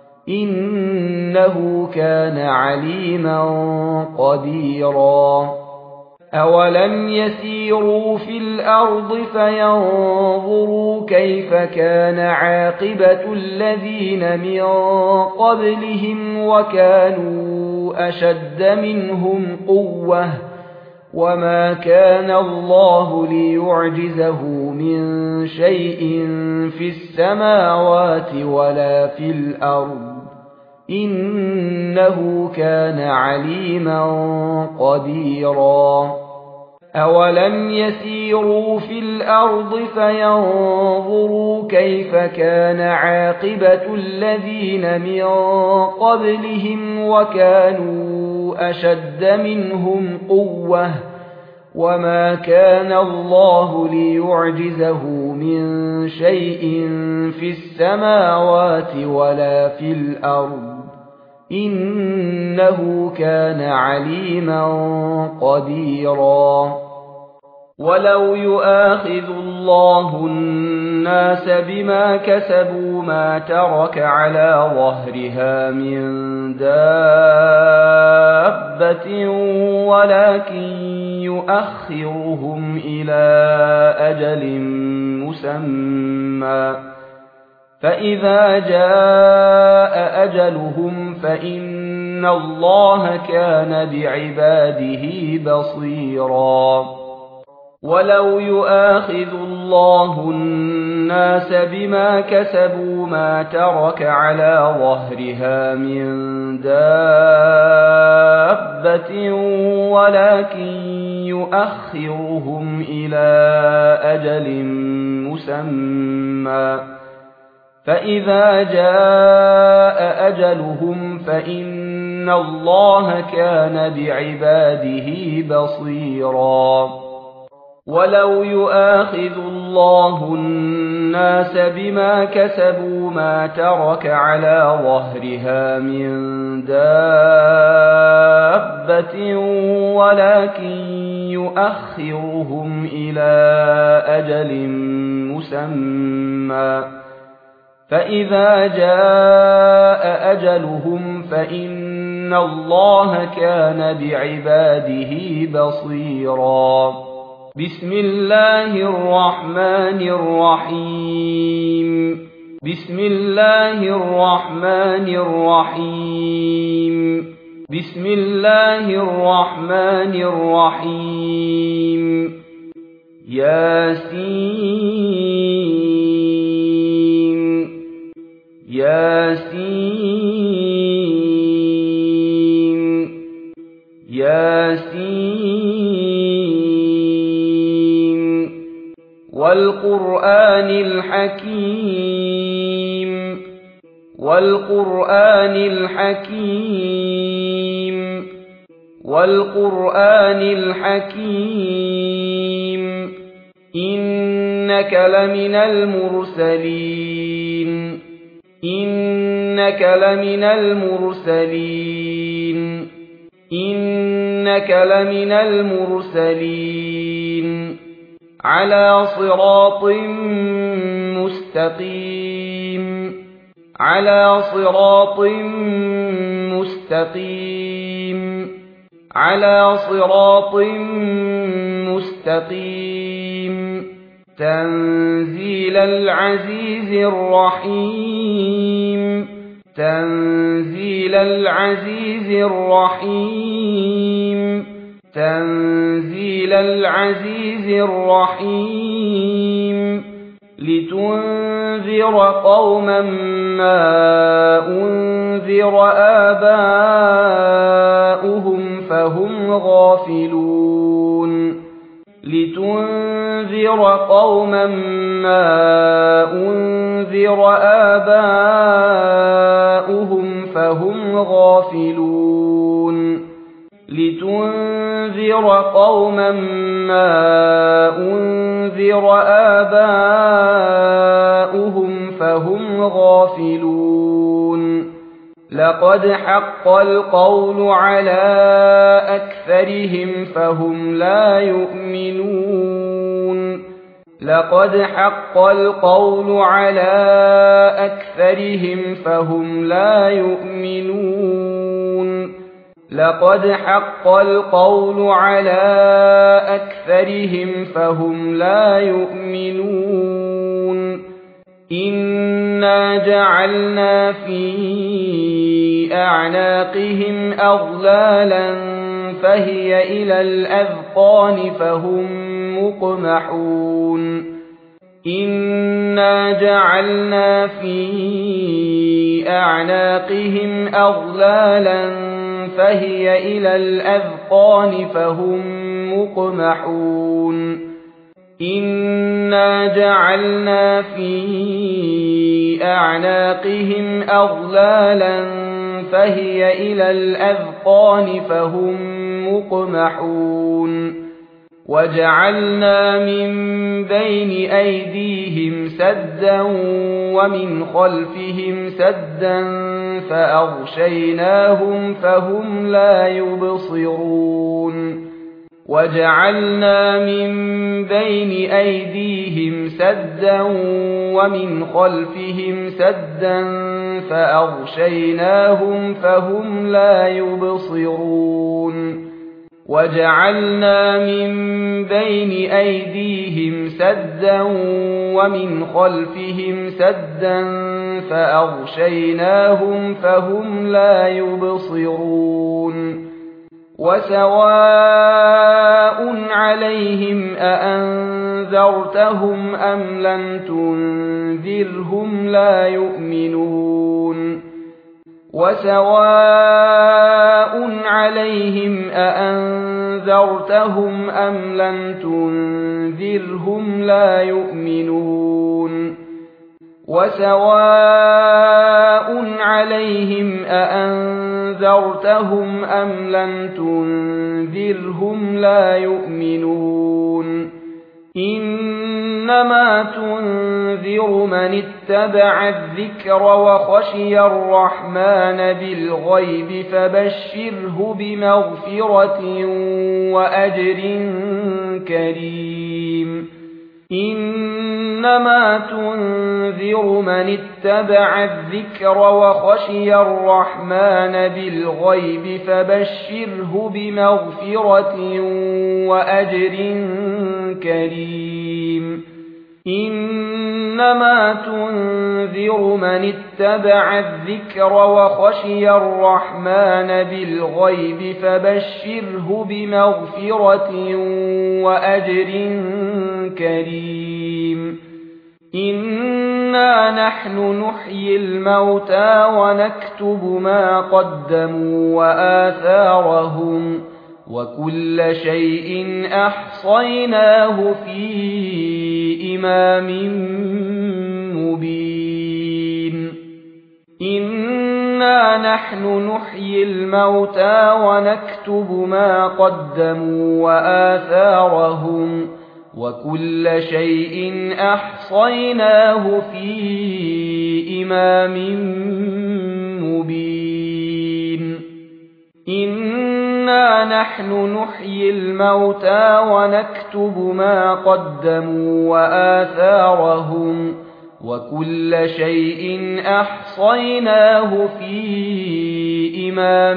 إنه كان عليما قديرا أولم يسيروا في الأرض فينظروا كيف كان عاقبة الذين من قبلهم وكانوا أشد منهم قوة وما كان الله ليعجزه من شيء في السماوات ولا في الأرض إنه كان عليما قديرا أولم يسيروا في الأرض فينظروا كيف كان عاقبة الذين من قبلهم وكانوا أشد منهم قوة وما كان الله ليعجزه من شيء في السماوات ولا في الأرض إنه كان عليما قديرا ولو يؤاخذ الله الناس بما كسبوا ما ترك على ظهرها من دابة ولكن يؤخرهم إلى أجل مسمى فإذا جاء أجلهم فإن الله كان بعباده بصيرا ولو يؤاخذ الله الناس بما كسبوا ما ترك على ظهرها من دابة ولكن يؤخرهم إلى أجل مسمى فإذا جاء أجلهم فإن الله كان بعباده بصيرا ولو يؤاخذ الله الناس بما كسبوا ما ترك على ظهرها من دابة ولكن يؤخرهم إلى أجل مسمى فإذا جاء أجلهم فإن الله كان بعباده بصيرا بسم الله الرحمن الرحيم بسم الله الرحمن الرحيم بسم الله الرحمن الرحيم ياسين ياسين ياسين والقرآن الحكيم والقرآن الحكيم والقرآن الحكيم إنك لمن المرسلين إنك لمن المرسلين إنك لمن المرسلين على صراط مستقيم على صراط مستقيم على صراط مستقيم تنزيل العزيز الرحيم تنزيل العزيز الرحيم تنزيل العزيز الرحيم لتنذر قوما ما أنذر آباؤهم فهم غافلون لتنذر قوما ما أنذر آباؤهم فهم غافلون لتنذر قوما ما أنذر آباؤهم فهم غافلون لقد حق القول على أكثرهم فهم لا يؤمنون لقد حق القول على أكثرهم فهم لا يؤمنون لقد حق القول على أكثرهم فهم لا يؤمنون إنا جعلنا في أعناقهم أغلالا فهي إلى الأذقان فهم مقمحون إنا جعلنا في أعناقهم أغلالا فهي إلى الأذقان فهم مقمحون إنا جعلنا في أعناقهم أغلالا فهي إلى الأذقان فهم مقمحون وجعلنا من بين أيديهم سدا ومن خلفهم سدا فأغشيناهم فهم لا يبصرون وجعلنا من بين أيديهم سدا ومن خلفهم سدا فأغشيناهم فهم لا يبصرون وجعلنا من بين أيديهم سدا ومن خلفهم سدا فأغشيناهم فهم لا يبصرون وسواء عليهم أأنذرتهم أم لم تنذرهم لا يؤمنون وسواء عليهم أأنذرتهم أم لم تنذرهم لا يؤمنون وسواء عليهم أأنذرتهم أم لم تنذرهم لا يؤمنون إنما تنذر من اتبع الذكر وخشي الرحمن بالغيب فبشره بمغفرة وأجر كريم إنما تنذر من اتبع الذكر وخشي الرحمن بالغيب فبشره بمغفرة وأجر كريم إنما تنذر من اتبع الذكر وخشي الرحمن بالغيب فبشره بمغفرة وأجر كريم إنا نحن نحيي الموتى ونكتب ما قدموا وآثارهم وكل شيء أحصيناه في إمام مبين إنا نحن نحيي الموتى ونكتب ما قدموا وآثارهم وكل شيء أحصيناه في إمام مبين إنا نحن نحيي الموتى ونكتب ما قدموا وآثارهم وكل شيء أحصيناه في إمام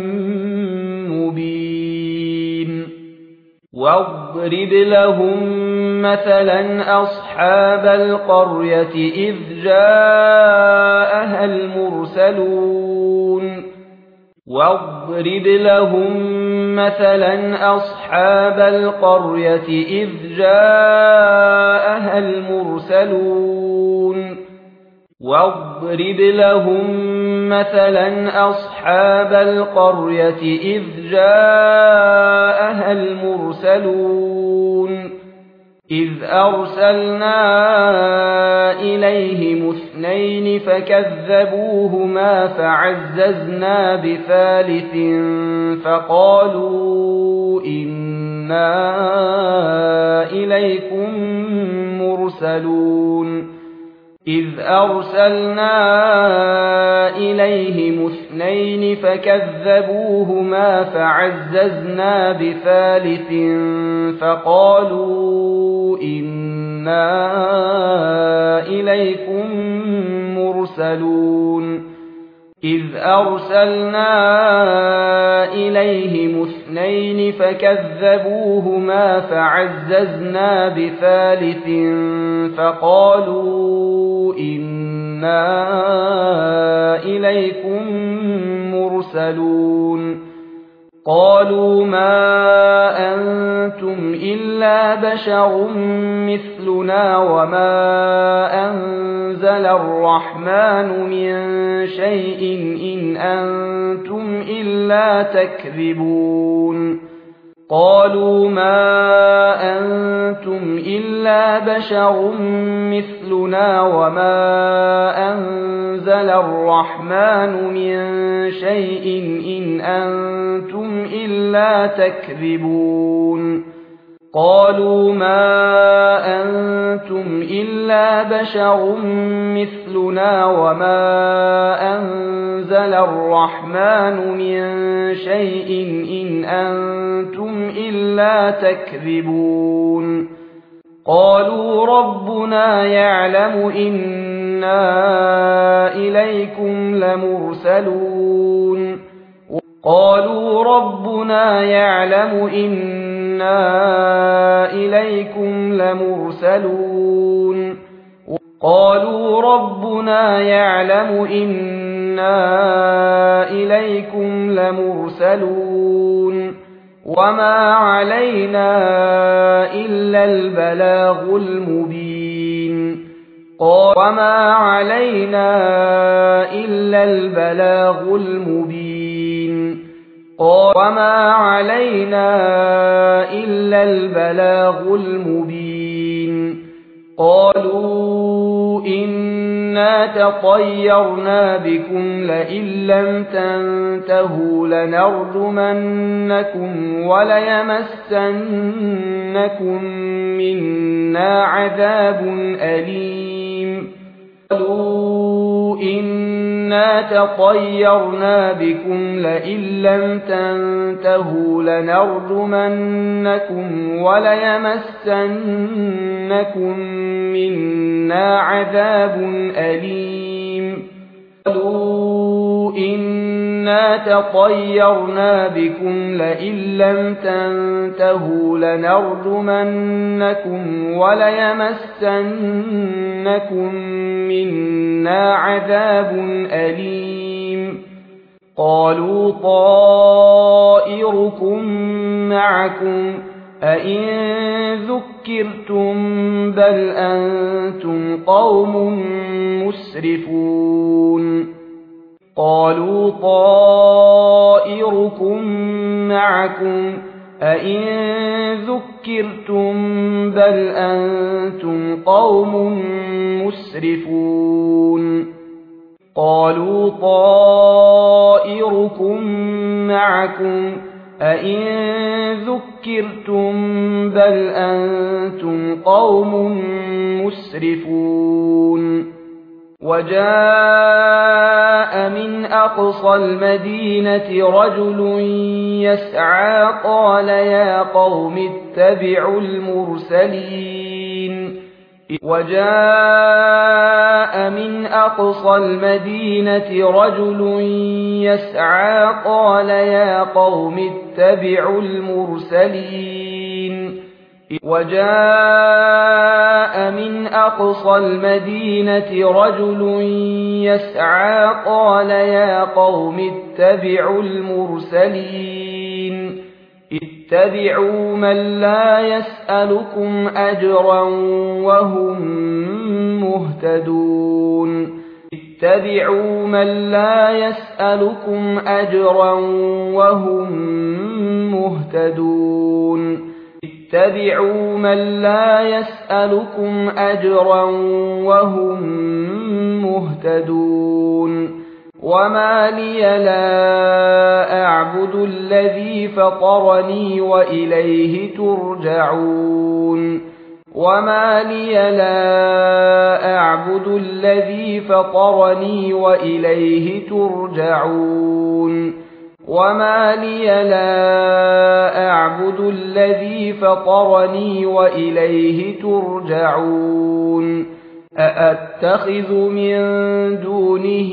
مبين واضرب لهم مثلا أصحاب القرية إذ جاءها المرسلون واضرب لهم مثلا أصحاب القرية إذ جاءها المرسلون واضرب لهم مثلا أصحاب القرية إذ جاءها المرسلون إذ أرسلنا إليهم 2 فكذبوهما فعززنا بثالث فقالوا إنا إليكم مرسلون إذ أرسلنا إليهم 2 فكذبوهما فعززنا بثالث فقالوا إنا إليكم مرسلون إذ أرسلنا إليهم 2 فكذبوهما فعززنا بثالث فقالوا إنا إليكم مرسلون قالوا ما أنتم إلا بشر مثلنا وما أنزل الرحمن من شيء إن أنتم إلا تكذبون قالوا ما أنتم إلا بشر مثلنا وما أنزل الرحمن من شيء إن أنتم إلا تكذبون قالوا ما أنتم إلا بشر مثلنا وما أنزل الرحمن من شيء إن أنتم إلا تكذبون قالوا ربنا يعلم إنا إليكم لمرسلون قالوا ربنا يعلم إنا إليكم لمرسلون قالوا ربنا يعلم إنا إليكم لمرسلون وما علينا إلا البلاغ المبين وما علينا إلا البلاغ المبين وما علينا إلا البلاغ المبين قالوا إنا تطيرنا بكم لئن لم تنتهوا لنرجمنكم وليمسنكم منا عذاب أليم قالوا إنا تطيرنا بكم لئن لم تنتهوا لنرجمنكم وليمسنكم منا عذاب أليم قالوا إنا تطيرنا بكم لئن لم تنتهوا لنرجمنكم وليمسنكم منا عذاب أليم قالوا طائركم معكم أئن ذكرتم بل أنتم قوم مسرفون قالوا طائركم معكم أئن ذكرتم بل أنتم قوم مسرفون قالوا طائركم معكم أئن ذكرتم بل أنتم قوم مسرفون وجاء من أقصى المدينة رجل يسعى قال يا قوم اتبعوا المرسلين وجاء من أقصى المدينة رجل يسعى قال يا قوم اتبعوا المرسلين وجاء من أقصى المدينة رجل يسعى قال يا قوم اتبعوا المرسلين اتبعوا من لا يسألكم أجرا وهم مهتدون اتبعوا من لا يسألكم أجرا وهم مهتدون اتبعوا من لا يسألكم أجرا وهم مهتدون وما لي لا أعبد الذي فطرني وإليه ترجعون وما لي لا أعبد الذي فطرني وإليه ترجعون وما لي لا أعبد الذي فطرني وإليه ترجعون أأتخذ من دونه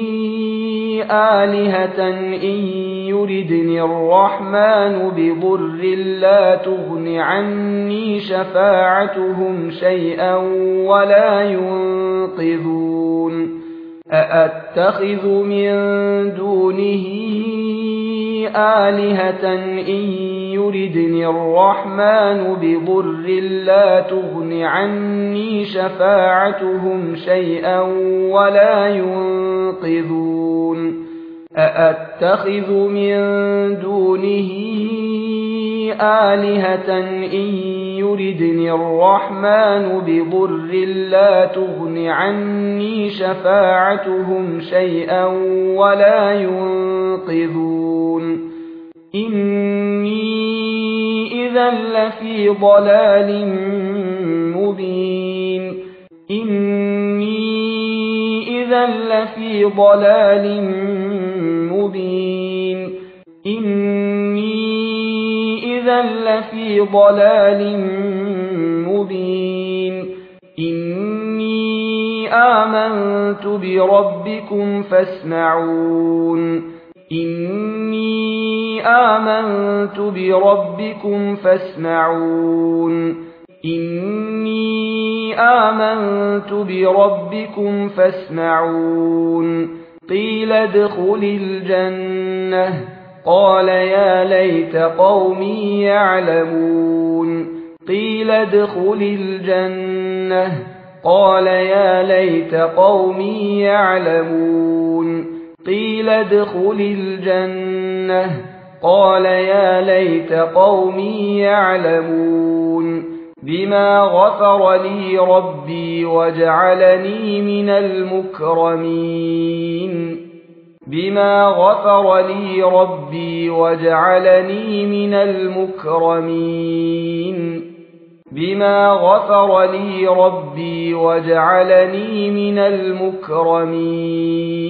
آلهة إن يردني الرحمن بضر لا تغن عني شفاعتهم شيئا ولا ينقذون أأتخذ من دونه آلهة إن يردني الرحمن بضر لا تغن عني شفاعتهم شيئا ولا ينقذون أأتخذ من دونه آلهة إن يردني الرحمن بضر لا تغن عني شفاعتهم شيئا ولا ينقذون إني إذا لفي ضلال مبين إني إذا لفي ضلال مبين إني إذا لفي ضلال مبين إني آمنت بربكم فاسمعون إني آمنت بربكم فاسمعون إني آمنت بربكم فاسمعون قيل ادخل الجنة قال يا ليت قومي يعلمون قيل ادخل الجنة قال يا ليت قومي يعلمون قيل ادخل الجنة قال يا ليت قومي يعلمون بما غفر لي ربي وجعلني من المكرمين بما غفر لي ربي وجعلني من المكرمين بما غفر لي ربي وجعلني من المكرمين